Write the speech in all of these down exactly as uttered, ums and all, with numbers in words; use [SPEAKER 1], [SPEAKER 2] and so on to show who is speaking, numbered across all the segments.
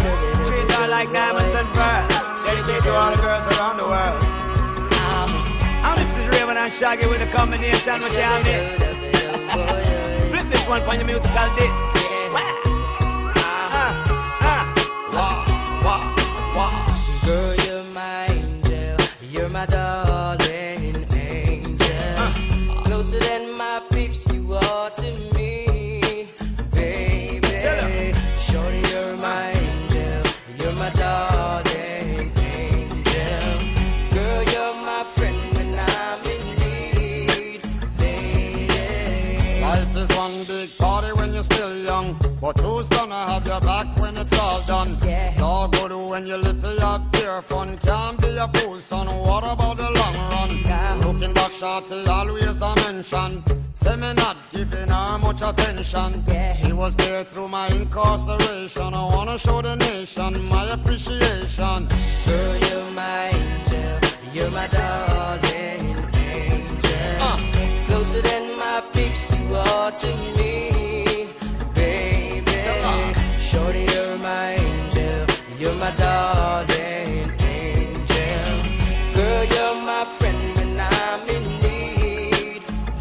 [SPEAKER 1] Treat her like diamonds and pearls. Dedicate to all the girls around the world. And this is Raven and Shaggy with a combination we can't miss. Flip this one for your musical disc.
[SPEAKER 2] Girl, you're my angel, you're my darling angel. Uh, Closer than my peeps, you are to me, baby. Shorty, you're my angel, you're my darling angel. Girl, you're my friend when I'm in need, baby.
[SPEAKER 3] Life is one big party when you're still young, but who's gonna have your back when it's all done?
[SPEAKER 2] Yeah.
[SPEAKER 3] It's all good when you live for your pure fun. Can't be a fool, son. What about the long run?
[SPEAKER 2] Yeah.
[SPEAKER 3] Looking back, shorty, always a mention. Say me not giving her much attention.
[SPEAKER 2] Yeah.
[SPEAKER 3] She was there through my incarceration. I wanna show the nation my appreciation.
[SPEAKER 2] Girl, you're my angel, you're my darling angel. Uh. Closer than my peeps, you are to me, baby. Shorty, you're my angel, you're my darling angel. Girl, you're my friend when I'm in need,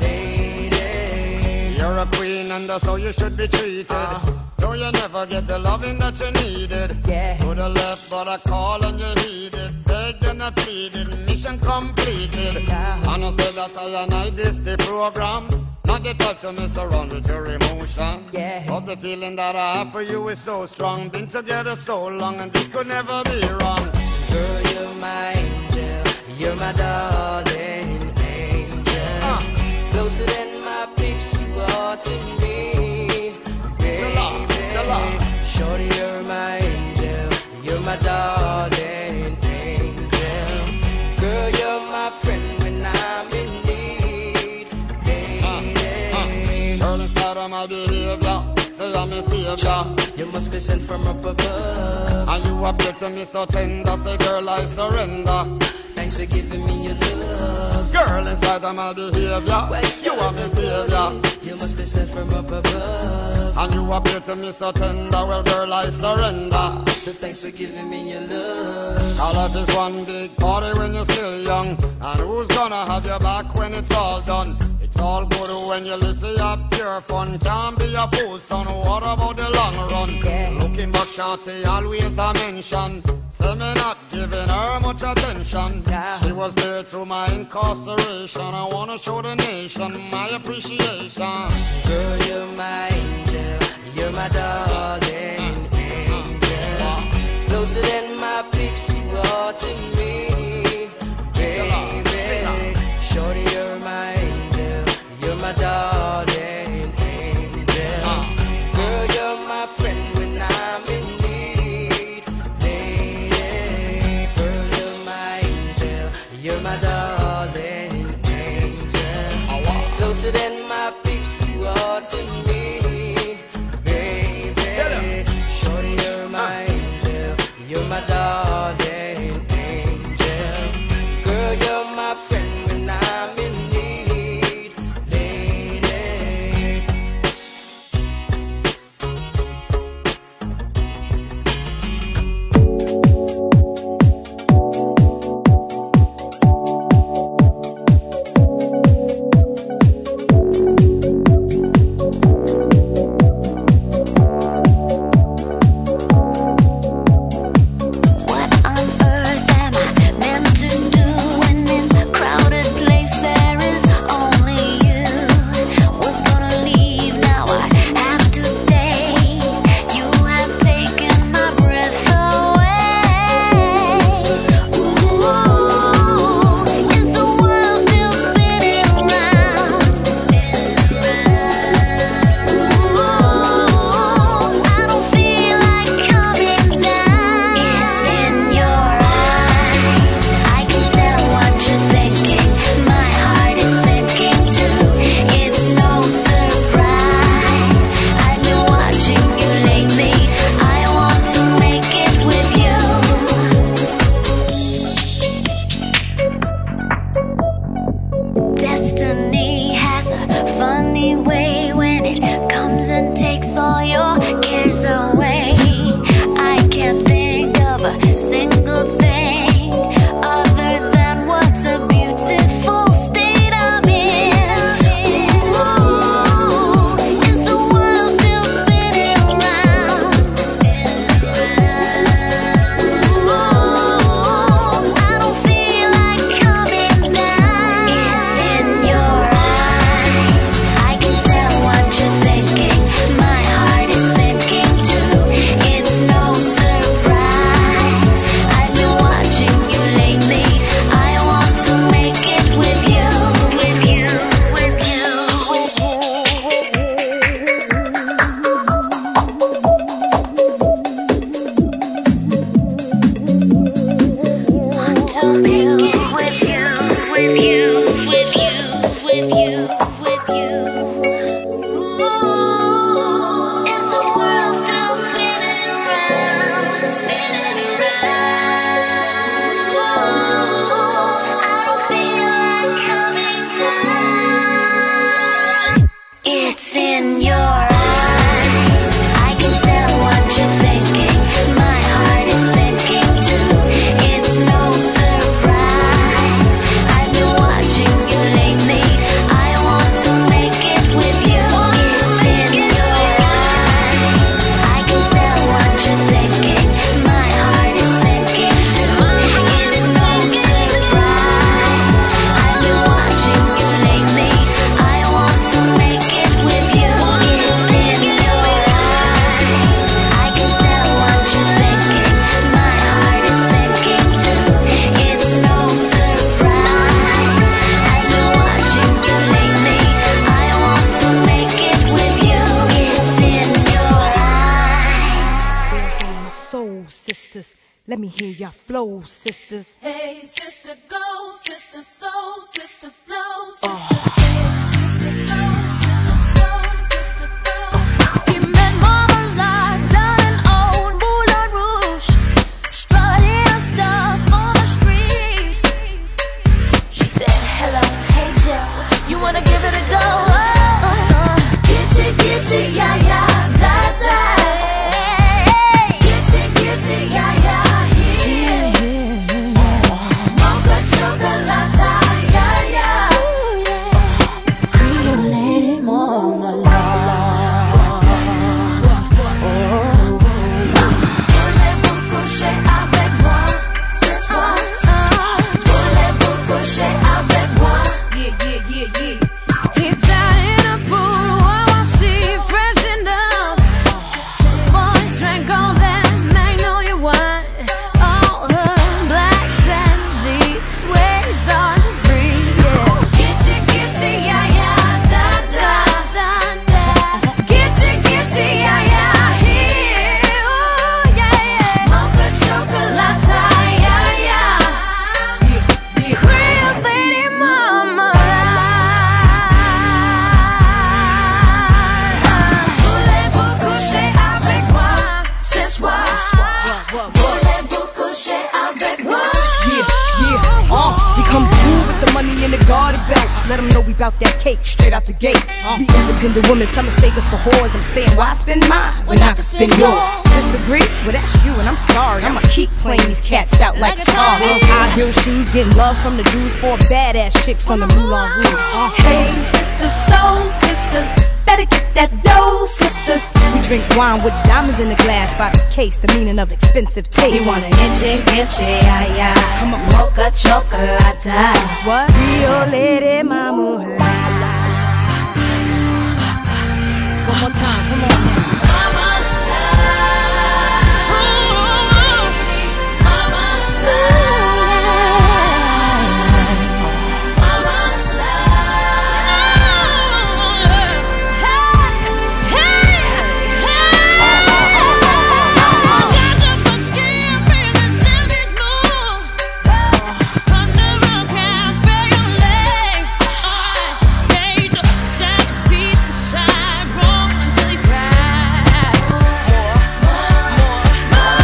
[SPEAKER 2] lady.
[SPEAKER 3] You're a queen and that's how you should be treated. Uh. Though you never get the loving that you needed.
[SPEAKER 2] Yeah.
[SPEAKER 3] To the left, but I call and you heeded. Begged and I pleaded, mission completed.
[SPEAKER 2] Yeah.
[SPEAKER 3] And I said that I and I this the program. Not the type to mess around with your emotion.
[SPEAKER 2] Yeah.
[SPEAKER 3] But the feeling that I have for you is so strong. Been together so long and this could never be wrong.
[SPEAKER 2] Girl, you're my angel, you're my darling angel. Uh. Closer than my peeps, you are to me, baby. Shorty, you're my angel, you're my darling angel. Girl, you're my friend when I'm in need, lady.
[SPEAKER 3] Girl, in spite of my behavior, say I'm a savior.
[SPEAKER 2] You must be sent from up above.
[SPEAKER 3] And you appear to me so tender, say girl I surrender.
[SPEAKER 2] Thanks for giving me your love.
[SPEAKER 3] Girl, in spite of my behavior, you are my savior.
[SPEAKER 2] You must be sent from up above.
[SPEAKER 3] And you appear to me so tender, well girl I surrender.
[SPEAKER 2] So thanks for giving me your love.
[SPEAKER 3] All life is one big party when you're still young. And who's gonna have your back when it's all done? It's all good when you live for your pure fun. Can't be a fool, son. What about the long run?
[SPEAKER 2] Yeah.
[SPEAKER 3] Looking back, shorty, always a mention. Say me not giving her much attention.
[SPEAKER 2] Yeah.
[SPEAKER 3] She was there through my incarceration. I wanna show the nation my appreciation.
[SPEAKER 2] Girl, you're my angel, you're my darling angel. Closer than my peeps, you are to me, baby. Shorty, you're my angel, you're my darling angel. Girl, you're my friend when I'm in need, lady. Girl, you're my angel, you're my darling angel. Closer than my peeps, you are to me, baby. Shorty, you're my angel, you're my darling angel. Girl, you're my friend when I'm in need, lady.
[SPEAKER 4] sisters. Let me hear your flow, sisters.
[SPEAKER 5] Hey, sister, go, sister, soul, sister, flow, sister,
[SPEAKER 4] oh.
[SPEAKER 5] Sister, go, sister, flow, sister, go. He met Marmalade down in old Moulin Rouge, strutting her stuff on the street. She said, hello, hey Joe, you wanna give it a go? Oh, uh, Gitchy, gitchy, yeah, yeah, da, da. Hey, gitchy, gitchy, yeah, yeah.
[SPEAKER 4] Let them know we bout that cake straight out the gate. Uh, Be independent women, some mistake us for whores. I'm saying, why spend mine when I can spend yours? Disagree? Well, that's you, and I'm sorry. I'ma keep playing these cats out like a car. High heel shoes, getting love from the dudes, for badass chicks from the Moulin Rouge. Uh, hey, sisters, soul sisters, better get that dough, sisters. We drink wine with diamonds in the glass by the case, the meaning of expensive taste.
[SPEAKER 6] You wanna itchy, itchy, yeah, yeah.
[SPEAKER 4] Come on,
[SPEAKER 6] mocha chocolate.
[SPEAKER 4] What? Rio Lady Mama. One more time, come on now.
[SPEAKER 5] Mama love, Mama love, Mama love. Hey, hey, hey. Touch up my skin, feel the Sylvie's moon. Come to the cafe on late. Made the savage piece inside, roll until he cried. More, more, more.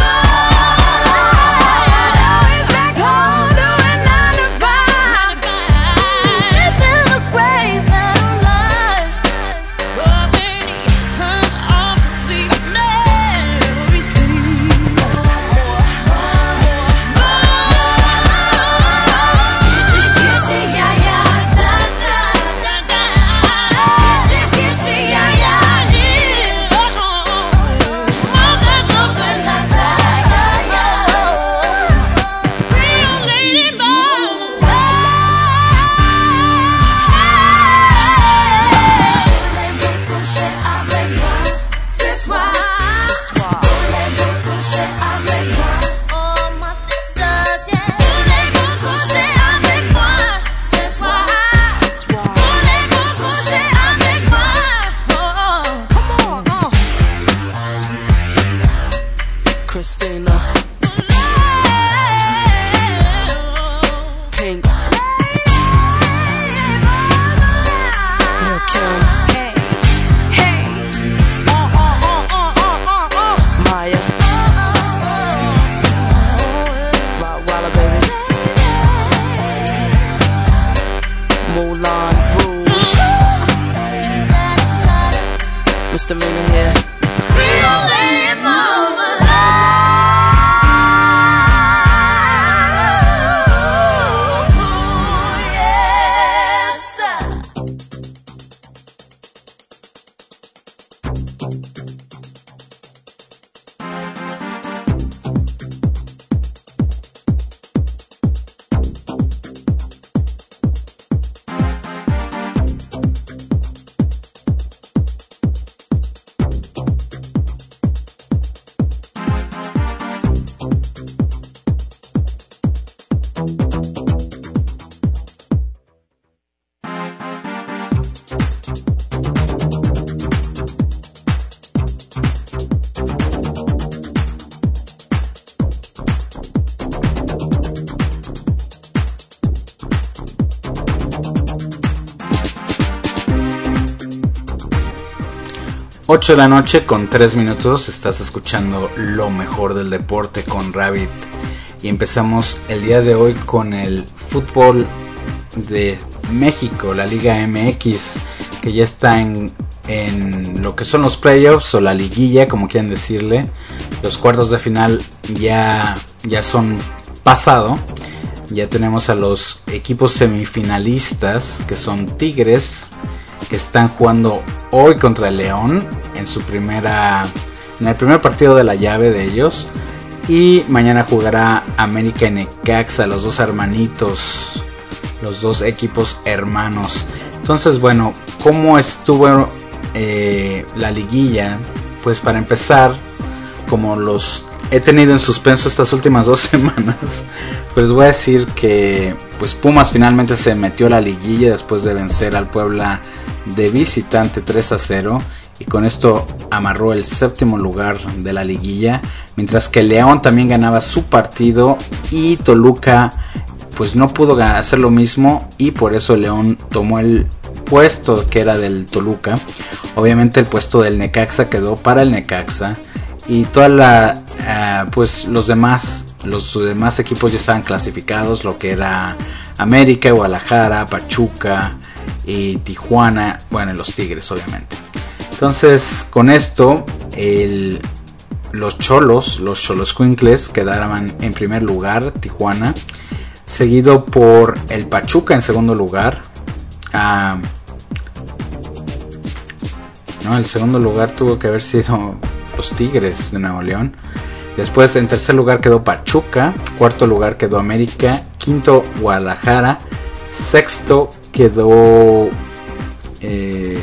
[SPEAKER 5] Always back home doing nine to five. Living the grace that I'm life. Oh, then he turns off to sleep. Memories clean. More, more, more. Gitchy, gitchy, yeah, yeah, da, da, da, da. Gitchy, gitchy, yeah, yeah, yeah. Mocha chocolate, yeah, yeah. Real lady mama Voulez-vous coucher avec moi ce soir? Voulez-vous coucher avec moi? Oh, my sisters, yeah. Voulez-vous coucher avec moi ce soir? Voulez-vous coucher avec moi? Oh,
[SPEAKER 4] Come on, uh.
[SPEAKER 2] Christina, Pink, Lil' Kim,
[SPEAKER 4] Hey, hey. Uh, uh, uh, uh, uh, uh, uh.
[SPEAKER 2] Maya, Rottweiler, baby, Moulin Rouge, Misdemeanor here.
[SPEAKER 5] real lady mama love.
[SPEAKER 7] ocho de la noche con tres minutos, estás escuchando lo mejor del deporte con Rabbit. Y empezamos el día de hoy con el fútbol de México, la Liga M X, que ya está en, en lo que son los playoffs o la liguilla, como quieran decirle. Los cuartos de final ya, ya son pasado. Ya tenemos a los equipos semifinalistas, que son Tigres, que están jugando hoy contra el León en su primera, en el primer partido de la llave de ellos. Y mañana jugará América y Necaxa, los dos hermanitos, los dos equipos hermanos. Entonces, bueno, ¿cómo estuvo eh, la liguilla? Pues para empezar, como los he tenido en suspenso estas últimas dos semanas, pues les voy a decir que pues Pumas finalmente se metió a la liguilla después de vencer al Puebla de visitante tres a cero. Y con esto amarró el séptimo lugar de la liguilla, mientras que León también ganaba su partido y Toluca pues no pudo hacer lo mismo, y por eso León tomó el puesto que era del Toluca. Obviamente el puesto del Necaxa quedó para el Necaxa, y toda la uh, pues los demás los demás equipos ya estaban clasificados, lo que era América, Guadalajara, Pachuca y Tijuana, bueno, y los Tigres obviamente. Entonces, con esto, el, los Cholos, los Xoloscuincles quedaban en primer lugar, Tijuana, seguido por el Pachuca en segundo lugar. Ah, no, el segundo lugar tuvo que haber sido los Tigres de Nuevo León. Después, en tercer lugar quedó Pachuca, cuarto lugar quedó América, quinto Guadalajara, sexto quedó... Eh,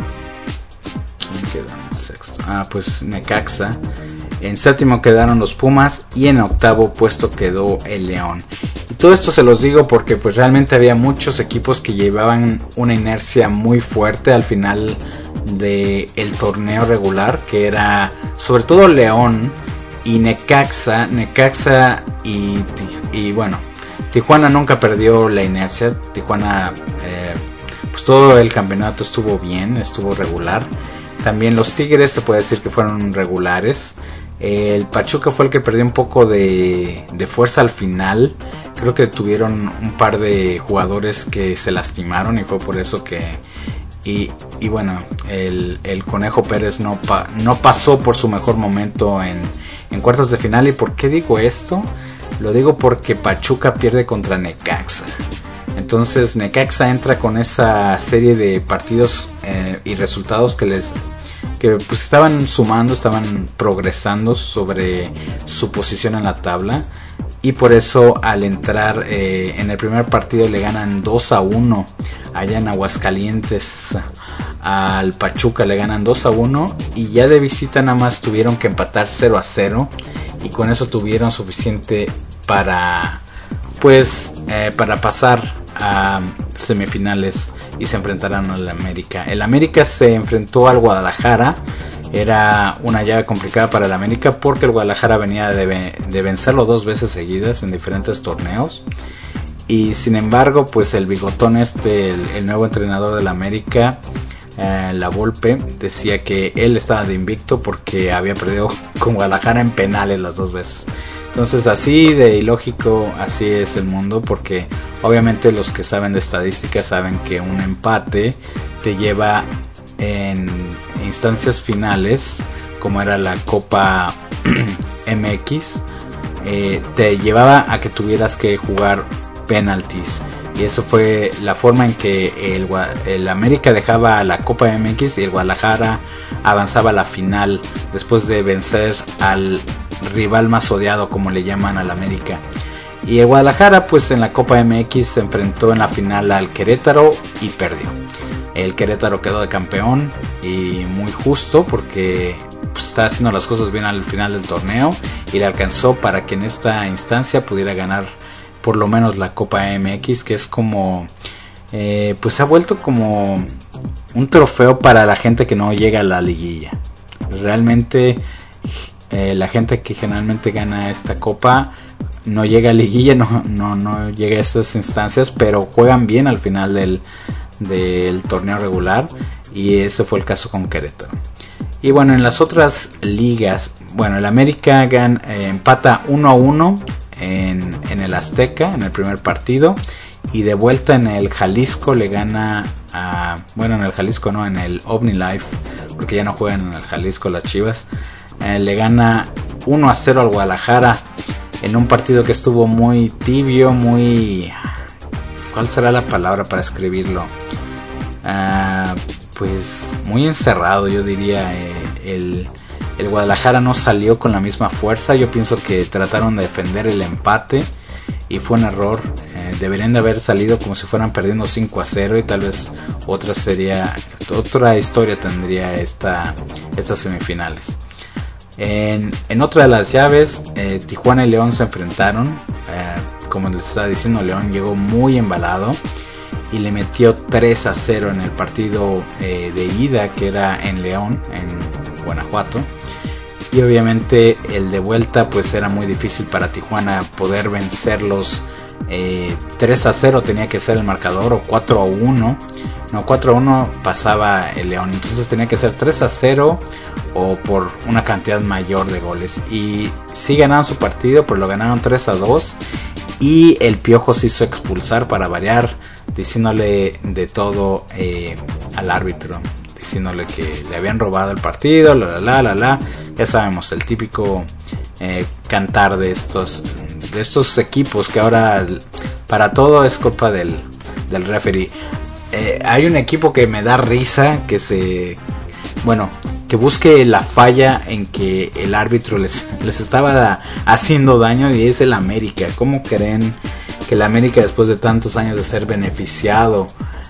[SPEAKER 7] Sexto. Ah, pues Necaxa. En séptimo quedaron los Pumas y en octavo puesto quedó el León. Y todo esto se los digo porque pues realmente había muchos equipos que llevaban una inercia muy fuerte al final del torneo regular, que era sobre todo León y Necaxa. Necaxa y, y bueno, Tijuana nunca perdió la inercia. Tijuana eh, pues todo el campeonato estuvo bien, estuvo regular. También los Tigres se puede decir que fueron regulares. El Pachuca fue el que perdió un poco de, de fuerza al final. Creo que tuvieron un par de jugadores que se lastimaron y fue por eso que... Y, y bueno, el, el Conejo Pérez no, pa, no pasó por su mejor momento en, en cuartos de final. ¿Y por qué digo esto? Lo digo porque Pachuca pierde contra Necaxa. Entonces Necaxa entra con esa serie de partidos eh, y resultados que les que pues estaban sumando, estaban progresando sobre su posición en la tabla, y por eso al entrar eh, en el primer partido le ganan dos a uno allá en Aguascalientes. Al Pachuca le ganan dos a uno, y ya de visita nada más tuvieron que empatar cero a cero, y con eso tuvieron suficiente para pues eh, para pasar a semifinales y se enfrentarán al América. El América se enfrentó al Guadalajara. Era una llave complicada para el América porque el Guadalajara venía de, de vencerlo dos veces seguidas en diferentes torneos, y sin embargo pues el bigotón este, el, el nuevo entrenador del América, eh, La Volpe, decía que él estaba de invicto porque había perdido con Guadalajara en penales las dos veces. Entonces así de ilógico, así es el mundo, porque obviamente los que saben de estadística saben que un empate te lleva en instancias finales, como era la Copa M X, eh, te llevaba a que tuvieras que jugar penaltis. Y eso fue la forma en que el, el América dejaba la Copa M X y el Guadalajara avanzaba a la final después de vencer al rival más odiado, como le llaman al América. Y el Guadalajara pues en la Copa M X se enfrentó en la final al Querétaro y perdió. El Querétaro quedó de campeón, y muy justo porque pues, está haciendo las cosas bien al final del torneo, y le alcanzó para que en esta instancia pudiera ganar por lo menos la Copa M X, que es como eh, pues se ha vuelto como un trofeo para la gente que no llega a la liguilla. Realmente eh, la gente que generalmente gana esta copa no llega a liguilla, no, no, no llega a estas instancias, pero juegan bien al final del, del torneo regular, y ese fue el caso con Querétaro. Y bueno, en las otras ligas, bueno, el América gan, eh, empata uno a uno en, en el Azteca en el primer partido. Y de vuelta en el Jalisco le gana a... Bueno, en el Jalisco no, en el OmniLife, porque ya no juegan en el Jalisco las Chivas. Eh, le gana uno a cero al Guadalajara en un partido que estuvo muy tibio, muy... ¿Cuál será la palabra para escribirlo? Uh, pues muy encerrado, yo diría. Eh, el, el Guadalajara no salió con la misma fuerza. Yo pienso que trataron de defender el empate y fue un error. Eh, deberían de haber salido como si fueran perdiendo cinco a cero y tal vez otra sería, otra historia tendría esta, estas semifinales. En, en otra de las llaves, eh, Tijuana y León se enfrentaron. Eh, como les estaba diciendo, León llegó muy embalado y le metió tres a cero en el partido eh, de ida, que era en León, en Guanajuato. Y obviamente el de vuelta pues era muy difícil para Tijuana poder vencerlos. eh, tres a cero tenía que ser el marcador, o cuatro a uno. No, cuatro a uno pasaba el León, entonces tenía que ser tres a cero o por una cantidad mayor de goles. Y sí ganaron su partido, pero lo ganaron tres a dos. Y el Piojo se hizo expulsar para variar, diciéndole de todo eh, al árbitro, diciéndole que le habían robado el partido, la la la la la. Ya sabemos, el típico eh, cantar de estos de estos equipos que ahora para todo es culpa del, del referee. Eh, hay un equipo que me da risa, que se bueno, que busque la falla en que el árbitro les, les estaba haciendo daño, y es el América. ¿Cómo creen que el América, después de tantos años de ser beneficiado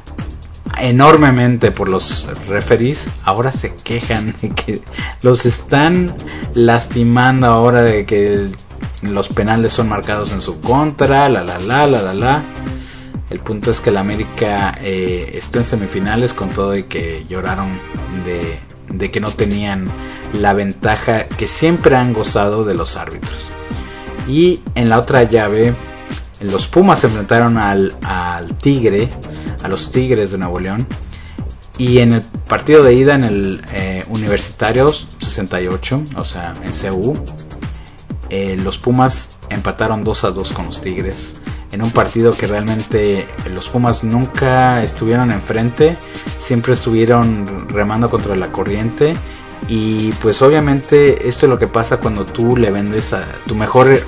[SPEAKER 7] enormemente por los referees, ahora se quejan de que los están lastimando ahora, de que los penales son marcados en su contra, la la la la la la? El punto es que el América eh, está en semifinales con todo y que lloraron de, de que no tenían la ventaja que siempre han gozado de los árbitros. Y en la otra llave, los Pumas se enfrentaron al, al Tigre, a los Tigres de Nuevo León. Y en el partido de ida, en el eh, Universitarios sesenta y ocho, o sea, en C U, eh, los Pumas empataron dos a dos con los Tigres. En un partido que realmente los Pumas nunca estuvieron enfrente, siempre estuvieron remando contra la corriente. Y pues obviamente esto es lo que pasa cuando tú le vendes a tu mejor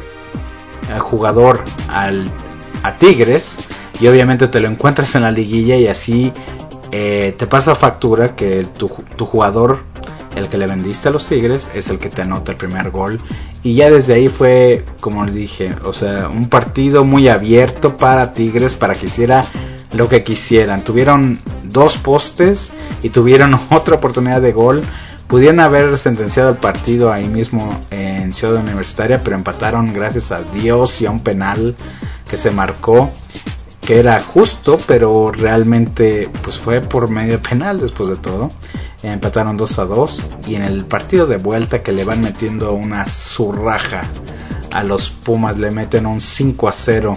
[SPEAKER 7] jugador al, a Tigres, y obviamente te lo encuentras en la liguilla, y así eh, te pasa factura que tu, tu jugador, el que le vendiste a los Tigres, es el que te anota el primer gol. Y ya desde ahí fue, como les dije, o sea, un partido muy abierto para Tigres, para que hiciera lo que quisieran. Tuvieron dos postes y tuvieron otra oportunidad de gol. Pudieron haber sentenciado el partido ahí mismo en Ciudad Universitaria, pero empataron gracias a Dios y a un penal que se marcó, que era justo, pero realmente pues fue por medio penal después de todo. Empataron dos a dos, y en el partido de vuelta, que le van metiendo una zurraja a los Pumas, le meten un cinco a cero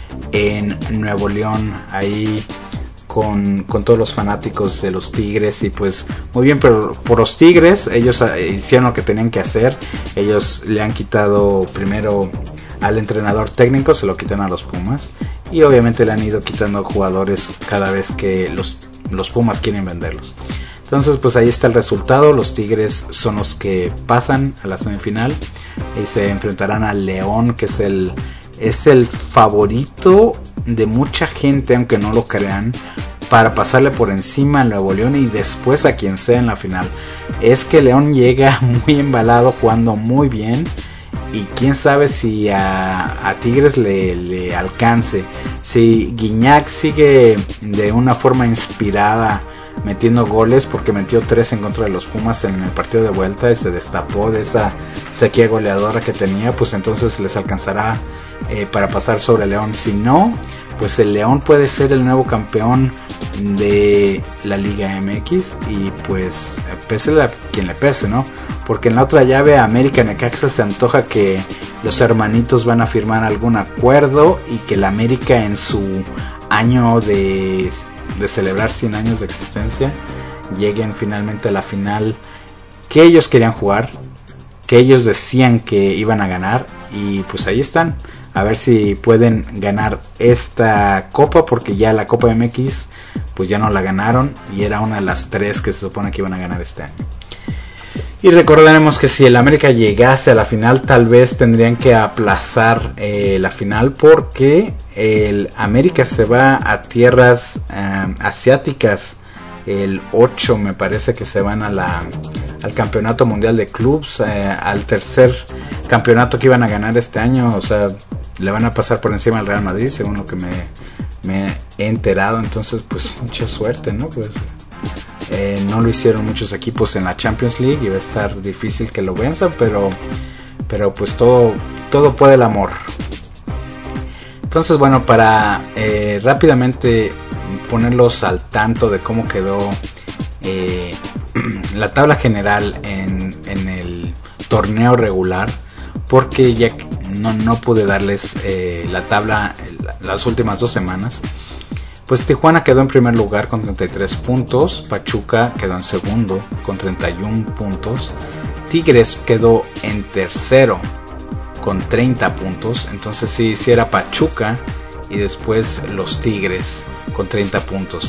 [SPEAKER 7] en Nuevo León, ahí con, con todos los fanáticos de los Tigres. Y pues muy bien, pero por los Tigres, ellos hicieron lo que tenían que hacer. Ellos le han quitado primero al entrenador técnico, se lo quitan a los Pumas, y obviamente le han ido quitando jugadores cada vez que los, los Pumas quieren venderlos. Entonces pues ahí está el resultado. Los Tigres son los que pasan a la semifinal y se enfrentarán al León, que es el, es el favorito de mucha gente, aunque no lo crean, para pasarle por encima a Nuevo León y después a quien sea en la final. Es que León llega muy embalado, jugando muy bien, y quién sabe si a, a Tigres le, le alcance. Si Guiñac sigue de una forma inspirada metiendo goles, porque metió tres en contra de los Pumas en el partido de vuelta y se destapó de esa sequía goleadora que tenía, pues entonces les alcanzará eh, para pasar sobre León. Si no, pues el León puede ser el nuevo campeón de la Liga M X, y pues pese a quien le pese, ¿no? Porque en la otra llave, América Necaxa, se antoja que los hermanitos van a firmar algún acuerdo y que la América, en su año de de celebrar cien años de existencia, lleguen finalmente a la final, que ellos querían jugar, que ellos decían que iban a ganar, y pues ahí están. A ver si pueden ganar esta copa, porque ya la Copa M X pues ya no la ganaron y era una de las tres que se supone que iban a ganar este año. Y recordaremos que si el América llegase a la final, tal vez tendrían que aplazar eh, la final, porque el América se va a tierras eh, asiáticas. El ocho me parece que se van a la, al campeonato mundial de clubs, eh, al tercer campeonato que iban a ganar este año. O sea, le van a pasar por encima al Real Madrid, según lo que me, me he enterado. Entonces pues mucha suerte, ¿no? Pues eh, no lo hicieron muchos equipos en la Champions League y va a estar difícil que lo venzan, pero, pero pues todo, todo puede el amor. Entonces bueno, para eh, rápidamente ponerlos al tanto de cómo quedó eh, la tabla general en, en el torneo regular, porque ya no, no pude darles eh, la tabla las últimas dos semanas. Pues Tijuana quedó en primer lugar con treinta y tres puntos, Pachuca quedó en segundo con treinta y uno puntos, Tigres quedó en tercero con treinta puntos. Entonces sí, sí era Pachuca y después los Tigres con treinta puntos.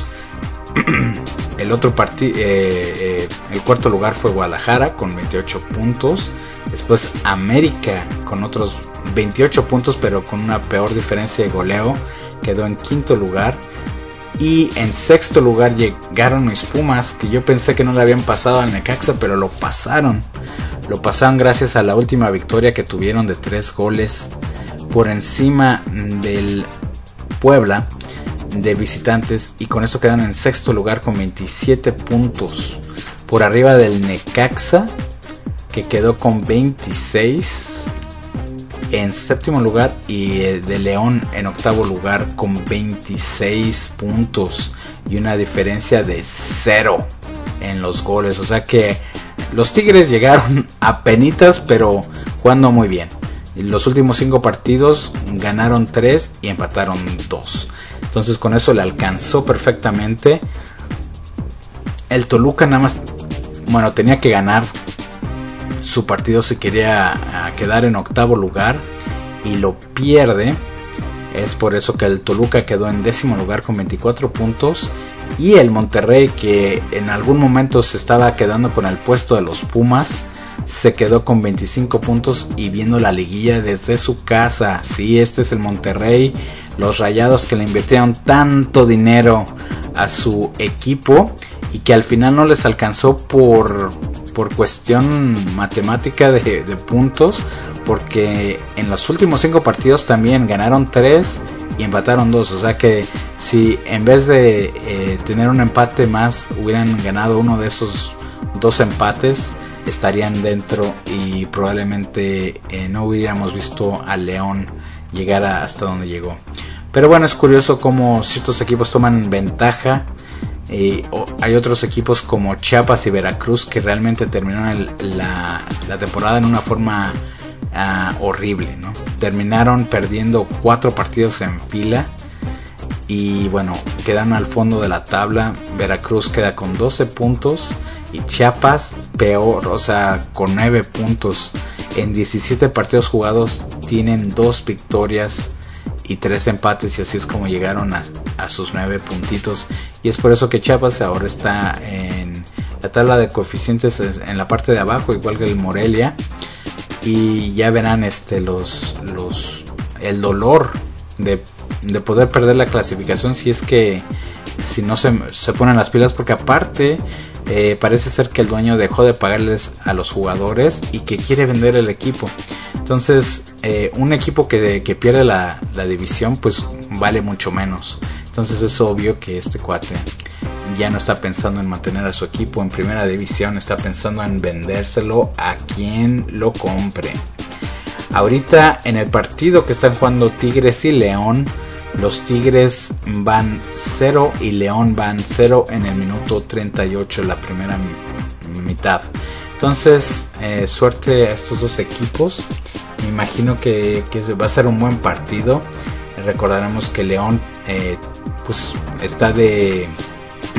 [SPEAKER 7] El otro partido, eh, eh, el cuarto lugar fue Guadalajara con veintiocho puntos. Después América con otros veintiocho puntos, pero con una peor diferencia de goleo, quedó en quinto lugar. Y en sexto lugar llegaron mis Pumas, que yo pensé que no le habían pasado al Necaxa, pero lo pasaron. Lo pasaron gracias a la última victoria que tuvieron de tres goles por encima del Puebla de visitantes, y con eso quedan en sexto lugar con veintisiete puntos, por arriba del Necaxa, que quedó con veintiséis en séptimo lugar, y de León en octavo lugar con veintiséis puntos y una diferencia de cero en los goles. O sea que los Tigres llegaron a penitas, pero jugando muy bien. Los últimos cinco partidos ganaron tres y empataron dos. Entonces con eso le alcanzó perfectamente. El Toluca nada más, bueno, tenía que ganar su partido si quería quedar en octavo lugar, y lo pierde. Es por eso que el Toluca quedó en décimo lugar con veinticuatro puntos, y el Monterrey, que en algún momento se estaba quedando con el puesto de los Pumas, se quedó con veinticinco puntos y viendo la liguilla desde su casa. Sí, este es el Monterrey, los Rayados que le invirtieron tanto dinero a su equipo y que al final no les alcanzó por, por cuestión matemática de, de puntos, porque en los últimos cinco partidos también ganaron tres y empataron dos. O sea que si en vez de eh, tener un empate más hubieran ganado uno de esos dos empates, estarían dentro y probablemente eh, no hubiéramos visto a León llegar a hasta donde llegó. Pero bueno, es curioso cómo ciertos equipos toman ventaja. Eh, o, hay otros equipos como Chiapas y Veracruz que realmente terminaron el, la, la temporada en una forma uh, horrible, ¿no? Terminaron perdiendo cuatro partidos en fila y bueno, quedan al fondo de la tabla. Veracruz queda con doce puntos y Chiapas peor, o sea, con nueve puntos. En diecisiete partidos jugados tienen dos victorias y tres empates, y así es como llegaron a, a sus nueve puntitos. Y es por eso que Chiapas ahora está en la tabla de coeficientes en la parte de abajo, igual que el Morelia. Y ya verán este los los el dolor de, de poder perder la clasificación si es que si no se, se ponen las pilas, porque aparte eh, parece ser que el dueño dejó de pagarles a los jugadores y que quiere vender el equipo. Entonces eh, un equipo que, que pierde la, la división pues vale mucho menos. Entonces es obvio que este cuate ya no está pensando en mantener a su equipo en primera división, está pensando en vendérselo a quien lo compre. Ahorita en el partido que están jugando Tigres y León, los Tigres van cero y León van cero en el minuto treinta y ocho de la primera mitad. Entonces eh, suerte a estos dos equipos. Me imagino que, que va a ser un buen partido. Recordaremos que León eh, pues está de,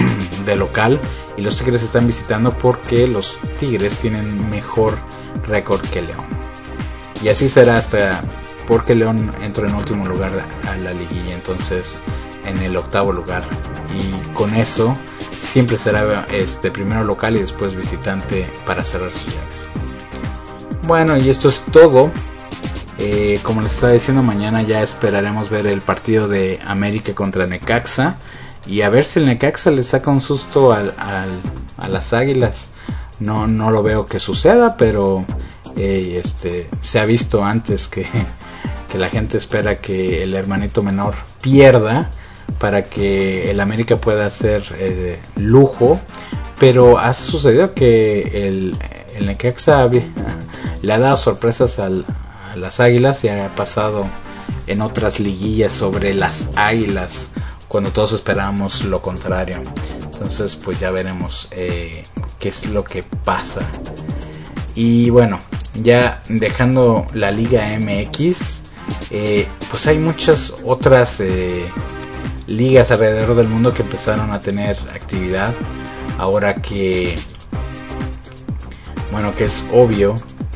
[SPEAKER 7] de local, y los Tigres están visitando porque los Tigres tienen mejor récord que León. Y así será hasta porque León entró en último lugar a la liguilla, entonces en el octavo lugar, y con eso siempre será este primero local y después visitante para cerrar sus llaves. Bueno, y esto es todo. Eh, como les estaba diciendo, mañana ya esperaremos ver el partido de América contra Necaxa y a ver si el Necaxa le saca un susto al, al, a las Águilas. No, no lo veo que suceda, pero eh, este, se ha visto antes que, que la gente espera que el hermanito menor pierda para que el América pueda hacer eh, lujo, pero ha sucedido que el, el Necaxa había, le ha dado sorpresas al, a las Águilas y ha pasado en otras liguillas sobre las Águilas cuando todos esperábamos lo contrario. Entonces pues ya veremos eh, qué es lo que pasa. Y bueno, ya dejando la Liga M X, eh, pues hay muchas otras eh, ligas alrededor del mundo que empezaron a tener actividad ahora que, bueno, que es obvio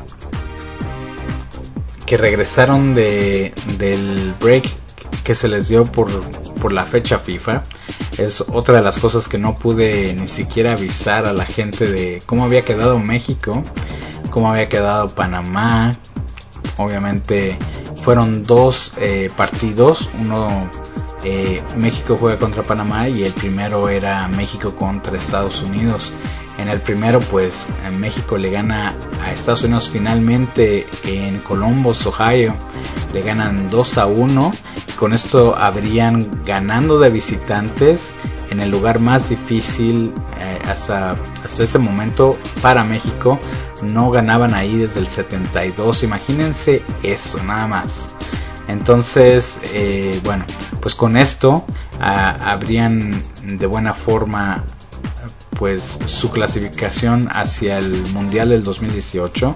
[SPEAKER 7] que regresaron de, del break que se les dio por, por la fecha FIFA. Es otra de las cosas que no pude ni siquiera avisar a la gente de cómo había quedado México, cómo había quedado Panamá. Obviamente fueron dos eh, partidos, uno eh, México juega contra Panamá y el primero era México contra Estados Unidos. En el primero pues México le gana a Estados Unidos finalmente en Columbus, Ohio, le ganan dos a uno. Con esto habrían ganando de visitantes en el lugar más difícil eh, hasta, hasta ese momento para México. No ganaban ahí desde el setenta y dos, imagínense eso nada más. Entonces eh, bueno, pues con esto ah, habrían de buena forma pues su clasificación hacia el Mundial del dos mil dieciocho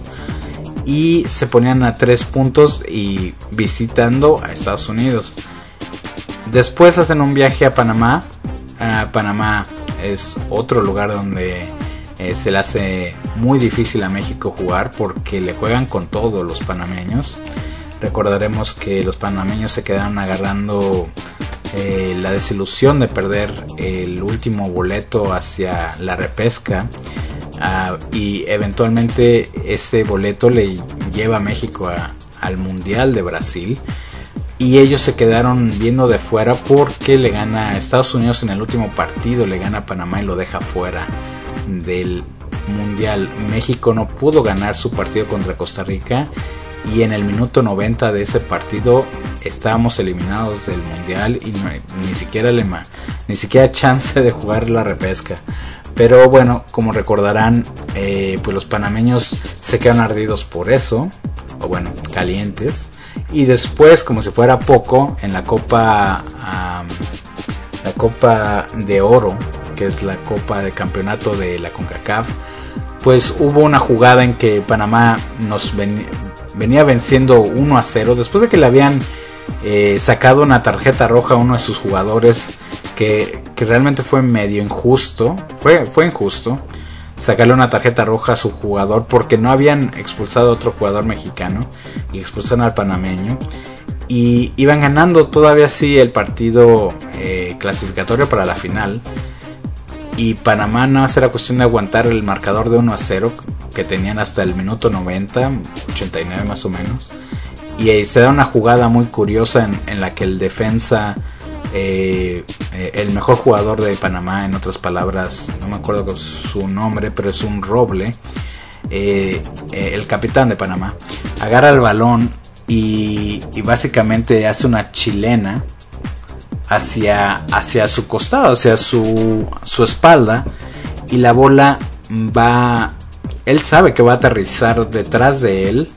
[SPEAKER 7] y se ponían a tres puntos y visitando a Estados Unidos. Después hacen un viaje a Panamá. Uh, Panamá es otro lugar donde eh, se le hace muy difícil a México jugar porque le juegan con todo los panameños. Recordaremos que los panameños se quedaron agarrando eh, la desilusión de perder el último boleto hacia la repesca. Uh, y eventualmente ese boleto le lleva a México a, al Mundial de Brasil y ellos se quedaron viendo de fuera porque le gana a Estados Unidos en el último partido, le gana a Panamá y lo deja fuera del Mundial. México no pudo ganar su partido contra Costa Rica y en el minuto noventa de ese partido estábamos eliminados del Mundial y no, ni siquiera le, ni siquiera chance de jugar la repesca. Pero bueno, como recordarán, eh, pues los panameños se quedan ardidos por eso, o bueno, calientes. Y después, como si fuera poco, en la Copa, um, la Copa de Oro, que es la Copa de Campeonato de la CONCACAF, pues hubo una jugada en que Panamá nos ven, venía venciendo uno a cero, después de que le habían eh, sacado una tarjeta roja a uno de sus jugadores, que, que realmente fue medio injusto, fue, fue injusto sacarle una tarjeta roja a su jugador porque no habían expulsado a otro jugador mexicano y expulsaron al panameño y iban ganando todavía así el partido eh, clasificatorio para la final y Panamá no era cuestión de aguantar el marcador de uno a cero que tenían hasta el minuto noventa, ochenta y nueve más o menos, y eh, se da una jugada muy curiosa en, en la que el defensa Eh, eh, el mejor jugador de Panamá, en otras palabras, no me acuerdo con su nombre, pero es un Roble, eh, eh, el capitán de Panamá, agarra el balón y, y básicamente hace una chilena hacia, hacia su costado, hacia su, su espalda, y la bola va, él sabe que va a aterrizar detrás de él,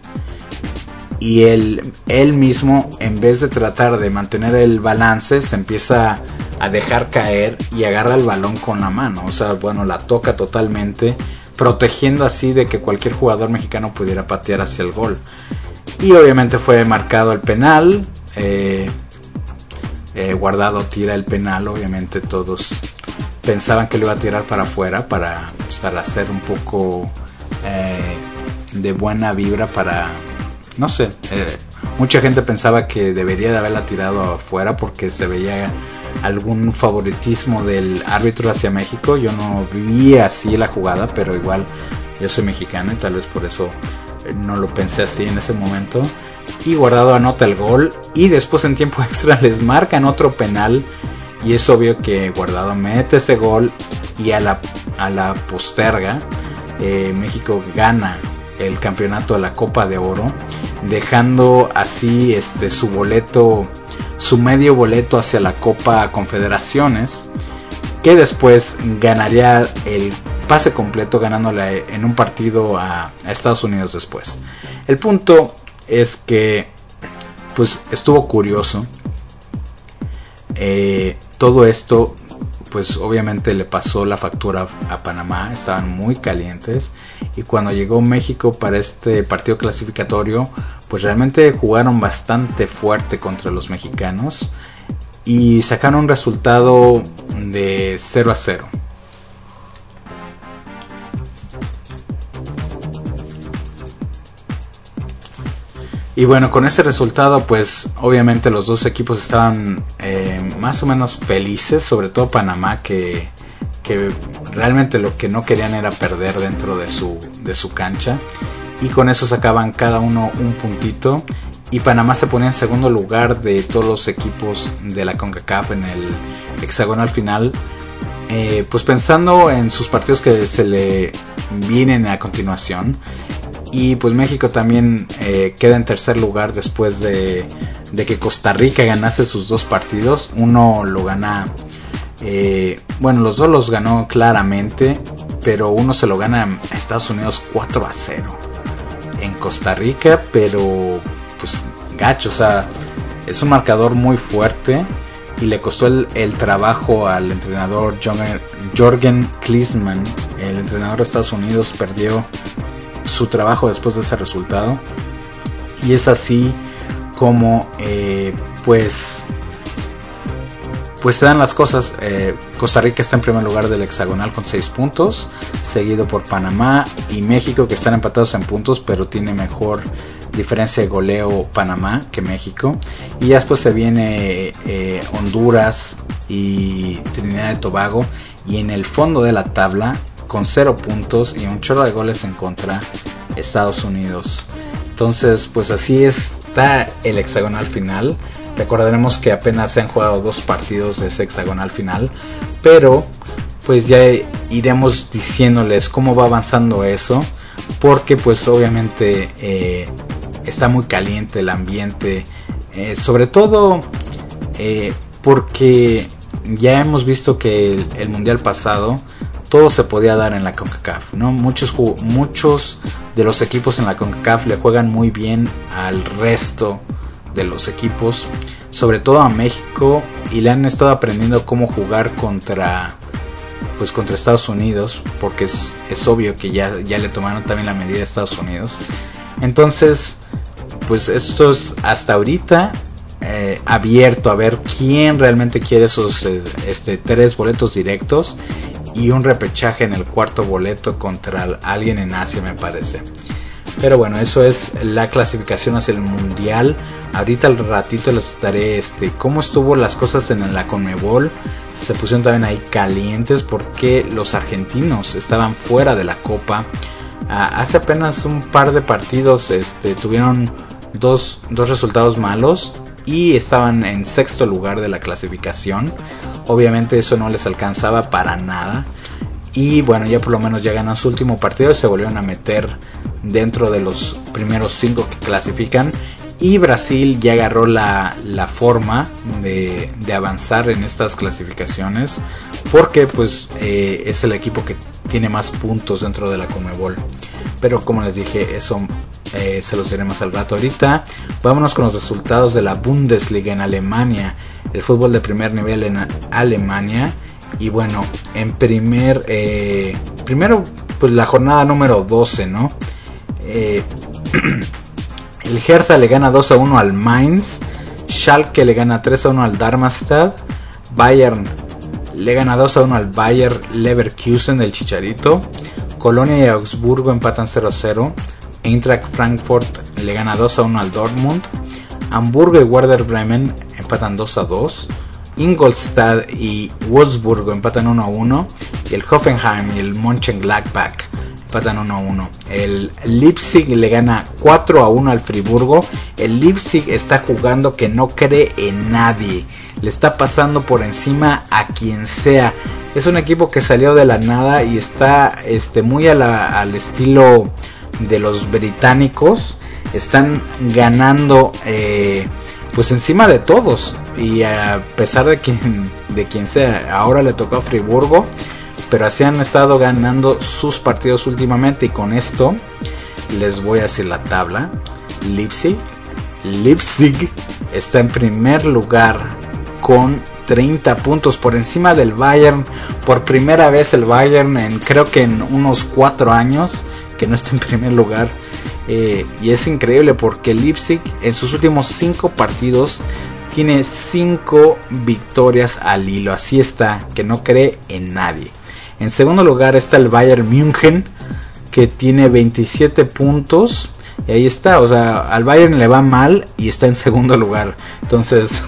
[SPEAKER 7] y él, él mismo, en vez de tratar de mantener el balance, se empieza a dejar caer y agarra el balón con la mano. O sea, bueno, la toca totalmente, protegiendo así de que cualquier jugador mexicano pudiera patear hacia el gol. Y obviamente fue marcado el penal. Eh, eh, Guardado tira el penal, obviamente todos, pensaban que lo iba a tirar para afuera para, pues, para hacer un poco eh, de buena vibra para, no sé, eh, mucha gente pensaba que debería de haberla tirado afuera porque se veía algún favoritismo del árbitro hacia México. Yo no vi así la jugada, pero igual yo soy mexicano y tal vez por eso no lo pensé así en ese momento. Y Guardado anota el gol y después en tiempo extra les marcan otro penal y es obvio que Guardado mete ese gol y a la, a la posterga eh, México gana el campeonato de la Copa de Oro, dejando así este su boleto, su medio boleto hacia la Copa Confederaciones, que después ganaría el pase completo ganándole en un partido a, a Estados Unidos después. El punto es que pues estuvo curioso eh, todo esto. Pues obviamente le pasó la factura a Panamá, estaban muy calientes y cuando llegó México para este partido clasificatorio pues realmente jugaron bastante fuerte contra los mexicanos y sacaron un resultado de cero a cero. Y bueno, con ese resultado pues obviamente los dos equipos estaban eh, más o menos felices, sobre todo Panamá que, que realmente lo que no querían era perder dentro de su, de su cancha, y con eso sacaban cada uno un puntito y Panamá se ponía en segundo lugar de todos los equipos de la CONCACAF en el hexagonal final, eh, pues pensando en sus partidos que se le vienen a continuación. Y pues México también eh, queda en tercer lugar después de, de que Costa Rica ganase sus dos partidos. Uno lo gana, eh, bueno, los dos los ganó claramente, pero uno se lo gana a Estados Unidos cuatro a cero en Costa Rica, pero pues gacho, o sea, es un marcador muy fuerte y le costó el, el trabajo al entrenador Jürgen Klinsmann. El entrenador de Estados Unidos perdió su trabajo después de ese resultado y es así como eh, pues pues se dan las cosas. eh, Costa Rica está en primer lugar del hexagonal con seis puntos, seguido por Panamá y México, que están empatados en puntos pero tiene mejor diferencia de goleo Panamá que México, y ya después se viene eh, Honduras y Trinidad y Tobago, y en el fondo de la tabla con cero puntos y un chorro de goles en contra, Estados Unidos. Entonces pues así está el hexagonal final. Recordaremos que apenas se han jugado dos partidos de ese hexagonal final, pero pues ya iremos diciéndoles cómo va avanzando eso, porque pues obviamente eh, está muy caliente el ambiente, eh, sobre todo eh, porque ya hemos visto que el, el mundial pasado todo se podía dar en la CONCACAF, ¿no? Muchos, muchos de los equipos en la CONCACAF le juegan muy bien al resto de los equipos, sobre todo a México, y le han estado aprendiendo cómo jugar contra pues contra Estados Unidos, porque es, es obvio que ya, ya le tomaron también la medida a Estados Unidos. Entonces pues esto es hasta ahorita eh, abierto a ver quién realmente quiere esos eh, este, tres boletos directos y un repechaje en el cuarto boleto contra alguien en Asia, me parece. Pero bueno, eso es la clasificación hacia el mundial. Ahorita al ratito les estaré este cómo estuvo las cosas en la CONMEBOL. Se pusieron también ahí calientes porque los argentinos estaban fuera de la copa. Ah, hace apenas un par de partidos este, tuvieron dos, dos resultados malos y estaban en sexto lugar de la clasificación. Obviamente eso no les alcanzaba para nada. Y bueno, ya por lo menos ya ganó su último partido y se volvieron a meter dentro de los primeros cinco que clasifican. Y Brasil ya agarró la, la forma de, de avanzar en estas clasificaciones, porque pues eh, es el equipo que tiene más puntos dentro de la CONMEBOL. Pero como les dije, eso eh, se los diré más al rato. Ahorita vámonos con los resultados de la Bundesliga en Alemania, el fútbol de primer nivel en Alemania. Y bueno, en primer eh, primero pues la jornada número doce, ¿no? Eh, el Hertha le gana dos a uno al Mainz, Schalke le gana tres a uno al Darmstadt, Bayern le gana dos a uno al Bayer Leverkusen del Chicharito. Colonia y Augsburgo empatan cero a cero. Eintracht Frankfurt le gana dos a uno al Dortmund. Hamburgo y Werder Bremen empatan dos a dos. Ingolstadt y Wolfsburgo empatan uno a uno. Y el Hoffenheim y el Mönchengladbach empatan uno a uno. El Leipzig le gana cuatro a uno al Friburgo. El Leipzig está jugando que no cree en nadie. Le está pasando por encima a quien sea. Es un equipo que salió de la nada y está este, muy a la, al estilo de los británicos. Están ganando eh, pues encima de todos. Y a pesar de quien, de quien sea, ahora le tocó a Friburgo. Pero así han estado ganando sus partidos últimamente. Y con esto les voy a decir la tabla. Leipzig, Leipzig está en primer lugar con treinta puntos por encima del Bayern. Por primera vez el Bayern en creo que en unos cuatro años que no está en primer lugar. Eh, y es increíble porque Leipzig en sus últimos cinco partidos tiene cinco victorias al hilo. Así está, que no cree en nadie. En segundo lugar está el Bayern München, que tiene veintisiete puntos. Y ahí está, o sea, al Bayern le va mal y está en segundo lugar. Entonces,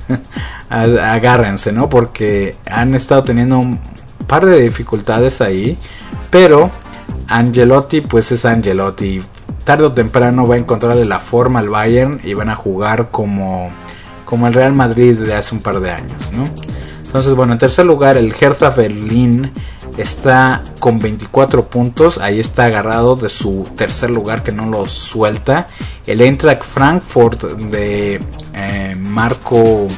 [SPEAKER 7] agárrense, ¿no? Porque han estado teniendo un par de dificultades ahí. Pero Ancelotti, pues es Ancelotti. Tarde o temprano va a encontrarle la forma al Bayern y van a jugar como, como el Real Madrid de hace un par de años, ¿no? Entonces, bueno, en tercer lugar el Hertha Berlín está con veinticuatro puntos. Ahí está agarrado de su tercer lugar que no lo suelta. El Eintracht Frankfurt de eh, Marco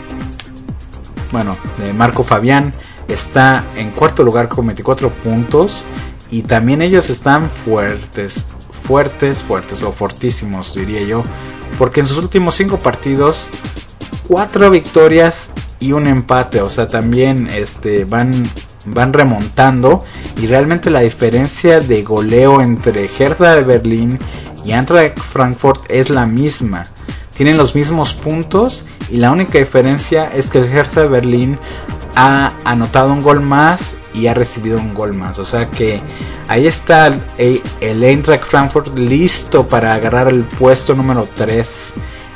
[SPEAKER 7] bueno de Marco Fabián está en cuarto lugar con veinticuatro puntos. Y también ellos están fuertes fuertes fuertes o fortísimos, diría yo, porque en sus últimos cinco partidos cuatro victorias y un empate. O sea, también este van van remontando. Y realmente la diferencia de goleo entre Hertha de Berlín y Eintracht Frankfurt es la misma. Tienen los mismos puntos y la única diferencia es que el Hertha de Berlín ha anotado un gol más y ha recibido un gol más. O sea que ahí está el, el Eintracht Frankfurt listo para agarrar el puesto número tres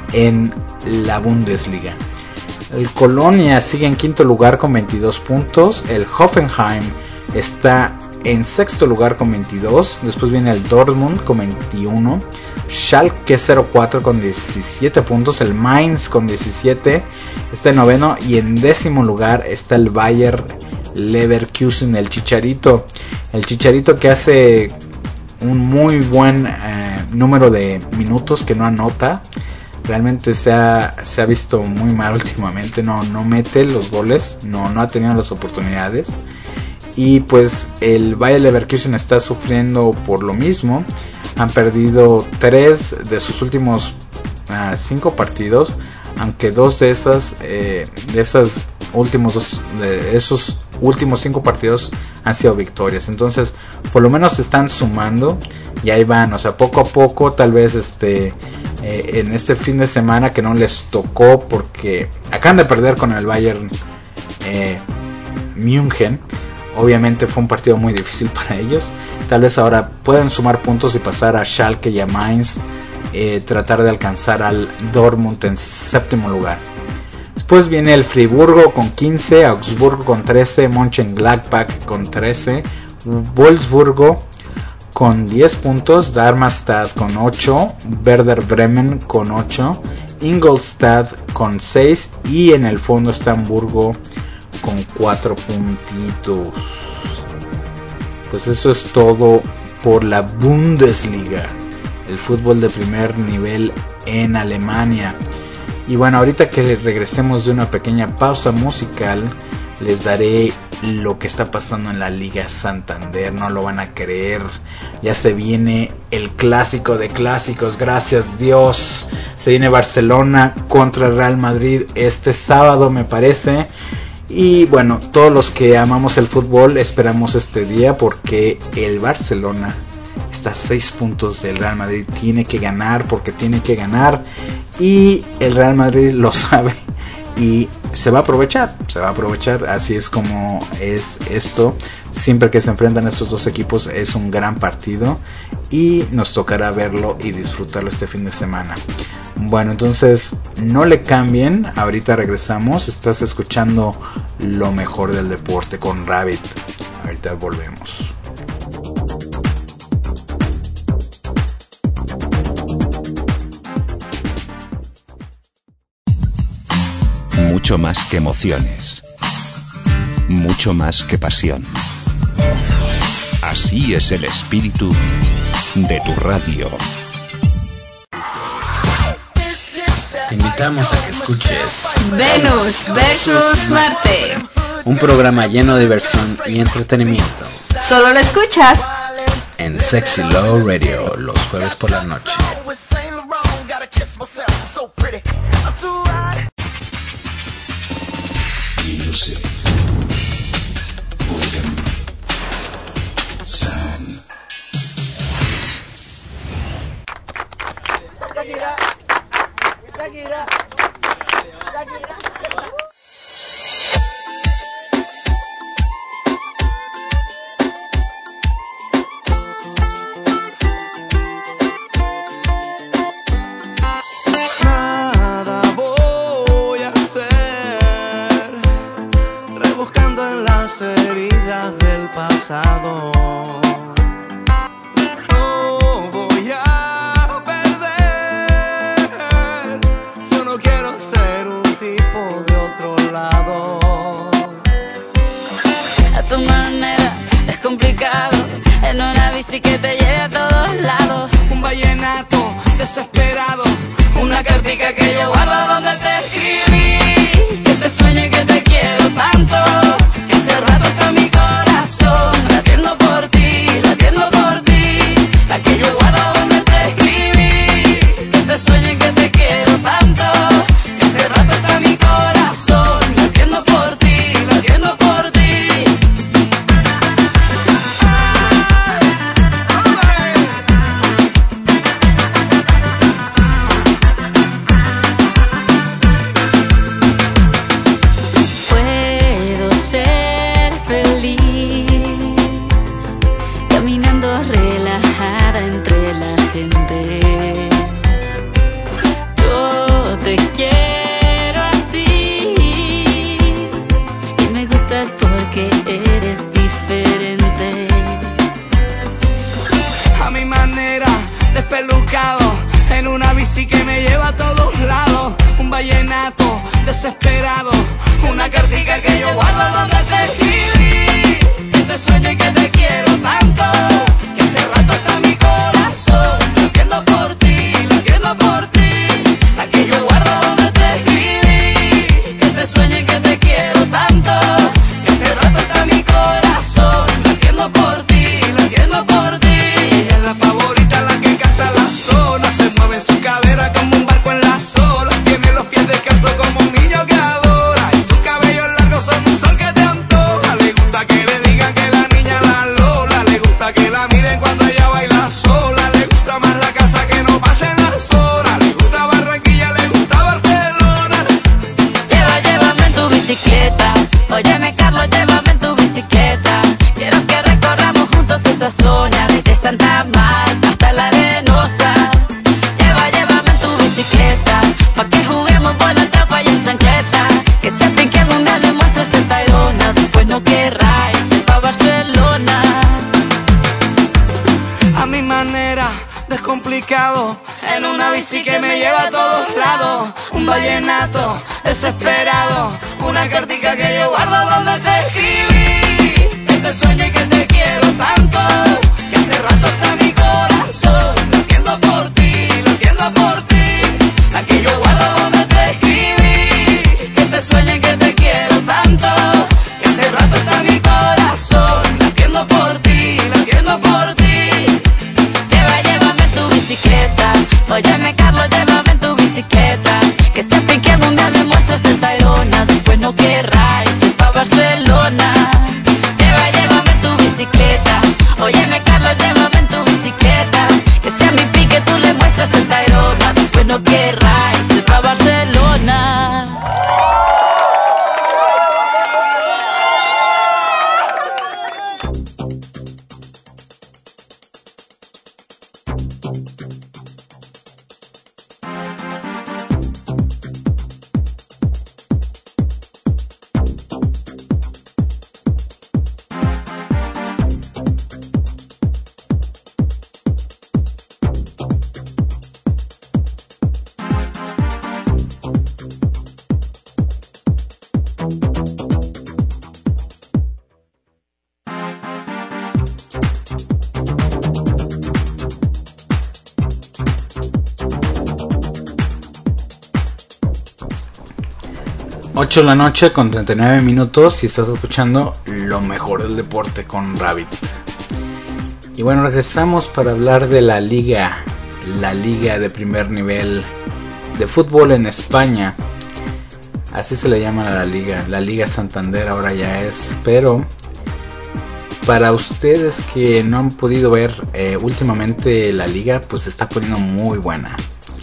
[SPEAKER 7] en la Bundesliga. El Colonia sigue en quinto lugar con veintidós puntos. El Hoffenheim está en sexto lugar con veintidós. Después viene el Dortmund con veintiuno. Schalke cero cuatro con diecisiete puntos. El Mainz con diecisiete está en noveno. Y en décimo lugar está el Bayer Leverkusen, el Chicharito. El Chicharito que hace un muy buen eh, número de minutos que no anota. Realmente se ha, se ha visto muy mal últimamente. No, no mete los goles. No, no ha tenido las oportunidades. Y pues el Bayer Leverkusen está sufriendo por lo mismo. Han perdido tres de sus últimos uh, cinco partidos. Aunque dos de esas eh, de esas últimos dos, de esos últimos cinco partidos han sido victorias. Entonces por lo menos se están sumando. Y ahí van. O sea, poco a poco tal vez este... Eh, en este fin de semana que no les tocó porque acaban de perder con el Bayern eh, München. Obviamente fue un partido muy difícil para ellos. Tal vez ahora puedan sumar puntos y pasar a Schalke y a Mainz, eh, tratar de alcanzar al Dortmund en séptimo lugar. Después viene el Friburgo con quince, Augsburgo con trece, Mönchengladbach con trece, Wolfsburgo con diez puntos, Darmstadt con ocho, Werder Bremen con ocho, Ingolstadt con seis y en el fondo está Hamburgo con cuatro puntitos. Pues eso es todo por la Bundesliga, el fútbol de primer nivel en Alemania. Y bueno, ahorita que regresemos de una pequeña pausa musical, les daré lo que está pasando en la Liga Santander. No lo van a creer. Ya se viene el clásico de clásicos, gracias Dios. Se viene Barcelona contra Real Madrid este sábado, me parece. Y bueno, todos los que amamos el fútbol esperamos este día porque el Barcelona está a seis puntos del Real Madrid. Tiene que ganar porque tiene que ganar. Y el Real Madrid lo sabe y se va a aprovechar, se va a aprovechar, así es como es esto. Siempre que se enfrentan estos dos equipos es un gran partido y nos tocará verlo y disfrutarlo este fin de semana. Bueno, entonces no le cambien, ahorita regresamos, estás escuchando lo mejor del deporte con Rabbit, ahorita volvemos.
[SPEAKER 8] Mucho más que emociones, mucho más que pasión. Así es el espíritu de tu radio.
[SPEAKER 7] Te invitamos a que escuches
[SPEAKER 9] Venus versus Marte,
[SPEAKER 7] un programa lleno de diversión y entretenimiento.
[SPEAKER 9] Solo lo escuchas
[SPEAKER 7] en Sexy Low Radio los jueves por la noche.
[SPEAKER 10] Music, rhythm, sound.
[SPEAKER 11] Shakira, Shakira, Shakira.
[SPEAKER 2] Heridas del pasado. No voy a perder. Yo no quiero ser un tipo de otro lado.
[SPEAKER 12] A tu manera es complicado. En una bici que te lleve a todos lados.
[SPEAKER 2] Un vallenato desesperado. Una cartica que yo guardo donde te escribí.
[SPEAKER 12] Que te sueño y que te quiero tanto.
[SPEAKER 2] Hace rato está mi corazón latiendo por ti, latiendo por ti. La que yo guardo donde te escribí.
[SPEAKER 12] Que te sueño y que te quiero tanto.
[SPEAKER 2] Hace rato está mi corazón latiendo por ti, latiendo por ti. En una bici que me lleva a todos lados. Un vallenato desesperado. Una cartica que yo guardo donde te escribí. Que te sueño y que te quiero tanto. Que hace rato está mi corazón latiendo por ti, latiendo por ti. La que yo guardo donde te escribí.
[SPEAKER 12] Que te sueño y que te quiero tanto.
[SPEAKER 2] Que hace rato está mi corazón latiendo por ti, latiendo por ti. Ella es la favorita, la que canta la zona. Se mueve en su cadera como un barco en las olas. Tiene los pies descalzos como un niño que adora. Y sus cabellos largos son un sol que te antoja. Le gusta que le digan que la niña la Lola. Le gusta que la miren cuando ella baila sola. Le gusta más la casa que no pasen las horas. Le gusta Barranquilla, le gusta Barcelona.
[SPEAKER 12] Lleva, llévame en tu bicicleta. Óyeme Carlos, llévame en tu bicicleta. Quiero que recorramos juntos esta zona. Desde Santa Marta hasta la Arenosa. Lleva, llévame en tu bicicleta. Pa' que juguemos bola, tapa y en chancleta. Que sepan que algún día le muestres el Tayrona. Después no querrá irse pa' Barcelona.
[SPEAKER 2] A mi manera, descomplicado. En una bici que me lleva a todos lados. Un vallenato desesperado. Una cartica que yo guardo donde te escribí. Que te sueño y que te quiero tanto. Que hace rato está mi corazón latiendo por ti, latiendo por ti. La que yo guardo donde te escribí.
[SPEAKER 12] Que te sueño y que te quiero tanto.
[SPEAKER 2] Que hace rato está mi corazón latiendo por ti, latiendo por ti.
[SPEAKER 12] Lleva, llévame en tu bicicleta. Óyeme Carlos, llévame en tu bicicleta. Que sepan que algún día le muestras el Tayrona. Después no querrá irse pa' Barcelona. Lleva, llévame en tu bicicleta. Óyeme Carlos, llévame en tu bicicleta.
[SPEAKER 7] ocho de la noche con treinta y nueve minutos y estás escuchando lo mejor del deporte con Rabbit. Y bueno, regresamos para hablar de la liga, la liga de primer nivel de fútbol en España. Así se le llama a la liga, la Liga Santander ahora ya es, pero para ustedes que no han podido ver eh, últimamente la liga, pues se está poniendo muy buena.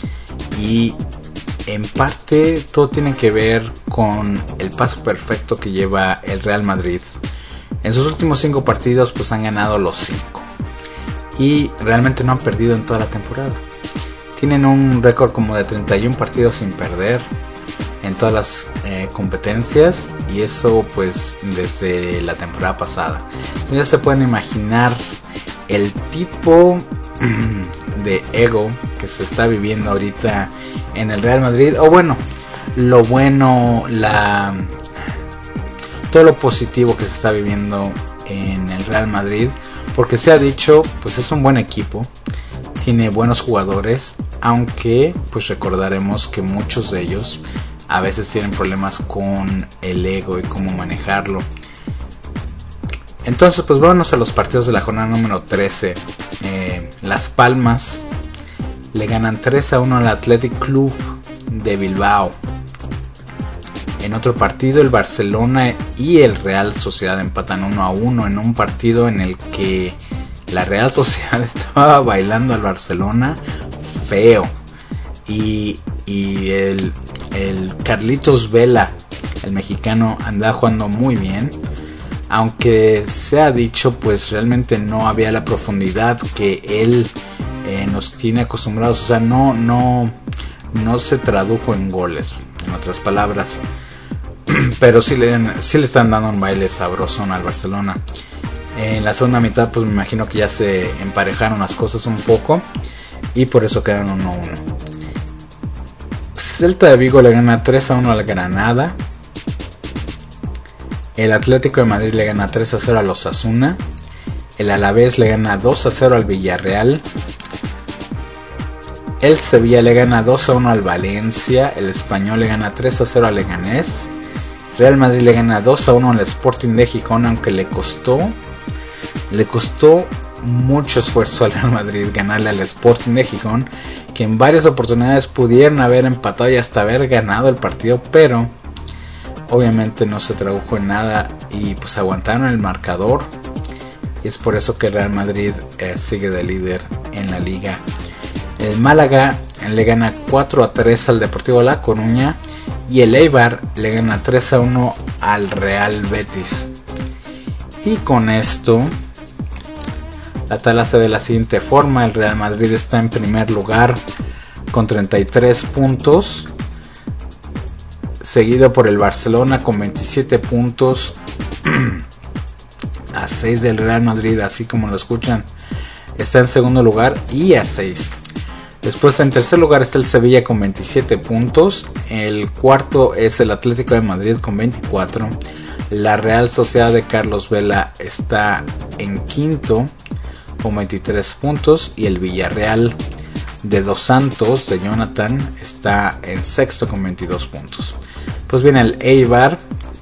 [SPEAKER 7] Y en parte todo tiene que ver con el paso perfecto que lleva el Real Madrid. En sus últimos cinco partidos pues han ganado los cinco. Y realmente no han perdido en toda la temporada. Tienen un récord como de treinta y uno partidos sin perder en todas las eh, competencias. Y eso pues desde la temporada pasada. Entonces ya se pueden imaginar el tipo de ego que se está viviendo ahorita en el Real Madrid, o bueno, lo bueno, la todo lo positivo que se está viviendo en el Real Madrid, porque se ha dicho, pues es un buen equipo, tiene buenos jugadores, aunque pues recordaremos que muchos de ellos a veces tienen problemas con el ego y cómo manejarlo. Entonces pues vámonos a los partidos de la jornada número trece. eh, Las Palmas le ganan tres a uno al Athletic Club de Bilbao. En otro partido el Barcelona y el Real Sociedad empatan uno a uno en un partido en el que la Real Sociedad estaba bailando al Barcelona feo. Y, y el, el Carlitos Vela, el mexicano, andaba jugando muy bien. Aunque se ha dicho, pues realmente no había la profundidad que él eh, nos tiene acostumbrados. O sea, no, no, no se tradujo en goles, en otras palabras. Pero sí le, sí le están dando un baile sabroso al Barcelona. En la segunda mitad, pues me imagino que ya se emparejaron las cosas un poco. Y por eso quedaron uno a uno. Celta de Vigo le gana tres a uno al Granada. El Atlético de Madrid le gana tres a cero al Osasuna. El Alavés le gana dos a cero al Villarreal. El Sevilla le gana dos a uno al Valencia. El Español le gana tres a cero al Leganés. Real Madrid le gana dos a uno al Sporting de Gijón, aunque le costó le costó mucho esfuerzo al Real Madrid ganarle al Sporting de Gijón, que en varias oportunidades pudieron haber empatado y hasta haber ganado el partido, pero obviamente no se tradujo en nada y pues aguantaron el marcador. Y es por eso que el Real Madrid eh, sigue de líder en la liga. El Málaga le gana cuatro a tres al Deportivo La Coruña. Y el Eibar le gana tres a uno al Real Betis. Y con esto la tabla se ve de la siguiente forma. El Real Madrid está en primer lugar con treinta y tres puntos, seguido por el Barcelona con veintisiete puntos, a seis del Real Madrid, así como lo escuchan. Está en segundo lugar y a seis. Después en tercer lugar está el Sevilla con veintisiete puntos. El cuarto es el Atlético de Madrid con veinticuatro. La Real Sociedad de Carlos Vela está en quinto con veintitrés puntos. Y el Villarreal de Dos Santos de Jonathan está en sexto con veintidós puntos. Pues viene el Eibar,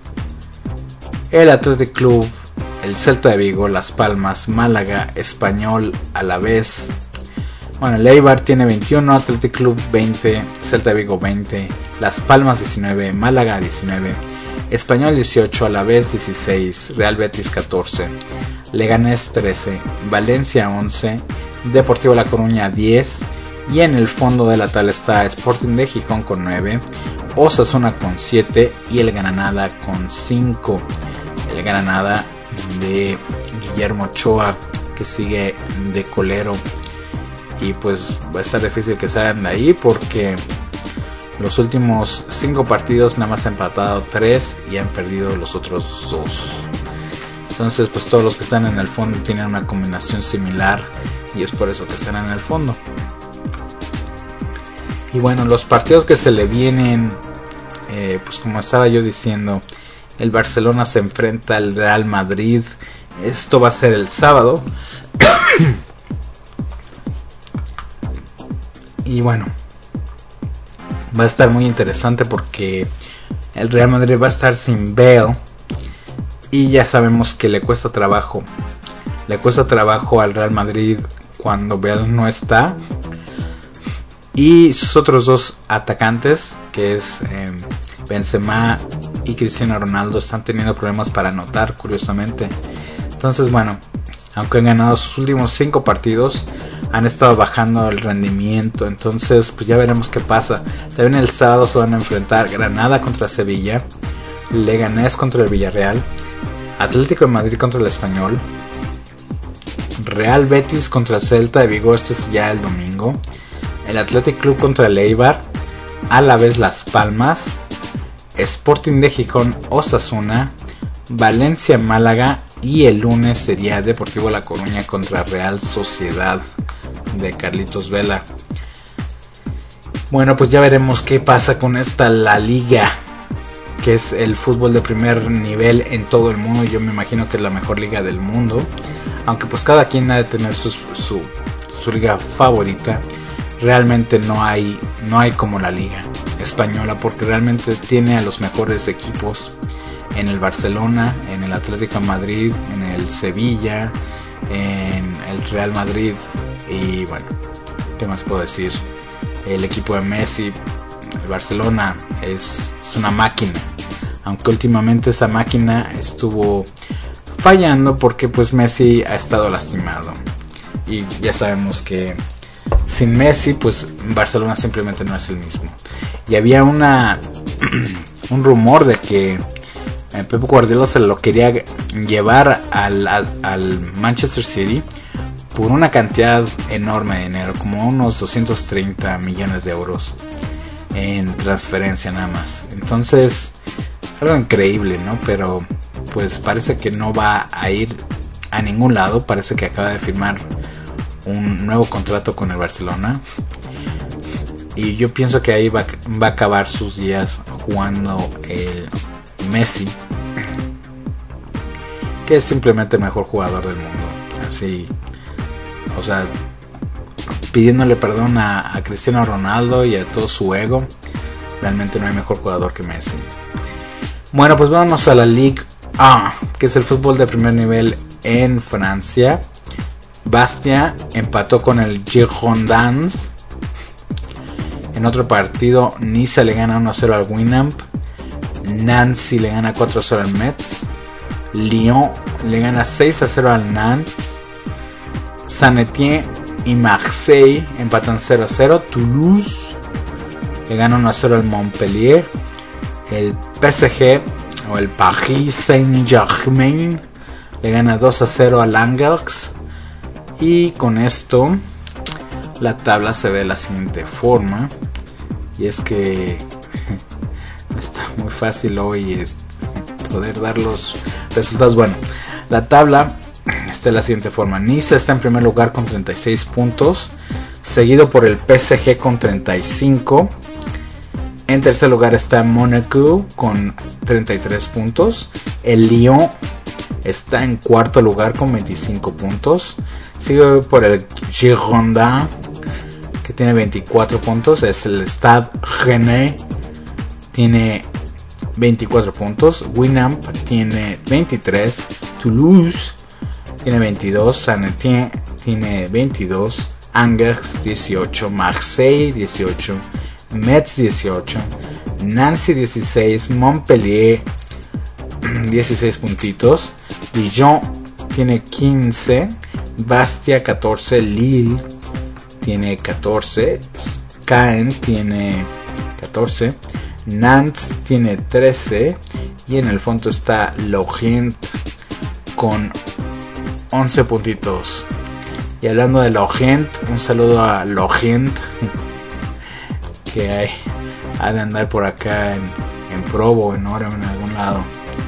[SPEAKER 7] el Athletic Club, el Celta de Vigo, Las Palmas, Málaga, Español, Alavés. Bueno, el Eibar tiene veintiuno, Athletic Club veinte, Celta de Vigo veinte, Las Palmas diecinueve, Málaga diecinueve, Español dieciocho, Alavés dieciséis, Real Betis catorce, Leganés trece, Valencia once, Deportivo La Coruña diez, y en el fondo de la tabla está Sporting de Gijón con nueve, Osasuna con siete y el Granada con cinco. El Granada de Guillermo Ochoa, que sigue de colero. Y pues va a estar difícil que salgan de ahí, porque los últimos cinco partidos nada más han empatado tres y han perdido los otros dos. Entonces pues todos los que están en el fondo tienen una combinación similar, y es por eso que están en el fondo. Y bueno, los partidos que se le vienen, eh, pues como estaba yo diciendo, el Barcelona se enfrenta al Real Madrid. Esto va a ser el sábado. Y bueno, va a estar muy interesante porque El Real Madrid va a estar sin Bale. Y ya sabemos que le cuesta trabajo. Le cuesta trabajo al Real Madrid cuando Bale no está. Y sus otros dos atacantes, que es eh, Benzema y Cristiano Ronaldo, están teniendo problemas para anotar, curiosamente. Entonces, bueno, aunque han ganado sus últimos cinco partidos, han estado bajando el rendimiento. Entonces, pues ya veremos qué pasa. También el sábado se van a enfrentar Granada contra Sevilla, Leganés contra el Villarreal, Atlético de Madrid contra el Español, Real Betis contra el Celta de Vigo, esto es ya el domingo, el Athletic Club contra el Eibar, Alavés Las Palmas, Sporting de Gijón Osasuna, Valencia Málaga, y el lunes sería Deportivo La Coruña contra Real Sociedad de Carlitos Vela. Bueno, pues ya veremos qué pasa con esta La Liga, que es el fútbol de primer nivel en todo el mundo. Yo me imagino que es la mejor liga del mundo, aunque pues cada quien ha de tener su, su, su liga favorita. Realmente no hay, no hay como la liga española, porque realmente tiene a los mejores equipos en el Barcelona, en el Atlético de Madrid, en el Sevilla, en el Real Madrid. Y bueno, ¿qué más puedo decir? El equipo de Messi, el Barcelona, es, es una máquina, aunque últimamente esa máquina estuvo fallando porque pues Messi ha estado lastimado, y ya sabemos que sin Messi pues Barcelona simplemente no es el mismo. Y había una un rumor de que Pep Guardiola se lo quería llevar al, al, al Manchester City por una cantidad enorme de dinero, como unos doscientos treinta millones de euros en transferencia nada más. Entonces, algo increíble, ¿no? Pero pues parece que no va a ir a ningún lado. Parece que acaba de firmar un nuevo contrato con el Barcelona, y yo pienso que ahí va, va a acabar sus días jugando el Messi, que es simplemente el mejor jugador del mundo. Así, o sea, pidiéndole perdón a, a Cristiano Ronaldo y a todo su ego, realmente no hay mejor jugador que Messi. Bueno, pues vámonos a la Ligue uno, que es el fútbol de primer nivel en Francia. Bastia empató con el Girondins. En otro partido, Niza le gana uno a cero al Winamp. Nancy le gana cuatro a cero al Metz. Lyon le gana seis a cero al Nantes. Saint-Étienne y Marseille empatan cero a cero. Toulouse le gana uno a cero al Montpellier. El P S G o el Paris Saint-Germain le gana dos a cero al Angers. Y con esto la tabla se ve de la siguiente forma. Y es que está muy fácil hoy es poder dar los resultados. Bueno, la tabla está de la siguiente forma. Niza está en primer lugar con treinta y seis puntos, seguido por el P S G con treinta y cinco. En tercer lugar está Mónaco con treinta y tres puntos. El Lyon está en cuarto lugar con veinticinco puntos, seguido por el Girondins, que tiene veinticuatro puntos. Es el Stade Rennais, tiene veinticuatro puntos. Winamp tiene veintitrés. Toulouse tiene veintidós. Saint-Étienne tiene veintidós. Angers dieciocho. Marseille dieciocho. Metz dieciocho. Nancy dieciséis. Montpellier dieciséis puntitos. Dijon tiene quince. Bastia catorce. Lille tiene catorce. Caen tiene catorce. Nantes tiene trece. Y en el fondo está Lorient con once puntitos. Y hablando de Lorient, un saludo a Lorient, que hay, ha de andar por acá en, en Provo, en Oro, en algún lado.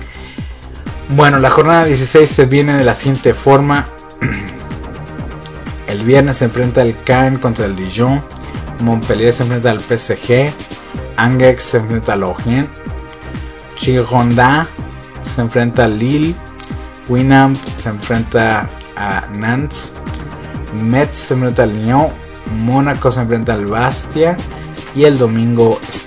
[SPEAKER 7] Bueno, la jornada dieciséis se viene de la siguiente forma. El viernes se enfrenta el Caen contra el Dijon. Montpellier se enfrenta al P S G. Angers se enfrenta al Lorient. Girondins se enfrenta al Lille. Winamp se enfrenta a Nantes. Metz se enfrenta al Lyon. Mónaco se enfrenta al Bastia. Y el domingo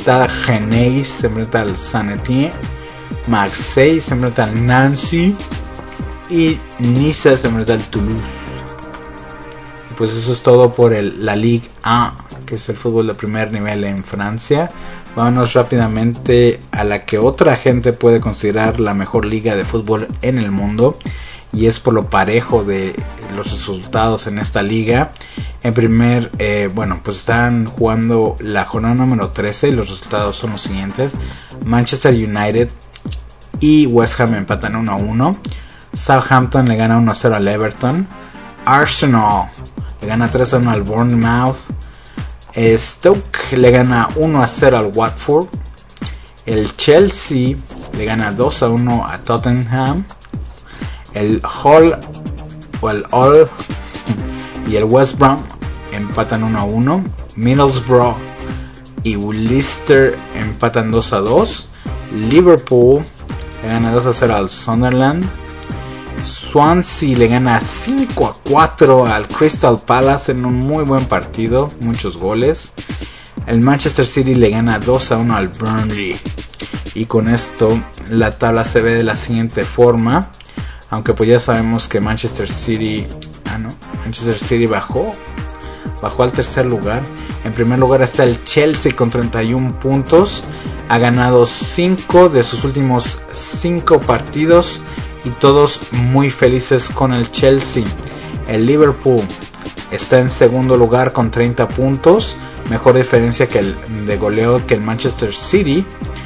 [SPEAKER 7] Stade Rennais se enfrenta al Saint-Étienne, Marseille se enfrenta al Nancy y Niza se enfrenta al Toulouse. Pues eso es todo por el, la Ligue uno, que es el fútbol de primer nivel en Francia. Vámonos rápidamente a la que otra gente puede considerar la mejor liga de fútbol en el mundo, y es por lo parejo de los resultados en esta liga. En primer, eh, bueno, pues están jugando la jornada número trece y los resultados son los siguientes. Manchester United y West Ham empatan uno a uno. Southampton le gana uno a cero al Everton. Arsenal le gana tres a uno al Bournemouth. eh, Stoke le gana uno a cero al Watford. El Chelsea le gana dos a uno a Tottenham. El Hull o el Hull y el West Brom empatan uno a uno. Middlesbrough y Leicester empatan dos a dos. Liverpool le gana dos a cero al Sunderland. Swansea le gana cinco a cuatro al Crystal Palace en un muy buen partido, muchos goles. El Manchester City le gana dos a uno al Burnley. Y con esto la tabla se ve de la siguiente forma. Aunque pues ya sabemos que Manchester City, ah no, Manchester City bajó, bajó al tercer lugar. En primer lugar está el Chelsea con treinta y uno puntos. Ha ganado cinco de sus últimos cinco partidos y todos muy felices con el Chelsea. El Liverpool está en segundo lugar con treinta puntos, mejor diferencia que el de goleo que el Manchester City.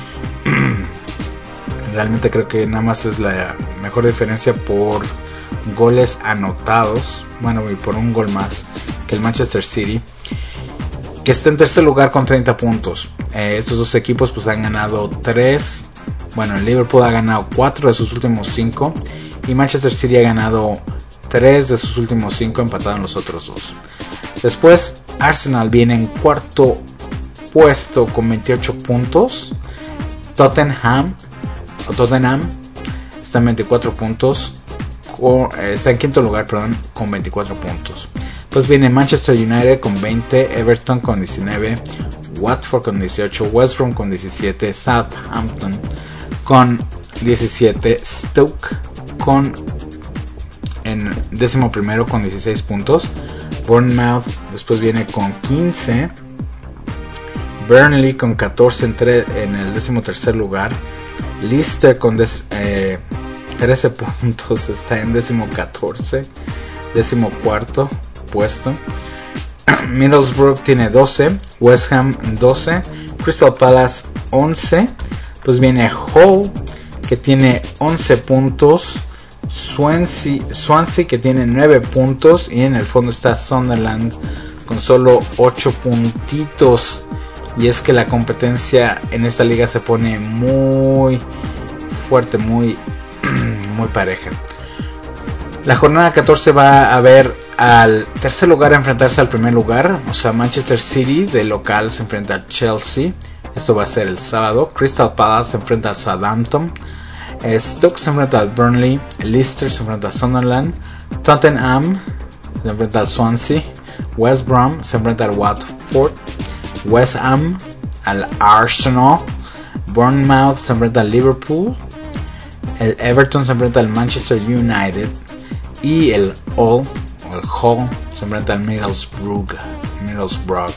[SPEAKER 7] Realmente creo que nada más es la mejor diferencia por goles anotados, bueno, y por un gol más que el Manchester City, que está en tercer lugar con treinta puntos. Eh, estos dos equipos pues han ganado tres. Bueno, el Liverpool ha ganado cuatro de sus últimos cinco y Manchester City ha ganado tres de sus últimos cinco, empatados los otros dos. Después Arsenal viene en cuarto puesto con veintiocho puntos. Tottenham o Tottenham está en veinticuatro puntos. O, eh, está en quinto lugar, perdón, con veinticuatro puntos. Pues viene Manchester United con veinte, Everton con diecinueve, Watford con dieciocho, West Brom con diecisiete, Southampton con diecisiete, Stoke con en décimo primero con dieciséis puntos, Bournemouth después viene con quince, Burnley con catorce en, tre- en el décimo tercer lugar, Leicester con des- eh, trece puntos está en décimo catorce, décimo cuarto puesto. Middlesbrough tiene doce, West Ham doce, Crystal Palace once, pues viene Hull que tiene once puntos, Swansea, Swansea que tiene nueve puntos y en el fondo está Sunderland con solo ocho puntitos. Y es que la competencia en esta liga se pone muy fuerte, muy, muy pareja. La jornada catorce va a ver al tercer lugar a enfrentarse al primer lugar. O sea, Manchester City de local se enfrenta a Chelsea. Esto va a ser el sábado. Crystal Palace se enfrenta a Southampton. Stoke se enfrenta al Burnley. Leicester se enfrenta a Sunderland. Tottenham se enfrenta al Swansea. West Brom se enfrenta al Watford. West Ham al Arsenal. Bournemouth se enfrenta al Liverpool. El Everton se enfrenta al Manchester United. Y el Hull, el Hull se enfrenta al Middlesbrough. Middlesbrough.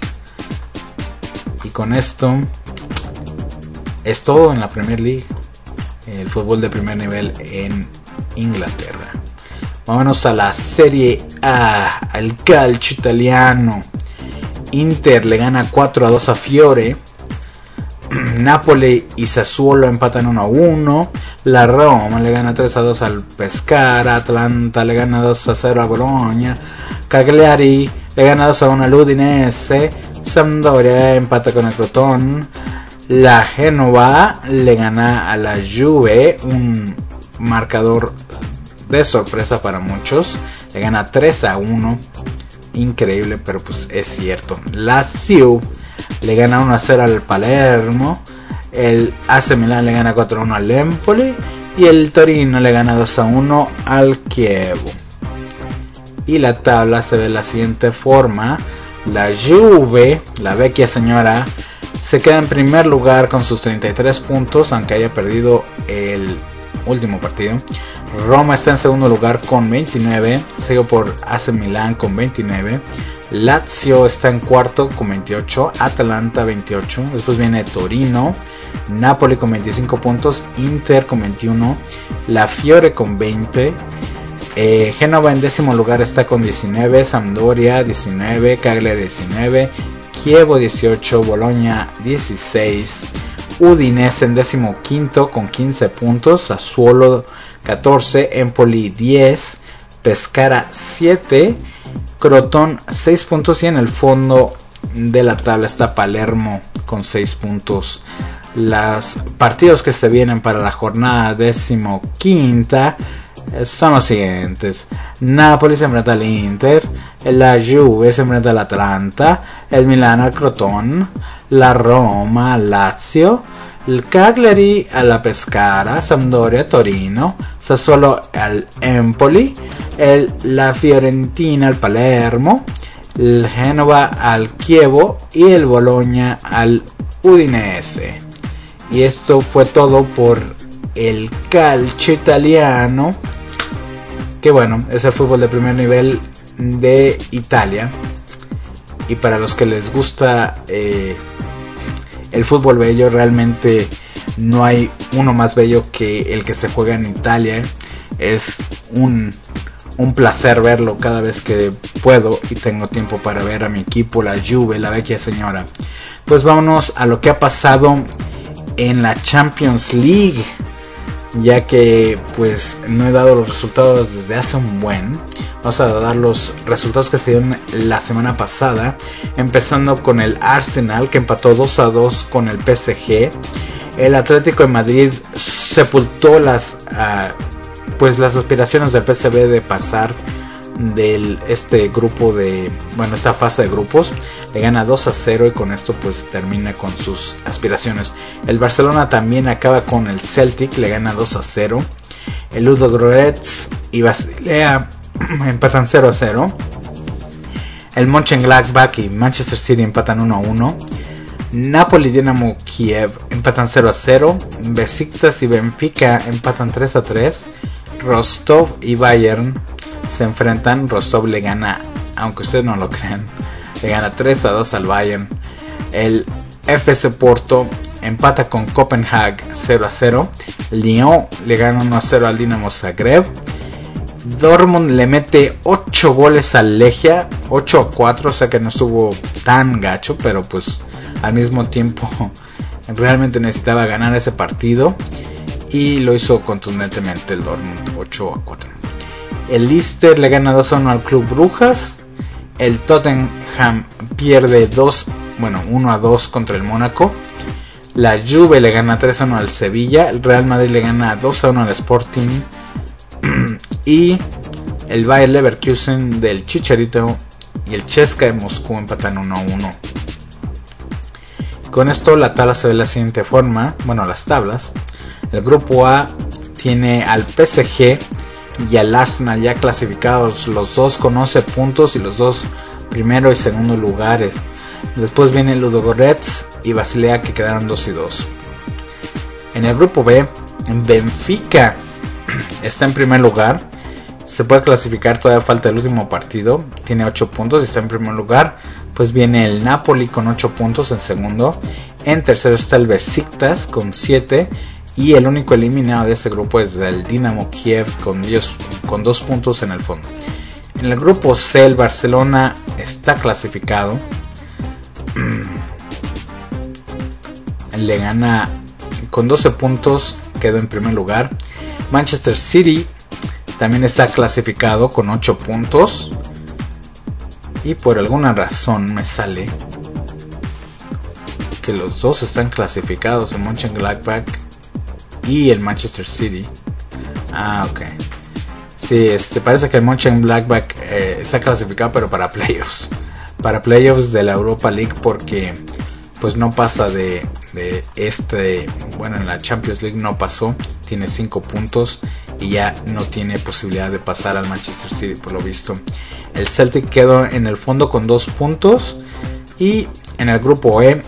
[SPEAKER 7] Y con esto es todo en la Premier League, el fútbol de primer nivel en Inglaterra. Vámonos a la Serie A, al calcio italiano. Inter le gana cuatro a dos a Fiore. Napoli y Sassuolo empatan uno a uno. La Roma le gana tres a dos al Pescara. Atlanta le gana dos a cero a Bologna. Cagliari le gana dos a uno al Udinese. Sampdoria empata con el Crotone. La Génova le gana a la Juve, un marcador de sorpresa para muchos. Le gana tres a uno. Increíble, pero pues es cierto. Lazio le gana uno a cero al Palermo. El A C Milan le gana cuatro a uno al Empoli. Y el Torino le gana dos a uno al Chievo. Y la tabla se ve de la siguiente forma. La Juve, la vecchia señora, se queda en primer lugar con sus treinta y tres puntos, aunque haya perdido el último partido. Roma está en segundo lugar con veintinueve, seguido por A C Milán con veintinueve. Lazio está en cuarto con veintiocho, Atalanta veintiocho, después viene Torino, Napoli con veinticinco puntos, Inter con veintiuno, la Fiore con veinte, eh, Génova en décimo lugar está con diecinueve, Sampdoria diecinueve, Cagliari diecinueve, Chievo dieciocho, Bologna dieciséis, Udinese en décimo quinto con quince puntos, Sassuolo catorce, Empoli diez, Pescara siete, Crotón seis puntos y en el fondo de la tabla está Palermo con seis puntos. Los partidos que se vienen para la jornada décimo quinta son los siguientes: Napoli se enfrenta al Inter, la Juve se enfrenta al Atalanta, el Milán al Crotón, la Roma al Lazio, el Cagliari alla Pescara, Sampdoria Torino, Sassuolo al Empoli, el, la Fiorentina al Palermo, el Génova al Chievo y el Bologna al Udinese. Y esto fue todo por el calcio italiano, que bueno, es el fútbol de primer nivel de Italia. Y para los que les gusta eh, el fútbol bello, realmente no hay uno más bello que el que se juega en Italia. Es un, un placer verlo cada vez que puedo y tengo tiempo para ver a mi equipo, la Juve, la vecchia señora. Pues vámonos a lo que ha pasado en la Champions League, ya que pues no he dado los resultados desde hace un buen. Vamos a dar los resultados que se dieron la semana pasada, empezando con el Arsenal, que empató dos a dos con el P S G. El Atlético de Madrid sepultó las uh, pues las aspiraciones del P S V de pasar de este grupo de, bueno, esta fase de grupos. Le gana dos a cero y con esto pues termina con sus aspiraciones. El Barcelona también acaba con el Celtic, le gana dos a cero. El Ludogorets y Basilea empatan cero a cero. El Mönchengladbach y Manchester City empatan uno a uno. Napoli, Dinamo Kiev empatan cero a cero. Besiktas y Benfica empatan tres a tres. Rostov y Bayern se enfrentan. Rostov le gana, aunque ustedes no lo crean, le gana tres a dos al Bayern. El F C Porto empata con Copenhague cero a cero. Lyon le gana uno a cero al Dinamo Zagreb. Dortmund le mete ocho goles al Legia, ocho a cuatro, o sea que no estuvo tan gacho, pero pues al mismo tiempo realmente necesitaba ganar ese partido y lo hizo contundentemente el Dortmund, ocho a cuatro. El Leicester le gana dos a uno al Club Brujas. El Tottenham pierde dos, bueno, uno a dos contra el Mónaco. La Juve le gana tres a uno al Sevilla. El Real Madrid le gana dos a uno al Sporting. Y el Bayer Leverkusen del Chicharito y el Chesca de Moscú empatan uno a uno. Con esto la tabla se ve de la siguiente forma. Bueno, las tablas. El grupo A tiene al P S G y al Arsenal ya clasificados, los dos con once puntos y los dos primero y segundo lugares. Después viene el Ludogorets y Basilea, que quedaron dos y dos. En el grupo B, Benfica está en primer lugar. Se puede clasificar, todavía falta el último partido. Tiene ocho puntos y está en primer lugar. Pues viene el Napoli con ocho puntos en segundo. En tercero está el Besiktas con siete. Y el único eliminado de este grupo es el Dinamo Kiev con, diez, con dos puntos en el fondo. En el grupo C, el Barcelona está clasificado. Le gana con doce puntos, quedó en primer lugar. Manchester City también está clasificado con ocho puntos. Y por alguna razón me sale que los dos están clasificados, el Mönchengladbach y el Manchester City. Ah, ok. Sí, este, parece que el Mönchengladbach eh, está clasificado, pero para playoffs. Para playoffs de la Europa League, porque pues no pasa de, de este... Bueno, en la Champions League no pasó. Tiene cinco puntos y ya no tiene posibilidad de pasar al Manchester City, por lo visto. El Celtic quedó en el fondo con dos puntos. Y en el grupo E,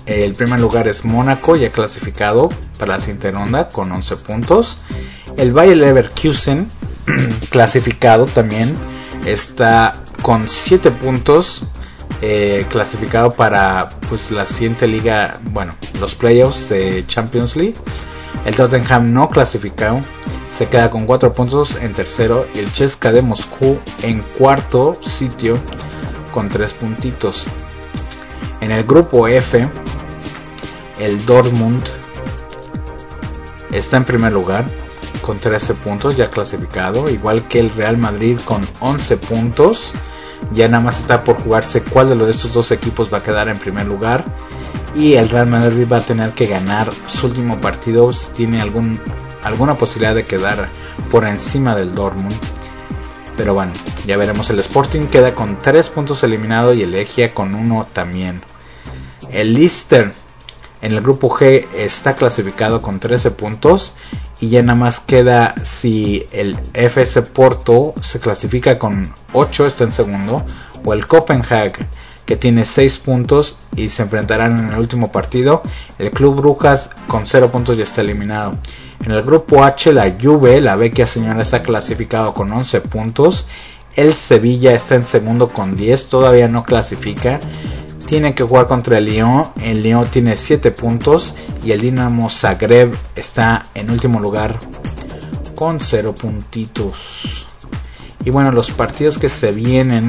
[SPEAKER 7] El primer lugar es Mónaco, ya clasificado para la siguiente ronda con once puntos. El Bayer Leverkusen, clasificado también, está con siete puntos, eh, clasificado para pues la siguiente liga, bueno, los playoffs de Champions League. El Tottenham no clasificado, se queda con cuatro puntos en tercero, y el C S K A de Moscú en cuarto sitio con tres puntitos. En el grupo F, el Dortmund está en primer lugar con trece puntos, ya clasificado, igual que el Real Madrid con once puntos. Ya nada más está por jugarse cuál de los de estos dos equipos va a quedar en primer lugar, y el Real Madrid va a tener que ganar su último partido si tiene algún, alguna posibilidad de quedar por encima del Dortmund. Pero bueno, ya veremos. El Sporting queda con tres puntos eliminado y el Legia con uno también. El Leicester en el grupo G está clasificado con trece puntos, y ya nada más queda si el F S Porto se clasifica con ocho, está en segundo, o el Copenhague, que tiene seis puntos y se enfrentarán en el último partido. El Club Brujas con cero puntos ya está eliminado. En el grupo H, la Juve, la vecchia señora, está clasificado con once puntos. El Sevilla está en segundo con diez, todavía no clasifica. Tiene que jugar contra el Lyon. El Lyon tiene siete puntos y el Dinamo Zagreb está en último lugar con cero puntitos. Y bueno, los partidos que se vienen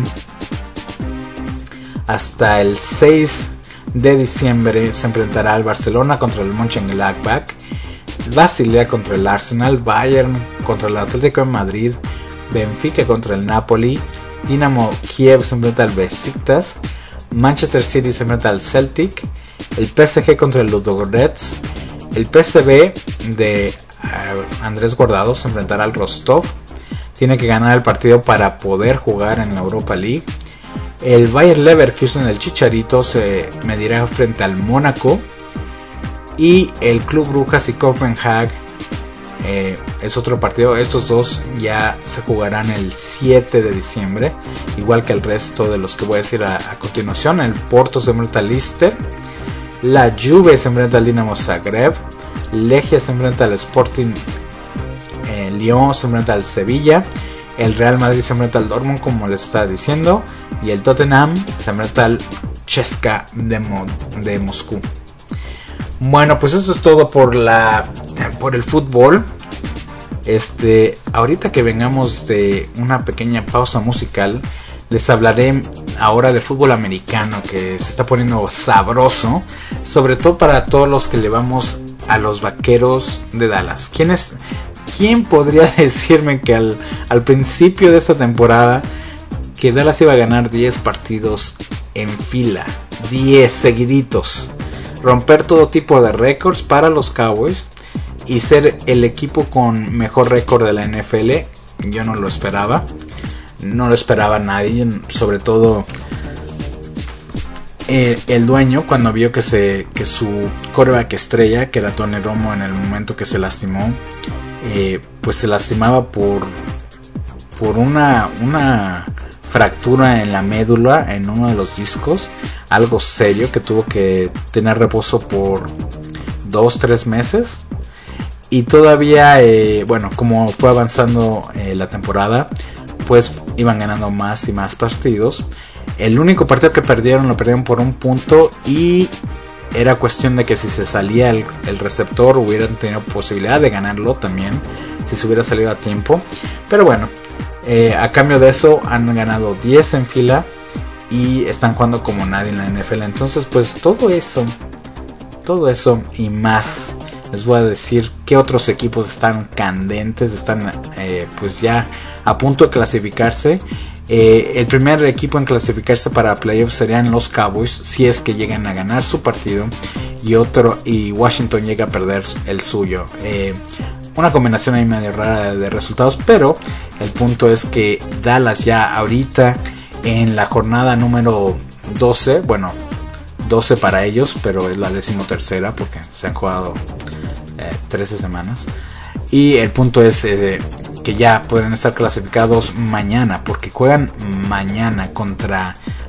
[SPEAKER 7] hasta el seis de diciembre: se enfrentará el Barcelona contra el Mönchengladbach, Basilea contra el Arsenal, Bayern contra el Atlético de Madrid, Benfica contra el Napoli, Dinamo Kiev se enfrenta al Besiktas, Manchester City se enfrenta al Celtic, el P S G contra el Ludogorets, el P S V de uh, Andrés Guardado se enfrentará al Rostov. Tiene que ganar el partido para poder jugar en la Europa League. El Bayer Leverkusen, el Chicharito, se medirá frente al Mónaco. Y el Club Brujas y Copenhague eh, es otro partido. Estos dos ya se jugarán el siete de diciembre, igual que el resto de los que voy a decir a, a continuación. El Porto se enfrenta al Leicester, la Juve se enfrenta al Dinamo Zagreb, Legia se enfrenta al Sporting, eh, Lyon se enfrenta al Sevilla, el Real Madrid se enfrenta al Dortmund, como les estaba diciendo, y el Tottenham se enfrenta al C S K A de, Mo- de Moscú. Bueno, pues esto es todo por la por el fútbol. Este, ahorita que vengamos de una pequeña pausa musical, les hablaré ahora de fútbol americano, que se está poniendo sabroso, sobre todo para todos los que le vamos a los Vaqueros de Dallas. ¿Quién es, quién podría decirme que al, al principio de esta temporada que Dallas iba a ganar diez partidos en fila, diez seguiditos, romper todo tipo de récords para los Cowboys y ser el equipo con mejor récord de la N F L? Yo no lo esperaba, no lo esperaba nadie, sobre todo eh, el dueño, cuando vio que se que su quarterback estrella, que era Tony Romo, en el momento que se lastimó, eh, pues se lastimaba por por una una fractura en la médula, en uno de los discos, algo serio, que tuvo que tener reposo por dos, tres meses. Y todavía, eh, bueno, como fue avanzando eh, la temporada, pues iban ganando más y más partidos. El único partido que perdieron, lo perdieron por un punto, y era cuestión de que si se salía el, el receptor, hubieran tenido posibilidad de ganarlo también, si se hubiera salido a tiempo. Pero bueno, Eh, a cambio de eso han ganado diez en fila y están jugando como nadie en la N F L. Entonces, pues todo eso, todo eso y más, les voy a decir qué otros equipos están candentes, están eh, pues ya a punto de clasificarse. Eh, el primer equipo en clasificarse para playoffs serían los Cowboys, si es que llegan a ganar su partido, y otro y Washington llega a perder el suyo. Eh, Una combinación ahí medio rara de resultados, pero el punto es que Dallas ya ahorita en la jornada número doce, bueno, doce para ellos, pero es la decimotercera porque se han jugado eh, trece semanas. Y el punto es eh, que ya pueden estar clasificados mañana, porque juegan mañana contra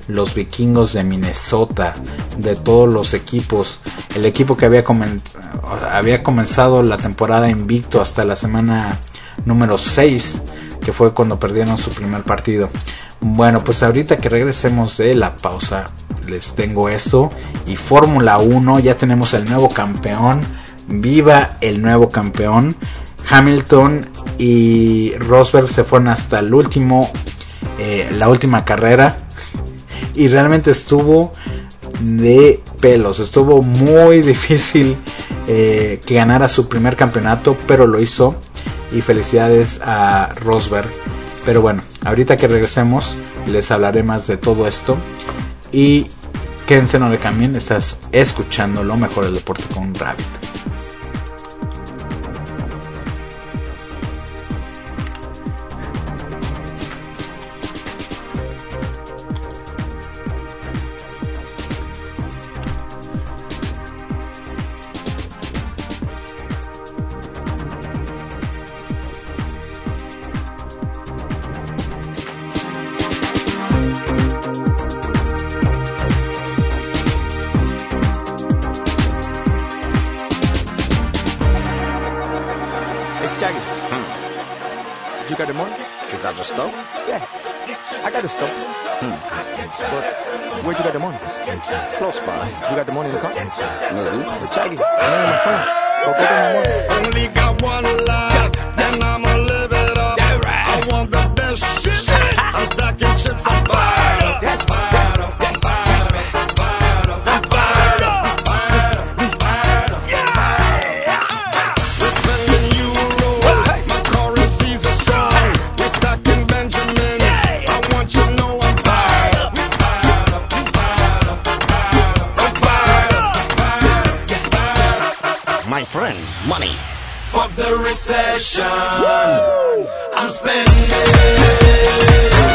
[SPEAKER 7] los Vikingos de Minnesota. De todos los equipos, el equipo que había, comen- había comenzado la temporada invicto hasta la semana número seis, que fue cuando perdieron su primer partido. Bueno, pues ahorita que regresemos de la pausa les tengo eso. Y Fórmula uno, ya tenemos el nuevo campeón. Viva el nuevo campeón. Hamilton y Rosberg se fueron hasta el último, eh, la última carrera, y realmente estuvo de pelos. Estuvo muy difícil eh, que ganara su primer campeonato, pero lo hizo, y felicidades a Rosberg. Pero bueno, ahorita que regresemos les hablaré más de todo esto, y quédense, no le cambien. Estás escuchando lo mejor del deporte con Rabbit.
[SPEAKER 10] I got the stuff. Hmm. But where'd you get the money? Close by. You got the money in the car? Maybe. Hey, Chaggy, I'm on my phone. Go get my money.
[SPEAKER 3] Only got one life, then I'ma live it up. I want the best shit. I'm stacking chips. I'm fired up. That's fired up. That's fired up. Fired up. I'm fired up. Fired up. Fired up. Yeah. We're spending euros. My currencies are strong. We're stacking Benjamins. I want you to know I'm fired up. Fired up. Fired up. Fired up. I'm fired up. Fired up. Fired up. My friend, money. Fuck the recession. I'm spending.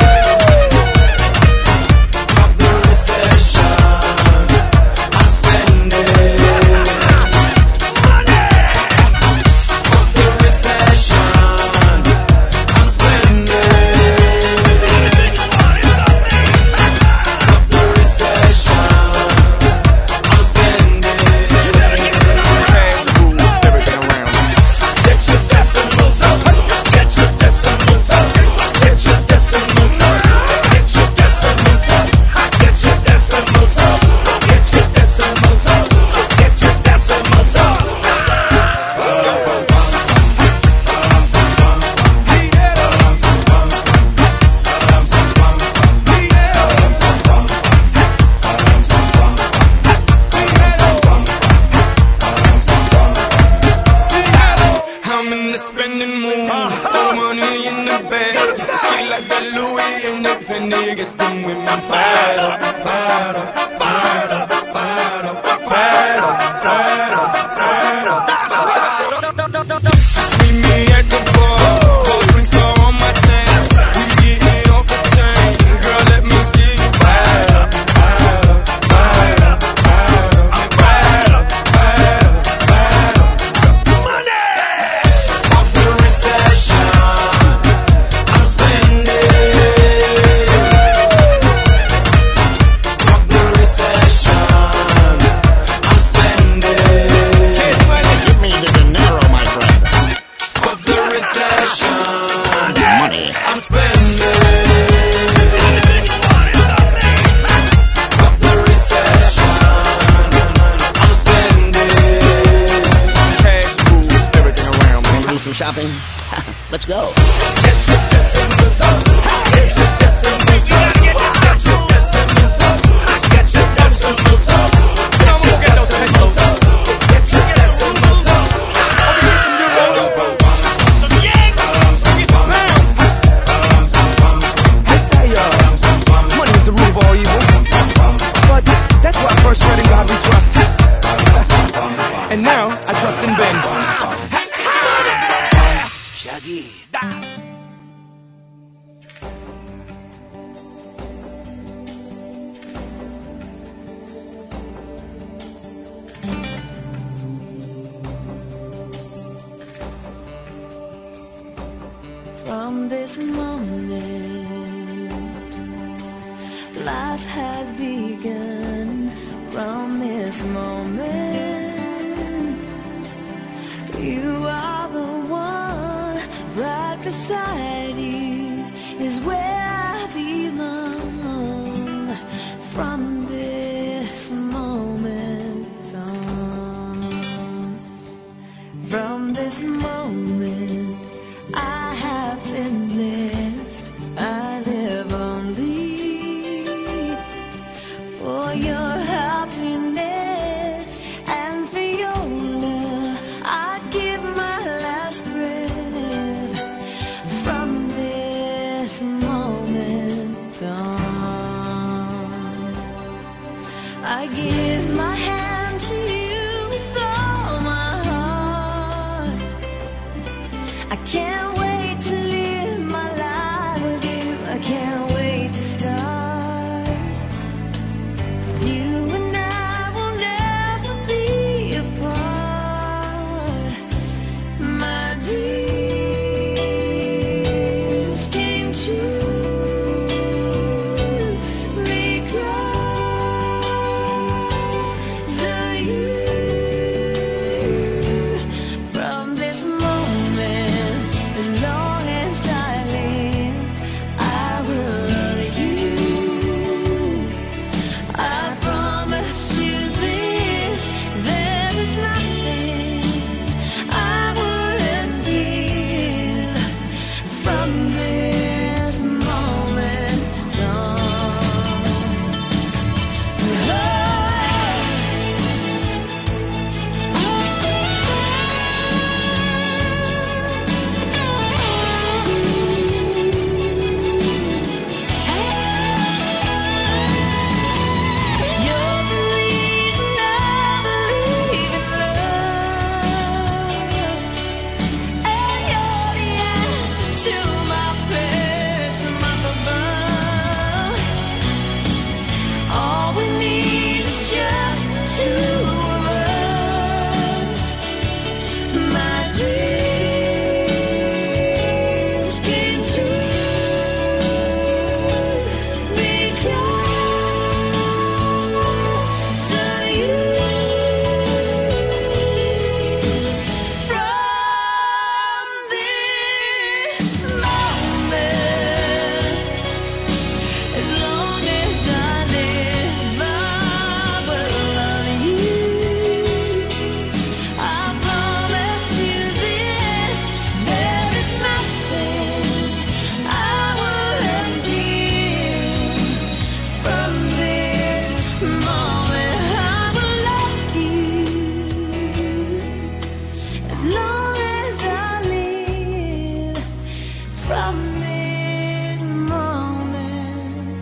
[SPEAKER 13] Let's go.
[SPEAKER 10] And now I trust in Ben.
[SPEAKER 13] Shaggy.
[SPEAKER 5] From this moment, life has begun from this moment. You are the one, right beside you is where I belong. From this moment on, from this moment I have been blessed. I live only for your happiness and for your love. I give my last breath. From this moment on, I give my hand to you with all my heart. I can't wait to live my life with you. I can't wait to start. You and I will never be apart. My dreams came true because of you. From this moment, as long as I live, I will love you. I promise you this, there is nothing I wouldn't give. From this moment on. You're the reason I believe in love, and you're the answer to my prayers from up above. All we need is just the two of us. My dreams came true because of you. From this moment, as long as I live, I will love you. I promise you this, there is nothing I wouldn't give. From this moment, I will love you. As long as I live, from this moment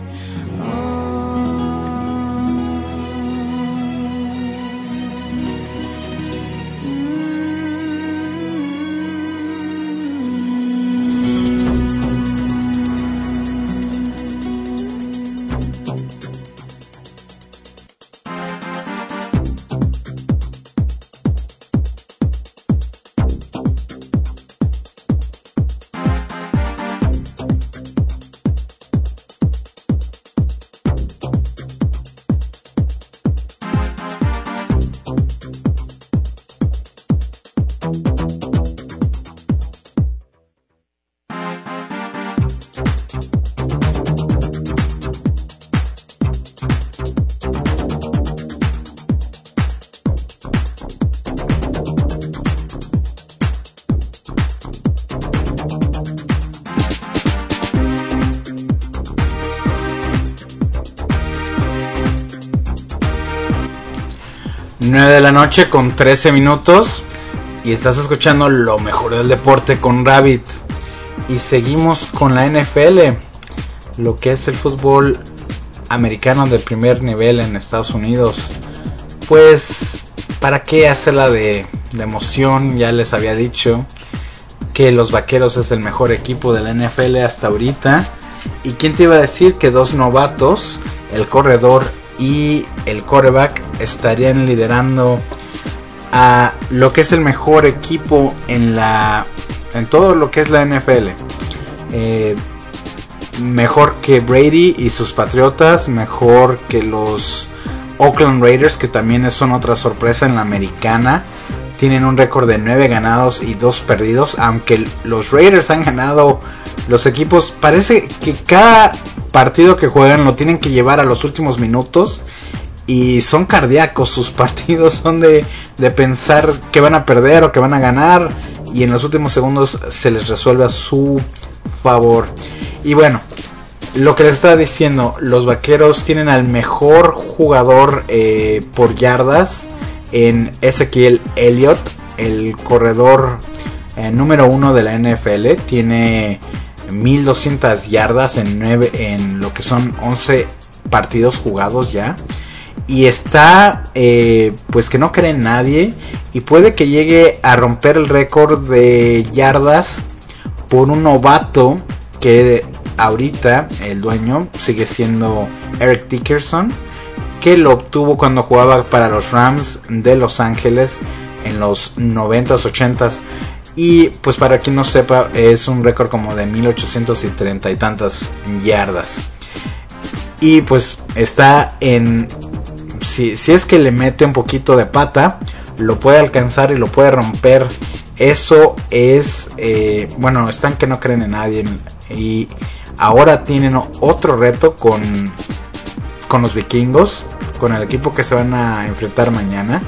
[SPEAKER 7] nueve de la noche con trece minutos y estás escuchando lo mejor del deporte con Rabbit. Y seguimos con la N F L, lo que es el fútbol americano de primer nivel en Estados Unidos. Pues, ¿para qué hacerla de, de emoción? Ya les había dicho que los Vaqueros es el mejor equipo de la N F L hasta ahorita. ¿Y quién te iba a decir que dos novatos, el corredor y el quarterback, estarían liderando a lo que es el mejor equipo en la en todo lo que es la N F L? Eh, mejor que Brady y sus Patriotas, mejor que los Oakland Raiders, que también son otra sorpresa en la americana. Tienen un récord de nueve ganados y dos perdidos, aunque los Raiders han ganado los equipos. Parece que cada partido que juegan lo tienen que llevar a los últimos minutos y son cardíacos sus partidos, son de, de pensar que van a perder o que van a ganar y en los últimos segundos se les resuelve a su favor. Y bueno, lo que les estaba diciendo, los Vaqueros tienen al mejor jugador eh, por yardas en Ezekiel Elliott, el corredor eh, número uno de la N F L. Tiene mil doscientas yardas en, nueve, en lo que son once partidos jugados ya. Y está, eh, pues que no cree nadie. Y puede que llegue a romper el récord de yardas por un novato que ahorita el dueño sigue siendo Eric Dickerson, que lo obtuvo cuando jugaba para los Rams de Los Ángeles en los noventas, ochentas. Y pues para quien no sepa, es un récord como de mil ochocientos treinta y tantas yardas. Y pues está en... Si, si es que le mete un poquito de pata, lo puede alcanzar y lo puede romper. Eso es... Eh, bueno, están que no creen en nadie. Y ahora tienen otro reto con... con los Vikingos, con el equipo que se van a enfrentar mañana,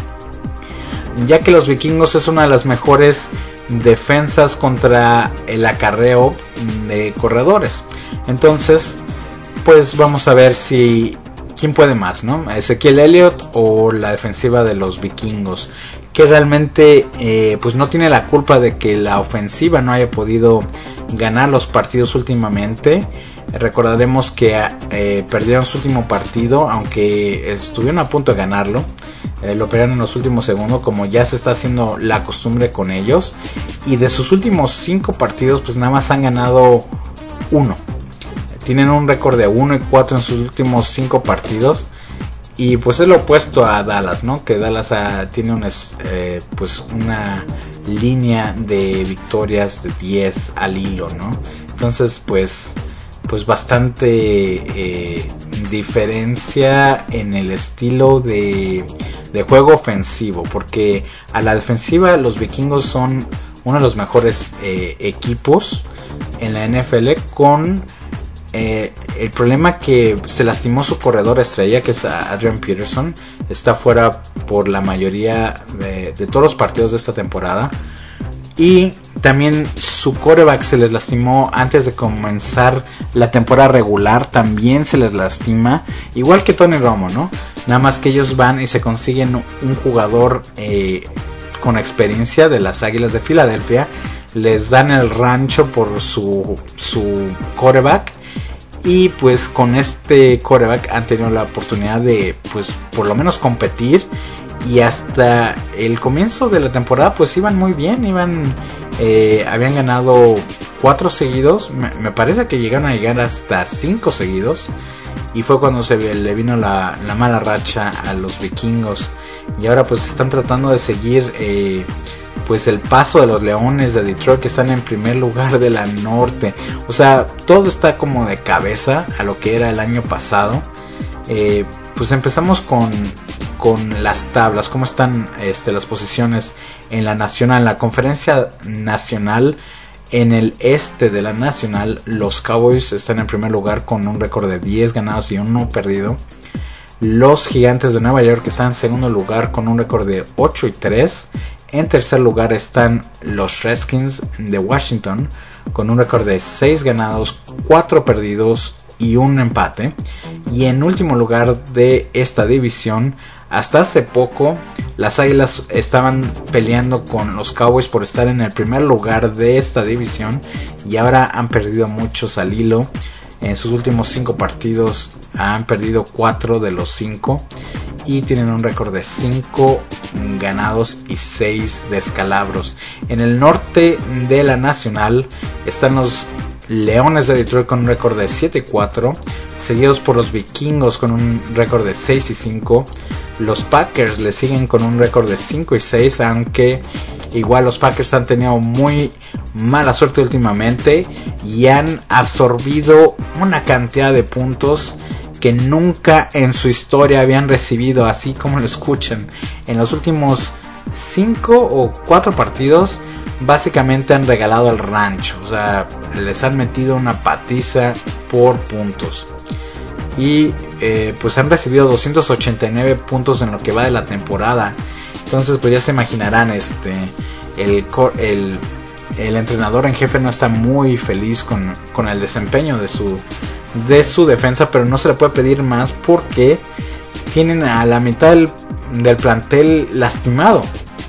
[SPEAKER 7] ya que los Vikingos es una de las mejores defensas contra el acarreo de corredores. Entonces, pues vamos a ver si quién puede más, ¿no? Ezekiel Elliott o la defensiva de los Vikingos, que realmente eh, pues no tiene la culpa de que la ofensiva no haya podido ganar los partidos últimamente. Recordaremos que eh, perdieron su último partido, aunque estuvieron a punto de ganarlo. Eh, lo perdieron en los últimos segundos, como ya se está haciendo la costumbre con ellos. Y de sus últimos cinco partidos, pues nada más han ganado uno. Tienen un récord de uno y cuatro en sus últimos cinco partidos. Y pues es lo opuesto a Dallas, ¿no? Que Dallas ah, tiene un, eh, pues una línea de victorias de diez al hilo, ¿no? Entonces, pues... pues bastante eh, diferencia en el estilo de, de juego ofensivo, porque a la defensiva los Vikingos son uno de los mejores eh, equipos en la N F L, con eh, el problema que se lastimó su corredor estrella, que es Adrian Peterson. Está fuera por la mayoría de, de todos los partidos de esta temporada. Y también su quarterback se les lastimó antes de comenzar la temporada regular. También se les lastima. Igual que Tony Romo, ¿no? Nada más que ellos van y se consiguen un jugador eh, con experiencia de las Águilas de Filadelfia. Les dan el rancho por su, su quarterback. Y pues con este quarterback han tenido la oportunidad de, pues por lo menos competir. Y hasta el comienzo de la temporada pues iban muy bien, iban eh, habían ganado cuatro seguidos, me, me parece que llegaron a llegar hasta cinco seguidos, y fue cuando se le vino la, la mala racha a los Vikingos. Y ahora pues están tratando de seguir eh, pues el paso de los Leones de Detroit, que están en primer lugar de la norte. O sea, todo está como de cabeza a lo que era el año pasado. eh, Pues empezamos con, con las tablas, cómo están este, las posiciones en la nacional, en la conferencia nacional. En el este de la nacional, los Cowboys están en primer lugar con un récord de diez ganados y uno perdido. Los Gigantes de Nueva York están en segundo lugar con un récord de ocho y tres. En tercer lugar están los Redskins de Washington con un récord de seis ganados, cuatro perdidos y un empate. Y en último lugar de esta división, hasta hace poco las Águilas estaban peleando con los Cowboys por estar en el primer lugar de esta división, y ahora han perdido muchos al hilo. En sus últimos cinco partidos han perdido cuatro de los cinco y tienen un récord de cinco ganados y seis descalabros. En el norte de la nacional están los Leones de Detroit con un récord de siete y cuatro, seguidos por los Vikingos con un récord de seis y cinco. Los Packers le siguen con un récord de cinco y seis, aunque Igual los Packers han tenido muy mala suerte últimamente y han absorbido una cantidad de puntos que nunca en su historia habían recibido, así como lo escuchan. En los últimos cinco o cuatro partidos básicamente han regalado el rancho, o sea, les han metido una patiza por puntos. Y eh, pues han recibido doscientos ochenta y nueve puntos en lo que va de la temporada. Entonces pues ya se imaginarán, este el, el, el entrenador en jefe no está muy feliz con, con el desempeño de su, de su defensa, pero no se le puede pedir más porque tienen a la mitad del, del plantel lastimado.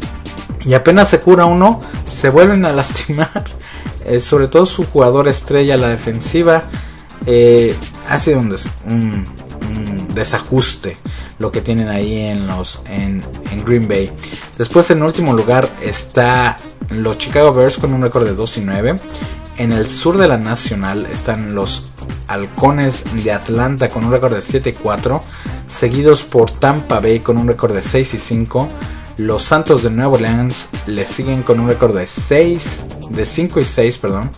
[SPEAKER 7] Y apenas se cura uno, se vuelven a lastimar. Eh, sobre todo su jugador estrella, la defensiva. Eh, ha sido un, des, un, un desajuste lo que tienen ahí en los en, en Green Bay. Después en último lugar está los Chicago Bears con un récord de dos y nueve. En el sur de la Nacional están los Halcones de Atlanta con un récord de siete y cuatro, seguidos por Tampa Bay con un récord de seis y cinco. Los Santos de Nueva Orleans le siguen con un récord de seis, de cinco y seis, perdón.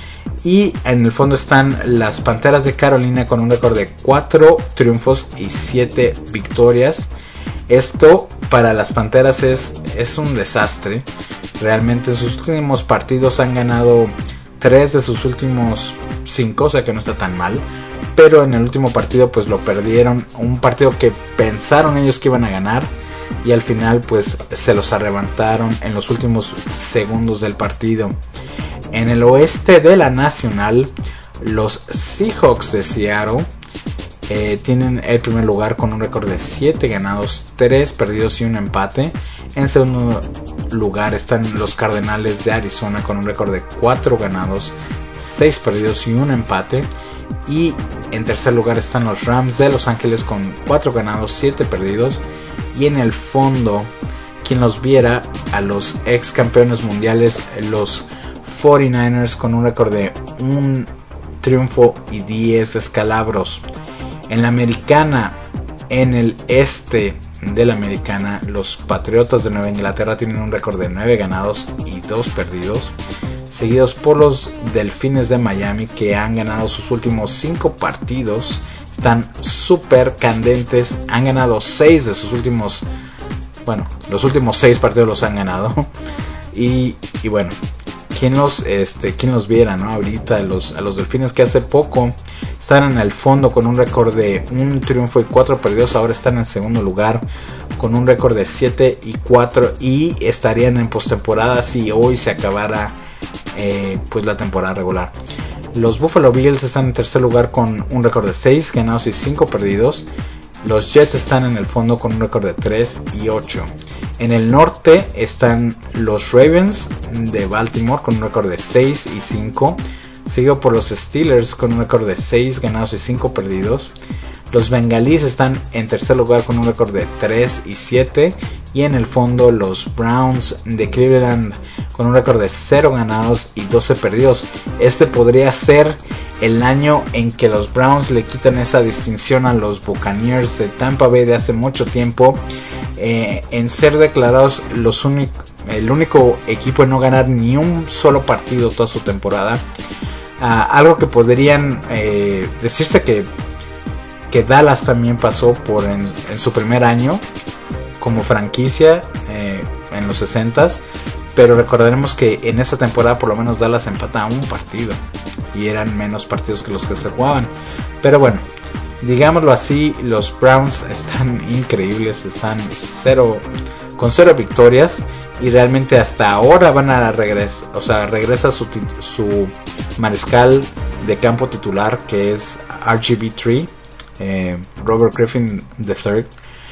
[SPEAKER 7] Y en el fondo están las Panteras de Carolina con un récord de cuatro triunfos y siete victorias. Esto para las Panteras es, es un desastre. Realmente en sus últimos partidos han ganado tres de sus últimos cinco, o sea que no está tan mal. Pero en el último partido pues lo perdieron. Un partido que pensaron ellos que iban a ganar. Y al final pues se los arrebataron en los últimos segundos del partido. En el oeste de la Nacional, los Seahawks de Seattle eh, tienen el primer lugar con un récord de siete ganados, tres perdidos y un empate. En segundo lugar están los Cardenales de Arizona con un récord de cuatro ganados, seis perdidos y un empate. Y en tercer lugar están los Rams de Los Ángeles con cuatro ganados, siete perdidos. Y en el fondo, quien los viera, a los ex campeones mundiales, los cuarenta y nueve ers con un récord de un triunfo y diez descalabros. En la Americana, en el este de la Americana, los Patriotas de Nueva Inglaterra tienen un récord de nueve ganados y dos perdidos, seguidos por los Delfines de Miami, que han ganado sus últimos cinco partidos. Están súper candentes, han ganado seis de sus últimos, bueno, los últimos seis partidos los han ganado. Y, y bueno, ¿quién los, este, quién los viera, ¿no? Ahorita los, a los Delfines, que hace poco están en el fondo con un récord de un triunfo y cuatro perdidos, ahora están en segundo lugar con un récord de siete y cuatro y estarían en postemporada si hoy se acabara eh, pues la temporada regular. Los Buffalo Bills están en tercer lugar con un récord de seis ganados y cinco perdidos. Los Jets están en el fondo con un récord de tres y ocho. En el norte están los Ravens de Baltimore con un récord de seis y cinco, seguido por los Steelers con un récord de seis ganados y cinco perdidos. Los Bengalíes están en tercer lugar con un récord de tres y siete. Y en el fondo los Browns de Cleveland con un récord de cero ganados y doce perdidos. Este podría ser el año en que los Browns le quitan esa distinción a los Buccaneers de Tampa Bay de hace mucho tiempo, eh, en ser declarados los único, el único equipo en no ganar ni un solo partido toda su temporada. Uh, algo que podrían eh, decirse que, que Dallas también pasó por en, en su primer año como franquicia eh, en los sesentas, pero recordaremos que en esa temporada por lo menos Dallas empataba un partido y eran menos partidos que los que se jugaban. Pero bueno, digámoslo así, los Browns están increíbles, están cero, con cero victorias y realmente hasta ahora van a regresar, o sea, regresa su, su mariscal de campo titular, que es R G B tres, eh, Robert Griffin tercero.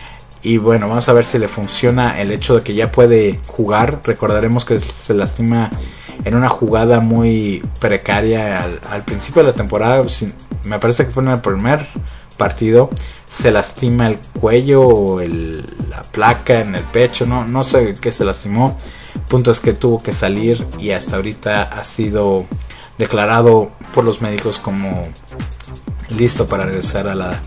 [SPEAKER 7] Y bueno, vamos a ver si le funciona el hecho de que ya puede jugar. Recordaremos que se lastima en una jugada muy precaria al, al principio de la temporada. Me parece que fue en el primer partido. Se lastima el cuello o el, la placa en el pecho. No, no sé qué se lastimó. El punto es que tuvo que salir y hasta ahorita ha sido declarado por los médicos como listo para regresar a la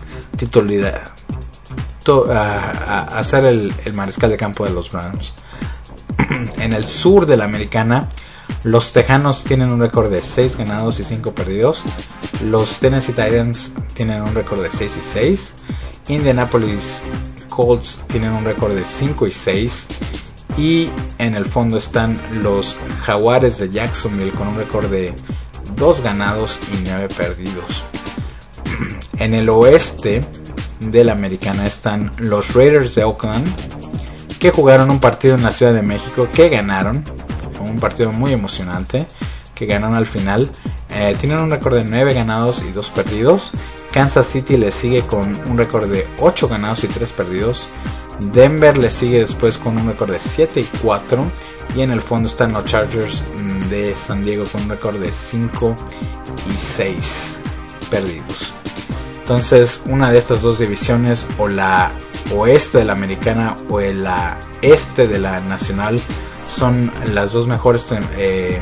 [SPEAKER 7] titularidad. A, a, a ser el, el mariscal de campo de los Browns. En el sur de la Americana, los Tejanos tienen un récord de seis ganados y cinco perdidos. Los Tennessee Titans tienen un récord de seis y seis. Indianapolis Colts tienen un récord de cinco y seis. Y en el fondo están los Jaguares de Jacksonville con un récord de dos ganados y nueve perdidos. En el oeste de la Americana están los Raiders de Oakland, que jugaron un partido en la Ciudad de México, que ganaron. Fue un partido muy emocionante, que ganaron al final. Eh, tienen un récord de nueve ganados y dos perdidos. Kansas City le sigue con un récord de ocho ganados y tres perdidos. Denver le sigue después con un récord de siete y cuatro. Y en el fondo están los Chargers de San Diego con un récord de cinco y seis perdidos. Entonces, una de estas dos divisiones, o la oeste de la Americana o el este de la Nacional, son las dos mejores eh,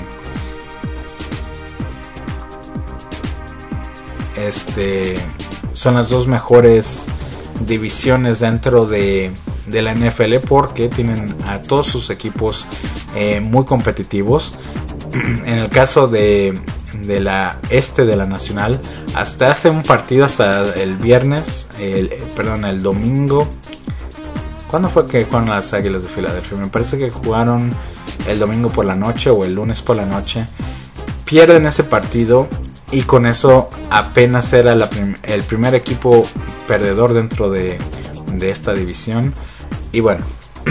[SPEAKER 7] este son las dos mejores divisiones dentro de, de la N F L, porque tienen a todos sus equipos eh, muy competitivos. En el caso de, de la este de la Nacional, hasta hace un partido, hasta el viernes, el, perdón, el domingo. ¿Cuándo fue que jugaron las Águilas de Filadelfia? Me parece que jugaron el domingo por la noche o el lunes por la noche. Pierden ese partido y con eso apenas era la prim- el primer equipo perdedor dentro de, de esta división. Y bueno,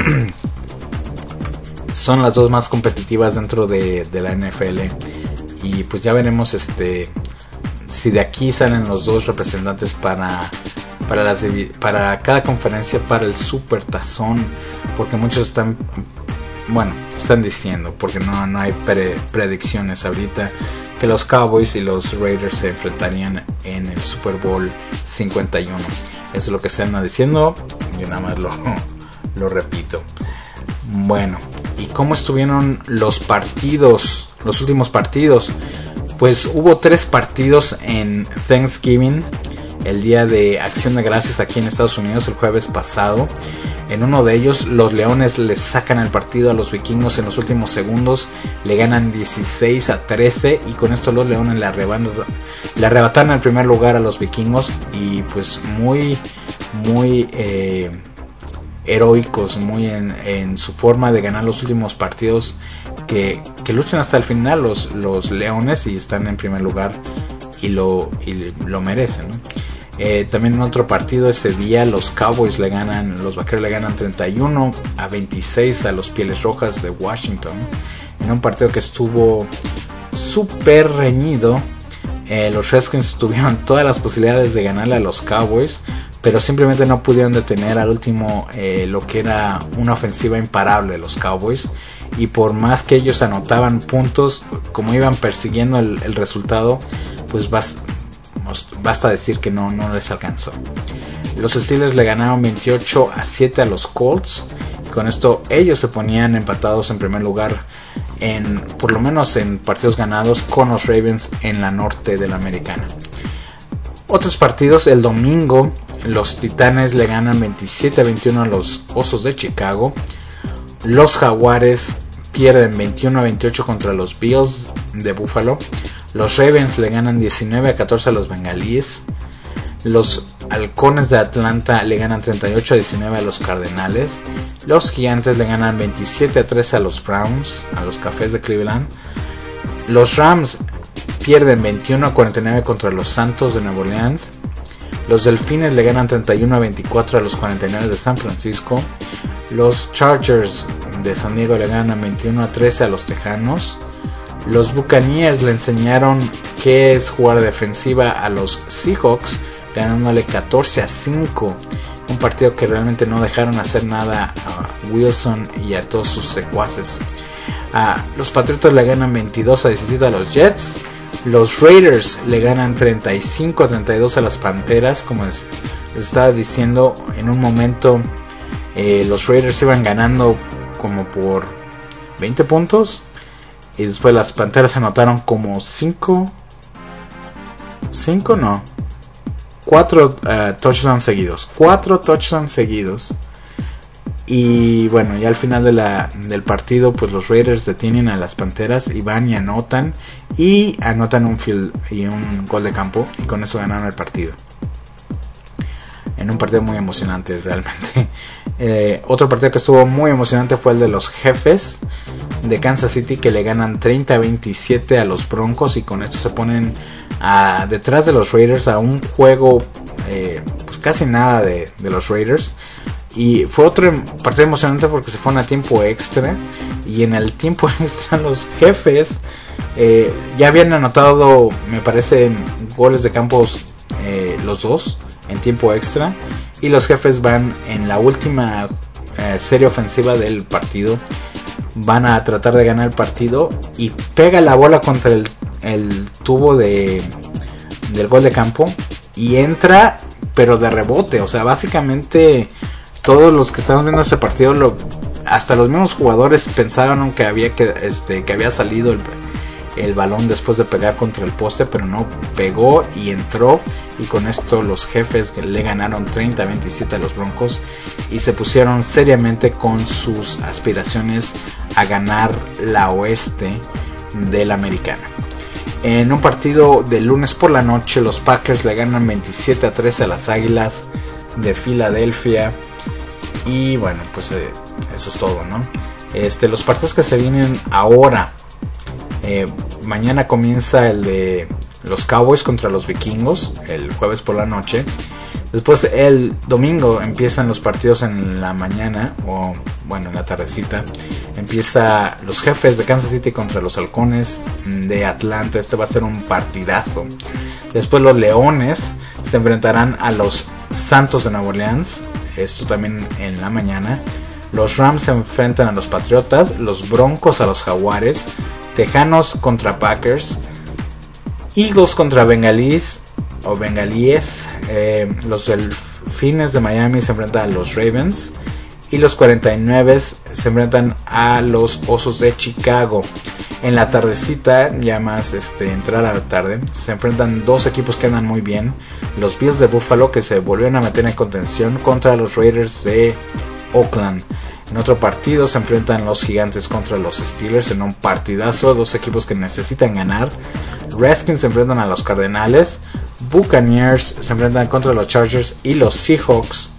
[SPEAKER 7] son las dos más competitivas dentro de, de la N F L. Y pues ya veremos este si de aquí salen los dos representantes para... Para, las, para cada conferencia, para el Super Tazón, porque muchos están, bueno, están diciendo, porque no, no hay pre, predicciones ahorita, que los Cowboys y los Raiders se enfrentarían en el Super Bowl cincuenta y uno. Eso es lo que se anda diciendo, yo nada más lo, lo repito. Bueno, ¿y cómo estuvieron los partidos, los últimos partidos? Pues hubo tres partidos en Thanksgiving, el día de Acción de Gracias aquí en Estados Unidos, el jueves pasado. En uno de ellos, los Leones les sacan el partido a los Vikingos en los últimos segundos, le ganan dieciséis a trece, y con esto los Leones le arrebatan, le arrebataron el primer lugar a los Vikingos, y pues muy, muy eh, heroicos, muy en, en su forma de ganar los últimos partidos, que, que luchan hasta el final los, los Leones, y están en primer lugar y lo, y lo merecen, ¿no? Eh, también en otro partido ese día, los Cowboys le ganan, los Vaqueros le ganan treinta y uno a veintiséis a los Pieles Rojas de Washington, en un partido que estuvo súper reñido. Eh, los Redskins tuvieron todas las posibilidades de ganarle a los Cowboys, pero simplemente no pudieron detener al último eh, lo que era una ofensiva imparable de los Cowboys, y por más que ellos anotaban puntos, como iban persiguiendo el, el resultado, pues basta, basta decir que no, no les alcanzó. Los Steelers le ganaron veintiocho a siete a los Colts. Con esto ellos se ponían empatados en primer lugar, en, por lo menos en partidos ganados, con los Ravens en la norte de la Americana. Otros partidos, el domingo, los Titanes le ganan veintisiete a veintiuno a los Osos de Chicago. Los Jaguares pierden veintiuno a veintiocho contra los Bills de Buffalo. Los Ravens le ganan diecinueve a catorce a los Bengalíes. Los Halcones de Atlanta le ganan treinta y ocho a diecinueve a los Cardenales. Los Gigantes le ganan veintisiete a trece a los Browns, a los Cafés de Cleveland. Los Rams pierden veintiuno a cuarenta y nueve contra los Santos de Nueva Orleans. Los Delfines le ganan treinta y uno a veinticuatro a los cuarenta y nueve de San Francisco. Los Chargers de San Diego le ganan veintiuno a trece a los Tejanos. Los Buccaneers le enseñaron qué es jugar defensiva a los Seahawks, ganándole catorce a cinco. Un partido que realmente no dejaron hacer nada a Wilson y a todos sus secuaces. Uh, los Patriotas le ganan veintidós a diecisiete a los Jets. Los Raiders le ganan treinta y cinco a treinta y dos a las Panteras. Como les, les estaba diciendo, en un momento eh, los Raiders iban ganando como por veinte puntos. Y después las Panteras anotaron como cinco. cinco no. cuatro uh, touchdowns seguidos. cuatro touchdowns seguidos. Y bueno, ya al final de la, del partido, pues los Raiders detienen a las Panteras y van y anotan. Y anotan un field y un gol de campo. Y con eso ganaron el partido. En un partido muy emocionante realmente. Eh, otro partido que estuvo muy emocionante fue el de los Jefes de Kansas City, que le ganan treinta a veintisiete a los Broncos. Y con esto se ponen a, detrás de los Raiders a un juego, eh, pues casi nada de, de los Raiders. Y fue otro partido emocionante porque se fueron a tiempo extra. Y en el tiempo extra los Jefes eh, ya habían anotado, me parece, goles de campos eh, los dos en tiempo extra. Y los Jefes van en la última eh, serie ofensiva del partido. Van a tratar de ganar el partido. Y pega la bola contra el, el tubo de, del gol de campo. Y entra, pero de rebote. O sea, básicamente todos los que estaban viendo ese partido, lo, hasta los mismos jugadores pensaron que había, que, este, que había salido el, el balón después de pegar contra el poste, pero no, pegó y entró. Y con esto los Jefes le ganaron treinta a veintisiete a los Broncos y se pusieron seriamente con sus aspiraciones a ganar la oeste de la americana. En un partido de lunes por la noche, los Packers le ganan veintisiete a trece a las Águilas de Filadelfia. Y bueno, pues eh, eso es todo, ¿no? Este, los partidos que se vienen ahora. Eh, mañana comienza el de los Cowboys contra los Vikingos, el jueves por la noche. Después el domingo empiezan los partidos en la mañana, o bueno, en la tardecita. Empieza los Jefes de Kansas City contra los Halcones de Atlanta. Este va a ser un partidazo. Después los Leones se enfrentarán a los Santos de Nueva Orleans. Esto también en la mañana. Los Rams se enfrentan a los Patriotas. Los Broncos a los Jaguares. Tejanos contra Packers. Eagles contra Bengalíes o Bengalíes. Eh, los Delfines de Miami se enfrentan a los Ravens. Y los cuarenta y nueve se enfrentan a los Osos de Chicago. En la tardecita, ya más este, entrar a la tarde, se enfrentan dos equipos que andan muy bien. Los Bills de Buffalo, que se volvieron a meter en contención, contra los Raiders de Oakland. En otro partido se enfrentan los Gigantes contra los Steelers en un partidazo. Dos equipos que necesitan ganar. Redskins se enfrentan a los Cardenales. Buccaneers se enfrentan contra los Chargers. Y los Seahawks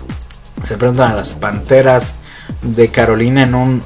[SPEAKER 7] se enfrentan a las Panteras de Carolina en un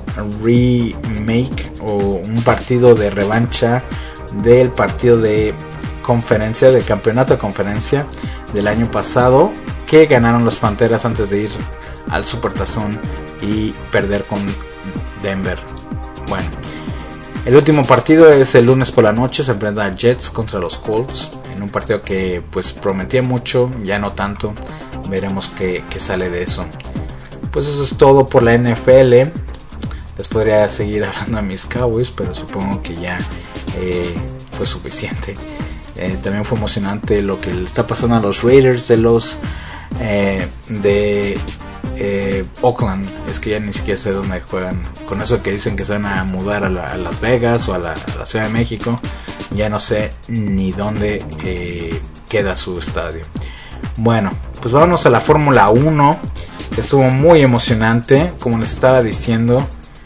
[SPEAKER 7] remake o un partido de revancha del partido de conferencia, del campeonato de conferencia del año pasado, que ganaron los Panteras antes de ir al Supertazón y perder con Denver. Bueno, el último partido es el lunes por la noche. Se enfrentan a Jets contra los Colts en un partido que pues prometía mucho, ya no tanto. Veremos qué, qué sale de eso. Pues eso es todo por la N F L. Les podría seguir hablando de mis Cowboys, pero supongo que ya eh, fue suficiente. Eh, también fue emocionante lo que le está pasando a los Raiders de los eh, de eh, Oakland. Es que ya ni siquiera sé dónde juegan. Con eso que dicen que se van a mudar a, la, a Las Vegas o a la, a la Ciudad de México, ya no sé ni dónde eh, queda su estadio. Bueno, pues vámonos a la Fórmula uno. Estuvo muy emocionante, como les estaba diciendo.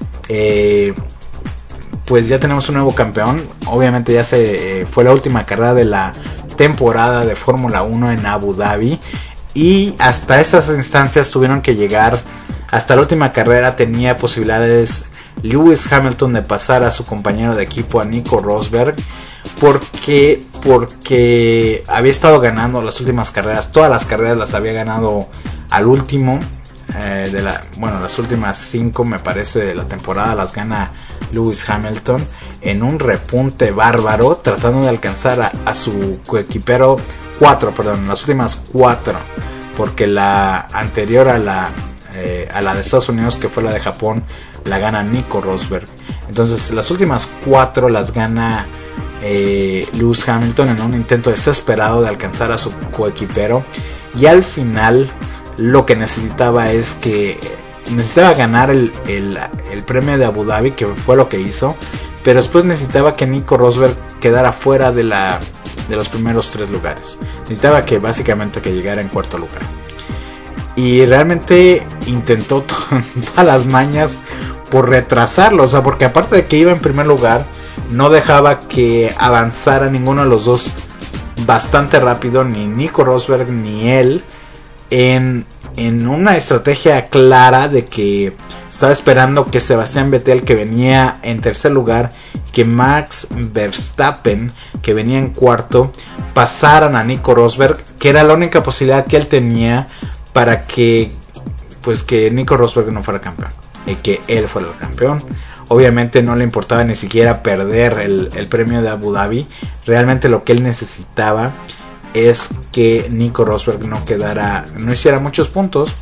[SPEAKER 7] Eh, pues ya tenemos un nuevo campeón. Obviamente ya se eh, fue la última carrera de la temporada de Fórmula uno en Abu Dhabi. Y hasta esas instancias tuvieron que llegar. Hasta la última carrera tenía posibilidades Lewis Hamilton de pasar a su compañero de equipo, a Nico Rosberg. Porque, porque había estado ganando las últimas carreras. Todas las carreras las había ganado al último. Eh, de la, bueno, las últimas cinco me parece de la temporada las gana Lewis Hamilton en un repunte bárbaro, tratando de alcanzar a, a su coequipero. Cuatro, perdón, las últimas cuatro, porque la anterior a la eh, a la de Estados Unidos, que fue la de Japón, la gana Nico Rosberg. Entonces las últimas cuatro las gana eh, Lewis Hamilton en un intento desesperado de alcanzar a su coequipero. Y al final lo que necesitaba es que necesitaba ganar el, el, el premio de Abu Dhabi, que fue lo que hizo, pero después necesitaba que Nico Rosberg quedara fuera de la de los primeros tres lugares. Necesitaba que básicamente que llegara en cuarto lugar. y realmente intentó todas las mañas por retrasarlo, o sea, porque aparte de que iba en primer lugar, no dejaba que avanzara ninguno de los dos bastante rápido, ni Nico Rosberg ni él, en, en una estrategia clara de que estaba esperando que Sebastián Vettel, que venía en tercer lugar, que Max Verstappen, que venía en cuarto, pasaran a Nico Rosberg, que era la única posibilidad que él tenía para que pues que Nico Rosberg no fuera campeón y que él fuera el campeón. Obviamente no le importaba ni siquiera perder el, el premio de Abu Dhabi. Realmente lo que él necesitaba es que Nico Rosberg no quedara, no hiciera muchos puntos,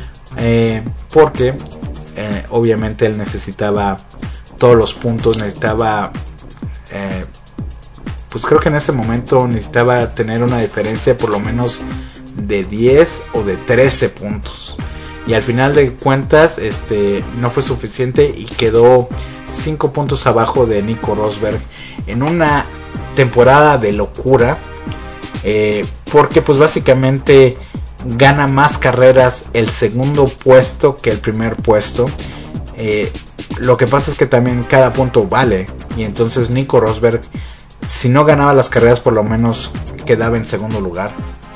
[SPEAKER 7] eh, porque eh, obviamente él necesitaba todos los puntos, necesitaba eh, pues creo que en ese momento necesitaba tener una diferencia por lo menos de diez o de trece puntos, y al final de cuentas este no fue suficiente y quedó cinco puntos abajo de Nico Rosberg en una temporada de locura, eh, porque pues básicamente gana más carreras el segundo puesto que el primer puesto. eh, lo que pasa es que también cada punto vale, y entonces Nico Rosberg, si no ganaba las carreras, por lo menos quedaba en segundo lugar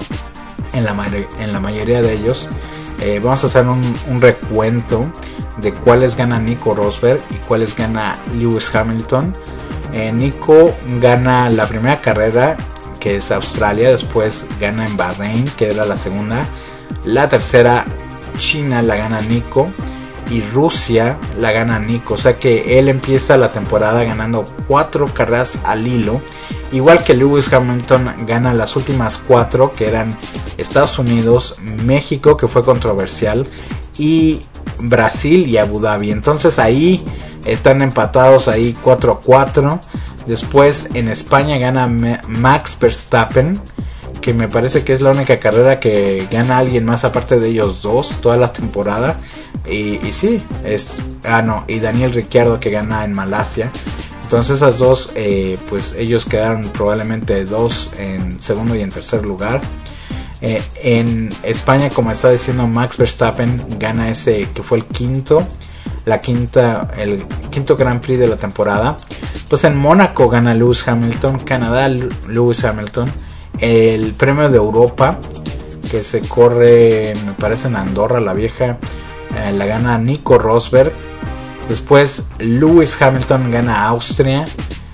[SPEAKER 7] en la, en la mayoría de ellos. Eh, vamos a hacer un, un recuento de cuáles gana Nico Rosberg y cuáles gana Lewis Hamilton. eh, Nico gana la primera carrera, que es Australia, después gana en Bahrein, que era la segunda, la tercera China la gana Nico, y Rusia la gana Nico. O sea que él empieza la temporada ganando cuatro carreras al hilo, igual que Lewis Hamilton gana las últimas cuatro, que eran Estados Unidos, México, que fue controversial, y Brasil y Abu Dhabi. Entonces ahí están empatados, ahí cuatro a cuatro. Después en España gana Max Verstappen, que me parece que es la única carrera que gana alguien más aparte de ellos dos toda la temporada. Y, y sí, es... Ah, no, y Daniel Ricciardo, que gana en Malasia. Entonces esas dos, eh, pues ellos quedaron probablemente dos en segundo y en tercer lugar. Eh, en España, como está diciendo, Max Verstappen gana ese que fue el quinto, la quinta, el quinto Grand Prix de la temporada. Pues en Mónaco gana Lewis Hamilton, Canadá Lewis Hamilton, el premio de Europa que se corre, me parece en Andorra la Vieja, eh, la gana Nico Rosberg. Después Lewis Hamilton gana Austria.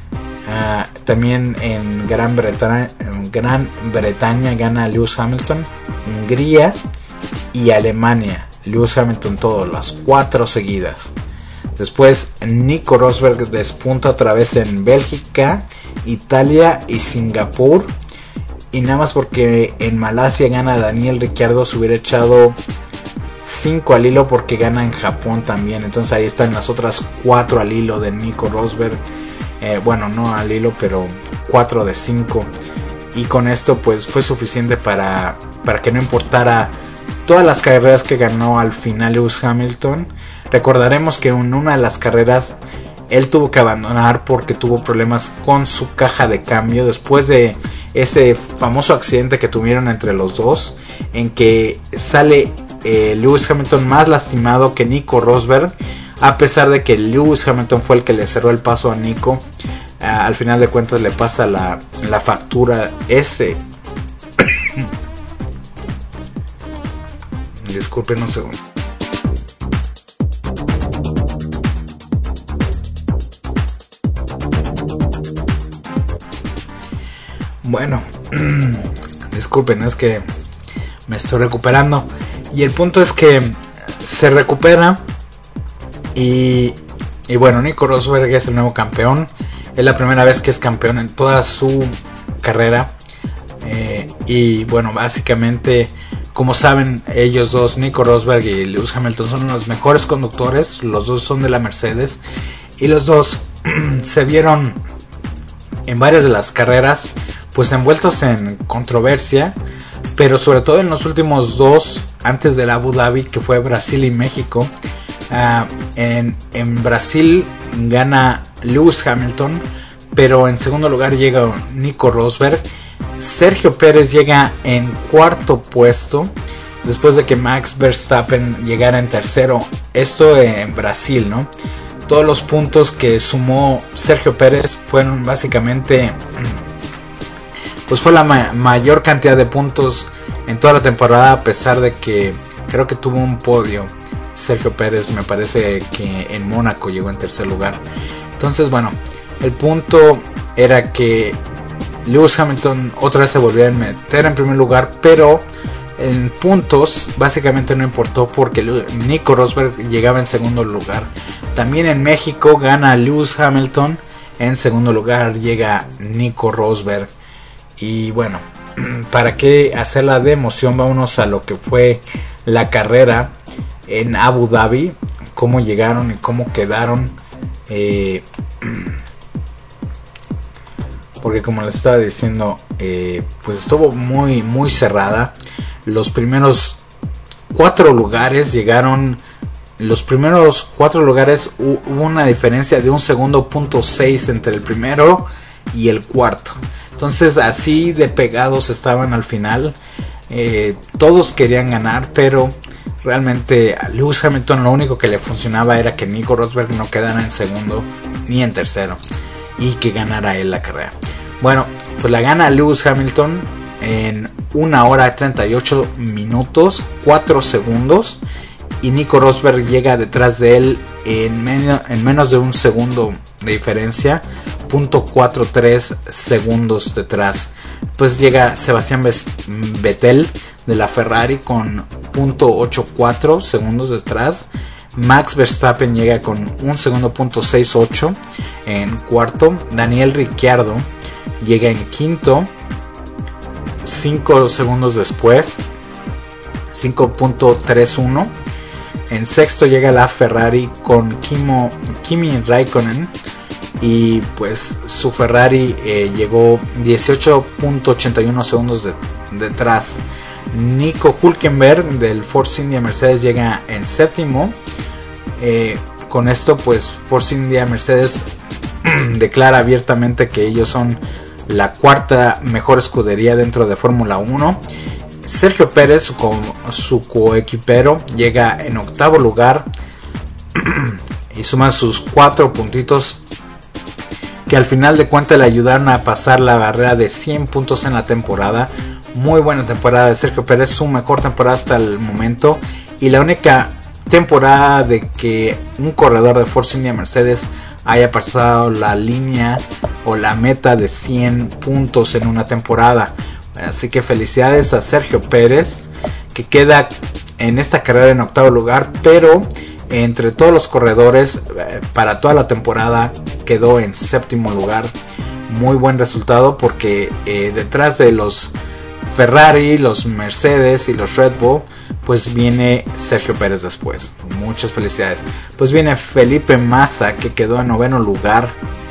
[SPEAKER 7] Uh, también en Gran Bretaña, en Gran Bretaña gana Lewis Hamilton, Hungría y Alemania. Lewis Hamilton todas las cuatro seguidas. Después Nico Rosberg despunta otra vez en Bélgica, Italia y Singapur. Y nada más porque en Malasia gana Daniel Ricciardo, se hubiera echado cinco al hilo porque gana en Japón también. Entonces ahí están las otras cuatro al hilo de Nico Rosberg. Eh, bueno, no al hilo, pero cuatro de cinco. Y con esto pues fue suficiente para, para que no importara todas las carreras que ganó al final Lewis Hamilton. Recordaremos que en una de las carreras él tuvo que abandonar porque tuvo problemas con su caja de cambio después de ese famoso accidente que tuvieron entre los dos, en que sale eh, Lewis Hamilton más lastimado que Nico Rosberg, a pesar de que Lewis Hamilton fue el que le cerró el paso a Nico. Uh, al final de cuentas le pasa la, la factura ese. Disculpen un segundo. Bueno, disculpen, es que me estoy recuperando. Y el punto es que se recupera. Y, y bueno, Nico Rosberg es el nuevo campeón. Es la primera vez que es campeón en toda su carrera. Eh, y bueno, básicamente, como saben, ellos dos, Nico Rosberg y Lewis Hamilton, son los mejores conductores. Los dos son de la Mercedes. Y los dos se vieron en varias de las carreras pues envueltos en controversia. Pero sobre todo en los últimos dos, antes del Abu Dhabi, que fue Brasil y México. Uh, en, en Brasil gana Lewis Hamilton, pero en segundo lugar llega Nico Rosberg. Sergio Pérez llega en cuarto puesto después de que Max Verstappen llegara en tercero, esto en Brasil, ¿no? Todos los puntos que sumó Sergio Pérez fueron básicamente, pues fue la ma- mayor cantidad de puntos en toda la temporada, a pesar de que creo que tuvo un podio. Sergio Pérez, me parece que en Mónaco llegó en tercer lugar. Entonces, bueno, el punto era que Lewis Hamilton otra vez se volvió a meter en primer lugar, pero en puntos básicamente no importó porque Nico Rosberg llegaba en segundo lugar. También en México gana Lewis Hamilton, en segundo lugar llega Nico Rosberg. Y bueno, para qué hacerla de emoción, vámonos a lo que fue la carrera en Abu Dhabi, cómo llegaron y cómo quedaron, eh, porque como les estaba diciendo, eh, pues estuvo muy muy cerrada. Los primeros cuatro lugares llegaron, los primeros cuatro lugares hubo una diferencia de un segundo punto seis entre el primero y el cuarto. Entonces así de pegados estaban al final. Eh, todos querían ganar, pero realmente a Lewis Hamilton lo único que le funcionaba era que Nico Rosberg no quedara en segundo ni en tercero y que ganara él la carrera. Bueno, pues la gana Lewis Hamilton en una hora treinta y ocho minutos cuatro segundos, y Nico Rosberg llega detrás de él en, medio, en menos de un segundo de diferencia, punto cuarenta y tres segundos detrás. Pues llega Sebastián Vettel de la Ferrari con punto ochenta y cuatro segundos detrás. Max Verstappen llega con un segundo punto sesenta y ocho en cuarto. Daniel Ricciardo llega en quinto, cinco segundos después, cinco punto treinta y uno. En sexto llega la Ferrari con Kimo, Kimi Raikkonen, y pues su Ferrari eh, llegó dieciocho punto ochenta y uno segundos de, detrás. Nico Hülkenberg del Force India Mercedes llega en séptimo. Eh, con esto pues Force India Mercedes declara abiertamente que ellos son la cuarta mejor escudería dentro de Fórmula uno. Sergio Pérez, su, co su coequipero, llega en octavo lugar y suma sus cuatro puntitos que al final de cuentas le ayudaron a pasar la barrera de cien puntos en la temporada. Muy buena temporada de Sergio Pérez, su mejor temporada hasta el momento, y la única temporada de que un corredor de Force India Mercedes haya pasado la línea o la meta de cien puntos en una temporada. Así que felicidades a Sergio Pérez, que queda en esta carrera en octavo lugar, pero entre todos los corredores eh, para toda la temporada quedó en séptimo lugar. Muy buen resultado, porque eh, detrás de los Ferrari, los Mercedes y los Red Bull, pues viene Sergio Pérez después. Muchas felicidades. Pues viene Felipe Massa, que quedó en noveno lugar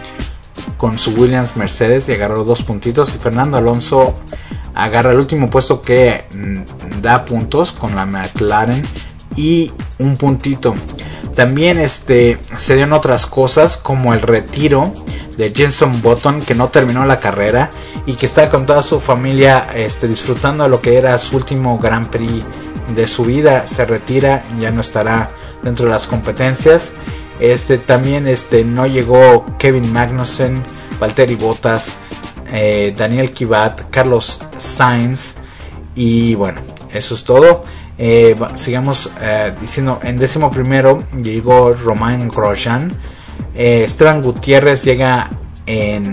[SPEAKER 7] con su Williams Mercedes y agarró dos puntitos, y Fernando Alonso agarra el último puesto, que mm, da puntos con la McLaren y un puntito. También este, se dieron otras cosas, como el retiro de Jenson Button, que no terminó la carrera y que está con toda su familia este, disfrutando de lo que era su último Grand Prix de su vida. Se retira, ya no estará dentro de las competencias. Este, también este, no llegó Kevin Magnussen, Valtteri Bottas, eh, Daniel Kvyat, Carlos Sainz, y bueno, eso es todo. Eh, sigamos eh, diciendo, en décimo primero llegó Romain Grosjean. eh, Esteban Gutiérrez llega en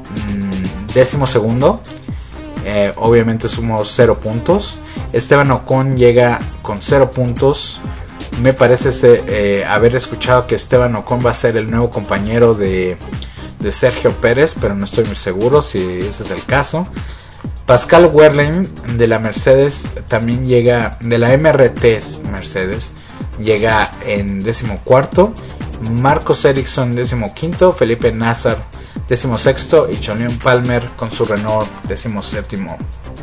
[SPEAKER 7] mm, décimo segundo, eh, obviamente sumó cero puntos. Esteban Ocon llega con cero puntos. Me parece eh, haber escuchado que Esteban Ocon va a ser el nuevo compañero de, de Sergio Pérez, pero no estoy muy seguro si ese es el caso. Pascal Wehrlein de la Mercedes también llega, de la M R T Mercedes, llega en décimo cuarto. Marcos Ericsson décimo quinto, Felipe Nasr décimo sexto, y Jolyon Palmer con su Renault décimo séptimo.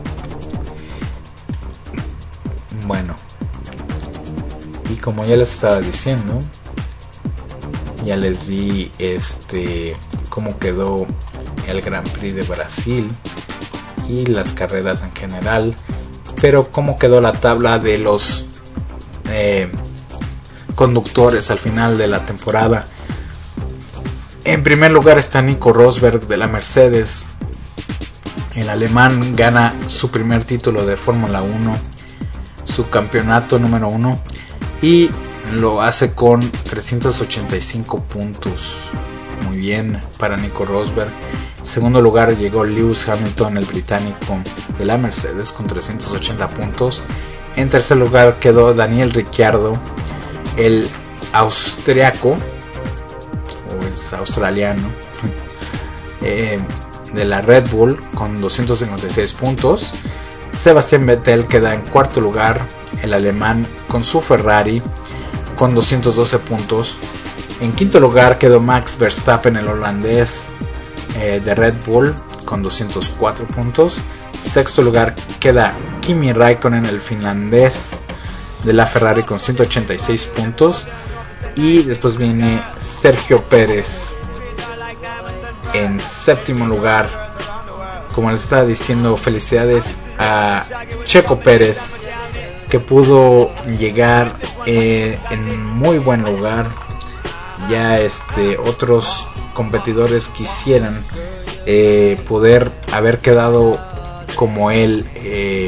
[SPEAKER 7] Bueno, y como ya les estaba diciendo, ya les di este cómo quedó el Grand Prix de Brasil y las carreras en general. pero cómo quedó la tabla de los eh, conductores al final de la temporada. En primer lugar está Nico Rosberg de la Mercedes. El alemán gana su primer título de Fórmula uno, su campeonato número uno, y lo hace con trescientos ochenta y cinco puntos. Muy bien para Nico Rosberg. En segundo lugar llegó Lewis Hamilton, el británico de la Mercedes, con trescientos ochenta puntos. En tercer lugar quedó Daniel Ricciardo, el austriaco, o es australiano, eh, de la Red Bull, con doscientos cincuenta y seis puntos. Sebastian Vettel queda en cuarto lugar, el alemán con su Ferrari, con doscientos doce puntos. En quinto lugar quedó Max Verstappen, el holandés eh, de Red Bull, con doscientos cuatro puntos. Sexto lugar queda Kimi Raikkonen, el finlandés de la Ferrari, con ciento ochenta y seis puntos. Y después viene Sergio Pérez en séptimo lugar. Como les estaba diciendo, felicidades a Checo Pérez, que pudo llegar eh, en muy buen lugar. Ya este otros competidores quisieran eh, poder haber quedado como él, eh,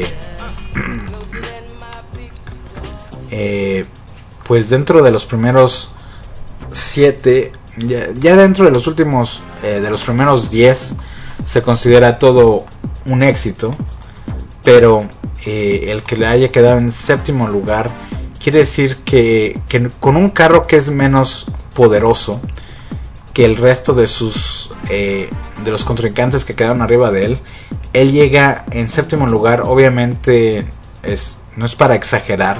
[SPEAKER 7] eh, pues dentro de los primeros siete, ya, ya dentro de los últimos eh, de los primeros diez se considera todo un éxito, pero eh, el que le haya quedado en séptimo lugar quiere decir que, que con un carro que es menos poderoso que el resto de sus eh, de los contrincantes que quedaron arriba de él, él llega en séptimo lugar. Obviamente es, no es para exagerar,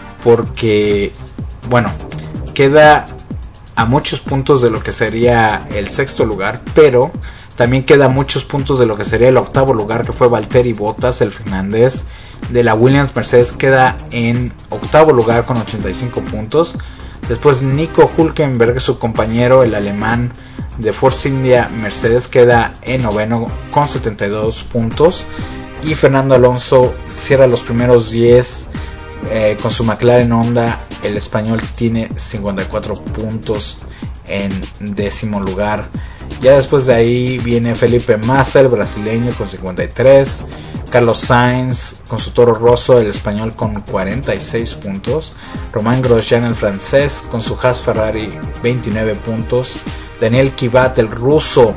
[SPEAKER 7] porque bueno, queda a muchos puntos de lo que sería el sexto lugar, pero también queda a muchos puntos de lo que sería el octavo lugar, que fue Valtteri Bottas, el finlandés de la Williams Mercedes, queda en octavo lugar con ochenta y cinco puntos. Después Nico Hülkenberg, su compañero, el alemán de Force India Mercedes, queda en noveno con setenta y dos puntos. Y Fernando Alonso cierra los primeros diez eh, con su McLaren Honda. El español tiene cincuenta y cuatro puntos en décimo lugar. Ya después de ahí viene Felipe Massa, el brasileño, con cincuenta y tres. Carlos Sainz con su Toro Rosso, el español, con cuarenta y seis puntos. Romain Grosjean, el francés, con su Haas Ferrari, veintinueve puntos. Daniel Kvyat, el ruso,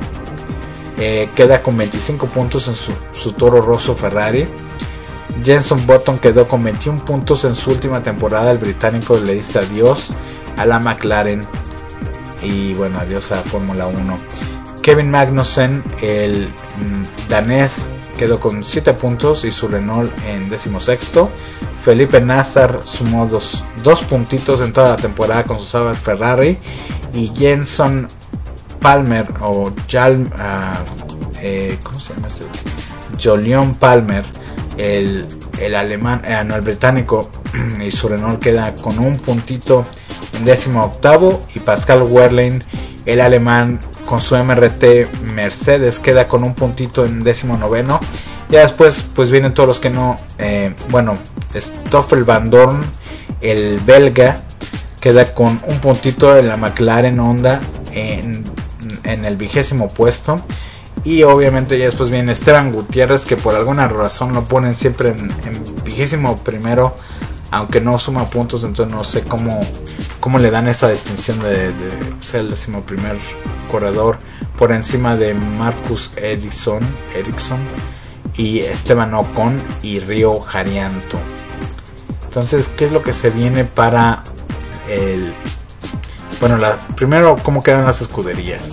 [SPEAKER 7] eh, queda con veinticinco puntos en su, su Toro Rosso Ferrari. Jenson Button quedó con veintiún puntos en su última temporada. El británico le dice adiós a la McLaren y bueno, adiós a Fórmula uno. Kevin Magnussen, el mm, danés, quedó con siete puntos y su Renault en decimosexto. Felipe Nasr sumó dos, dos puntitos en toda la temporada con su Sauber Ferrari. Y Jenson Palmer, o Jal, uh, eh, ¿cómo se llama este? Jolyon Palmer, el, el alemán, eh, no, el británico, y su Renault queda con un puntito en décimo octavo. Y Pascal Wehrlein, el alemán, con su M R T Mercedes, queda con un puntito en décimo noveno. Ya después pues vienen todos los que no, eh, bueno, Stoffel Van Dorn, el belga, queda con un puntito en la McLaren Honda en, en el vigésimo puesto. Y obviamente ya después viene Esteban Gutiérrez, que por alguna razón lo ponen siempre en, en vigésimo primero, aunque no suma puntos. Entonces no sé cómo, cómo le dan esa distinción de, de ser el décimo primer corredor, por encima de Marcus Ericsson, Ericsson y Esteban Ocon y Rio Haryanto. Entonces, ¿qué es lo que se viene para el... Bueno, la, primero, ¿cómo quedan las escuderías?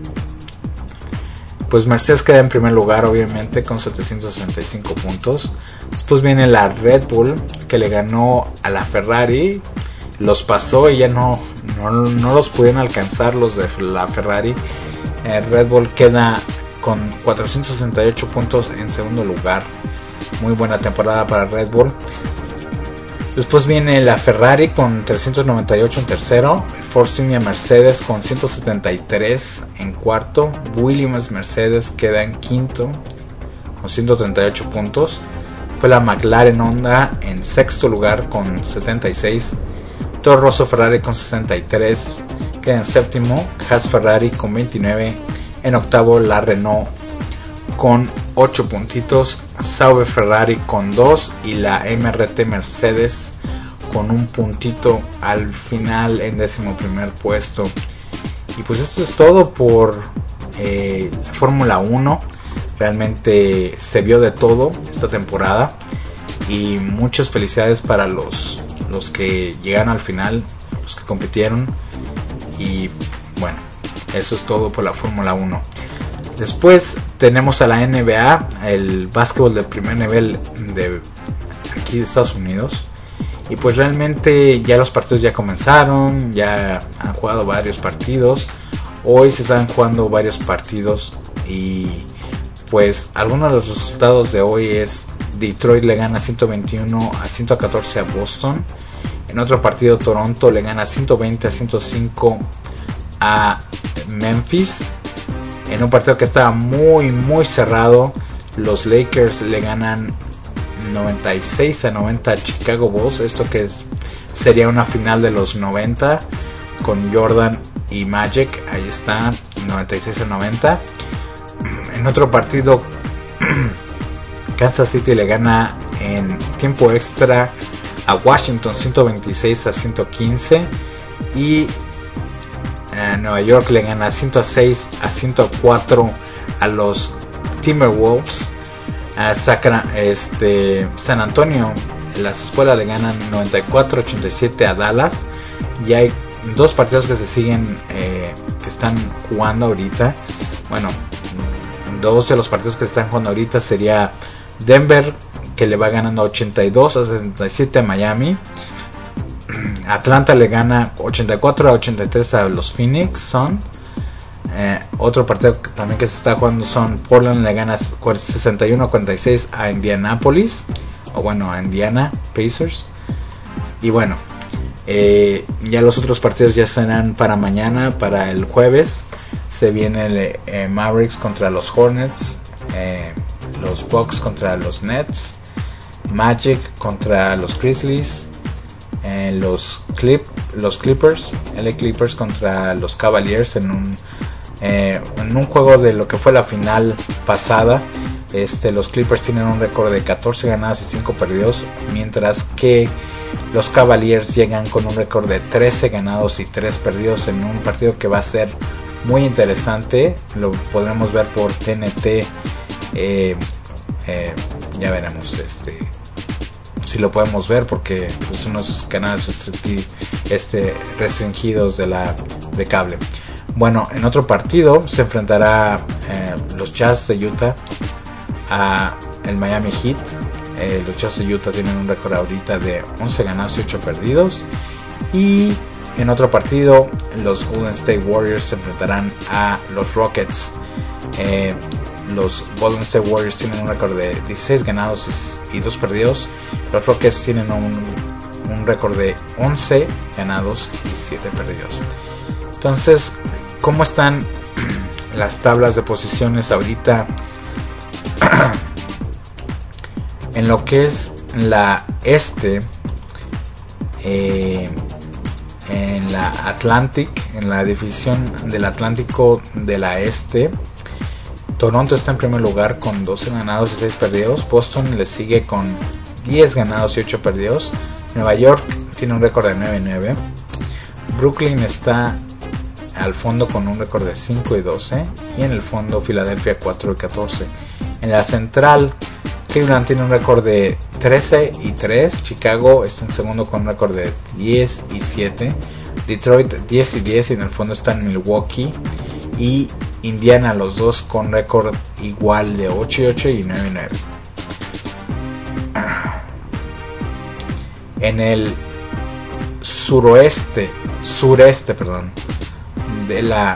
[SPEAKER 7] Pues Mercedes queda en primer lugar, obviamente, con setecientos sesenta y cinco puntos. Después viene la Red Bull, que le ganó a la Ferrari, los pasó y ya no, no, no los pudieron alcanzar los de la Ferrari. eh, Red Bull queda con cuatrocientos sesenta y ocho puntos en segundo lugar. Muy buena temporada para Red Bull. Después viene la Ferrari con trescientos noventa y ocho en tercero. Force India Mercedes con ciento setenta y tres en cuarto. Williams Mercedes queda en quinto con ciento treinta y ocho puntos. Después la McLaren Honda en sexto lugar con setenta y seis. Toro Rosso Ferrari con sesenta y tres. Queda en séptimo Haas Ferrari con veintinueve. En octavo la Renault con ocho puntitos. Sauber Ferrari con dos. Y la M R T Mercedes con un puntito al final en décimo primer puesto. Y pues esto es todo por eh, la Fórmula uno. Realmente se vio de todo esta temporada. Y muchas felicidades para los, los que llegaron al final, los que compitieron. Y bueno, eso es todo por la Fórmula uno. Después tenemos a la N B A, el básquetbol de primer nivel de aquí de Estados Unidos. Y pues realmente ya los partidos ya comenzaron, ya han jugado varios partidos. Hoy se están jugando varios partidos y pues algunos de los resultados de hoy es: Detroit le gana ciento veintiuno a ciento catorce a Boston. En otro partido Toronto le gana ciento veinte a ciento cinco a Memphis. En un partido que estaba muy muy cerrado, los Lakers le ganan noventa y seis a noventa a Chicago Bulls. Esto que es, sería una final de los noventa con Jordan y Magic. Ahí está, noventa y seis a noventa. En otro partido Kansas City le gana en tiempo extra a Washington ciento veintiséis a ciento quince. Y eh, Nueva York le gana ciento seis a ciento cuatro a los Timberwolves. A Sacra, este, San Antonio, las escuelas le ganan noventa y cuatro a ochenta y siete a Dallas. Y hay dos partidos que se siguen, eh, que están jugando ahorita. Bueno, dos de los partidos que se están jugando ahorita sería Denver, que le va ganando ochenta y dos a setenta y siete a Miami. Atlanta le gana ochenta y cuatro a ochenta y tres a los Phoenix Suns. Eh, otro partido que también que se está jugando son Portland le gana sesenta y uno a cuarenta y seis a Indianapolis, o bueno, a Indiana Pacers. Y bueno, eh, ya los otros partidos ya serán para mañana, para el jueves. Se viene el eh, Mavericks contra los Hornets, eh, los Bucks contra los Nets, Magic contra los Grizzlies, eh, los, Clip, los Clippers, L A Clippers contra los Cavaliers en un Eh, en un juego de lo que fue la final pasada. Este, los Clippers tienen un récord de catorce ganados y cinco perdidos, mientras que los Cavaliers llegan con un récord de trece ganados y tres perdidos en un partido que va a ser muy interesante. Lo podremos ver por T N T. eh, eh, ya veremos este, si lo podemos ver, porque pues, unos canales este, restringidos de, la, de cable. Bueno, en otro partido se enfrentará eh, los Jazz de Utah a el Miami Heat. Eh, los Jazz de Utah tienen un récord ahorita de once ganados y ocho perdidos. Y en otro partido los Golden State Warriors se enfrentarán a los Rockets. Eh, los Golden State Warriors tienen un récord de dieciséis ganados y dos perdidos. Los Rockets tienen un, un récord de once ganados y siete perdidos. Entonces, ¿cómo están las tablas de posiciones ahorita? En lo que es la este, eh, en la Atlantic, en la división del Atlántico de la este, Toronto está en primer lugar con doce ganados y seis perdidos. Boston le sigue con diez ganados y ocho perdidos. Nueva York tiene un récord de nueve nueve. Brooklyn está al fondo con un récord de cinco y doce. Y en el fondo Filadelfia cuatro y catorce. En la central, Cleveland tiene un récord de trece y tres. Chicago está en segundo con un récord de diez y siete. Detroit diez y diez. Y en el fondo están Milwaukee y Indiana, los dos con récord igual de ocho y ocho y nueve y nueve. En el suroeste, sureste, perdón, de la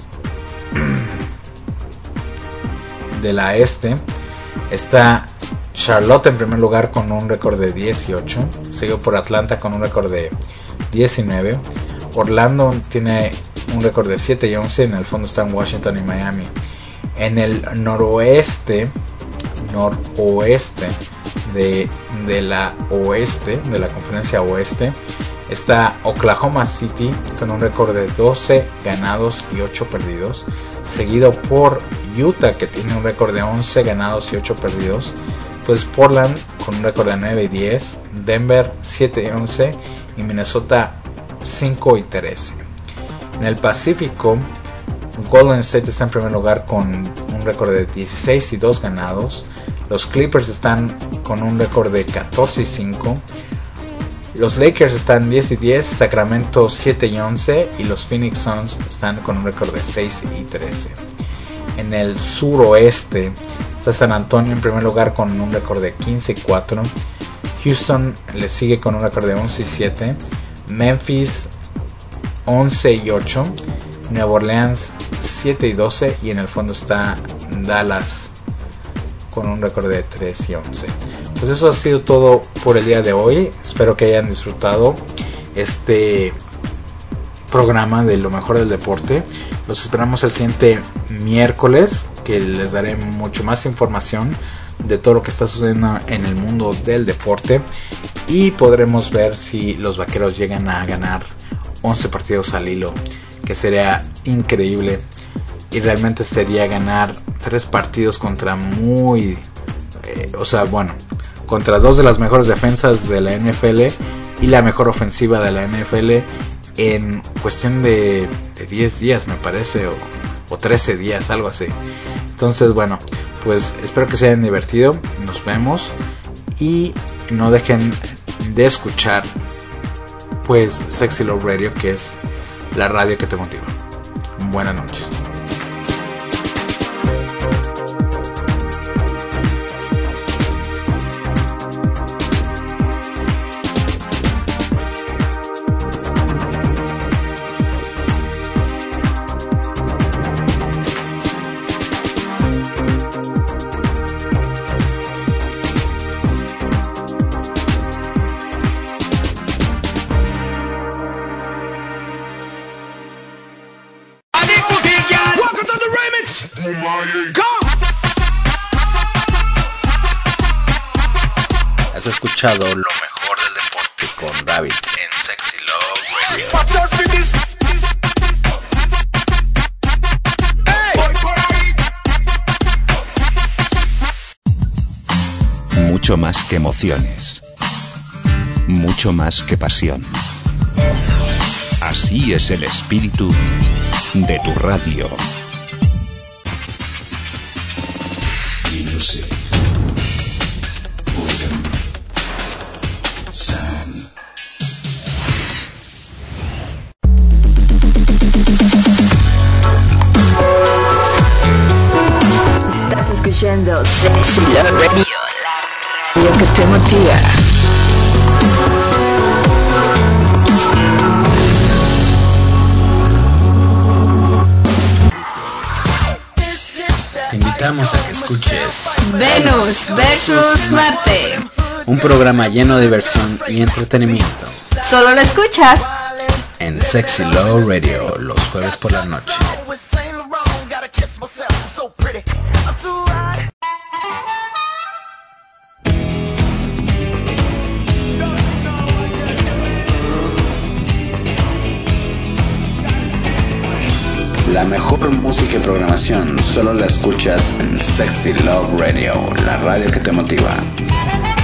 [SPEAKER 7] de la este está Charlotte en primer lugar con un récord de dieciocho, seguido por Atlanta con un récord de diecinueve. Orlando tiene un récord de siete y once. En el fondo están Washington y Miami. En el noroeste, noroeste de, de la oeste, de la conferencia oeste, está Oklahoma City con un récord de doce ganados y ocho perdidos, seguido por Utah, que tiene un récord de once ganados y ocho perdidos. Pues Portland con un récord de nueve y diez, Denver siete y once y Minnesota cinco y trece. En el Pacífico, Golden State está en primer lugar con un récord de dieciséis y dos ganados. Los Clippers están con un récord de catorce y cinco. Los Lakers están diez y diez, Sacramento siete y once y los Phoenix Suns están con un récord de seis y trece. En el suroeste está San Antonio en primer lugar con un récord de quince y cuatro. Houston le sigue con un récord de once y siete. Memphis once y ocho. Nueva Orleans siete y doce. Y en el fondo está Dallas con un récord de tres y once. Pues eso ha sido todo por el día de hoy. Espero que hayan disfrutado este programa de lo mejor del deporte. Los esperamos el siguiente miércoles, que les daré mucho más información de todo lo que está sucediendo en el mundo del deporte, y podremos ver si los Vaqueros llegan a ganar once partidos al hilo, que sería increíble, y realmente sería ganar tres partidos contra muy eh, o sea bueno contra dos de las mejores defensas de la N F L y la mejor ofensiva de la N F L en cuestión de, de diez días, me parece, o, o trece días, algo así. Entonces, bueno, pues espero que se hayan divertido. Nos vemos y no dejen de escuchar pues Sexy Love Radio, que es la radio que te motiva. Buenas noches. Has escuchado lo mejor del deporte con David en Sexy Love
[SPEAKER 8] Radio. Mucho más que emociones, mucho más que pasión. Así es el espíritu de tu radio. Music. Boredom. Sound.
[SPEAKER 9] Estás escuchando Sexy Love Radio, la radio que te motiva.
[SPEAKER 7] Te invitamos a que escuches
[SPEAKER 9] Venus versus Marte,
[SPEAKER 7] un programa lleno de diversión y entretenimiento.
[SPEAKER 9] Solo lo escuchas
[SPEAKER 7] en Sexy Love Radio los jueves por la noche. La mejor música y programación solo la escuchas en Sexy Love Radio, la radio que te motiva.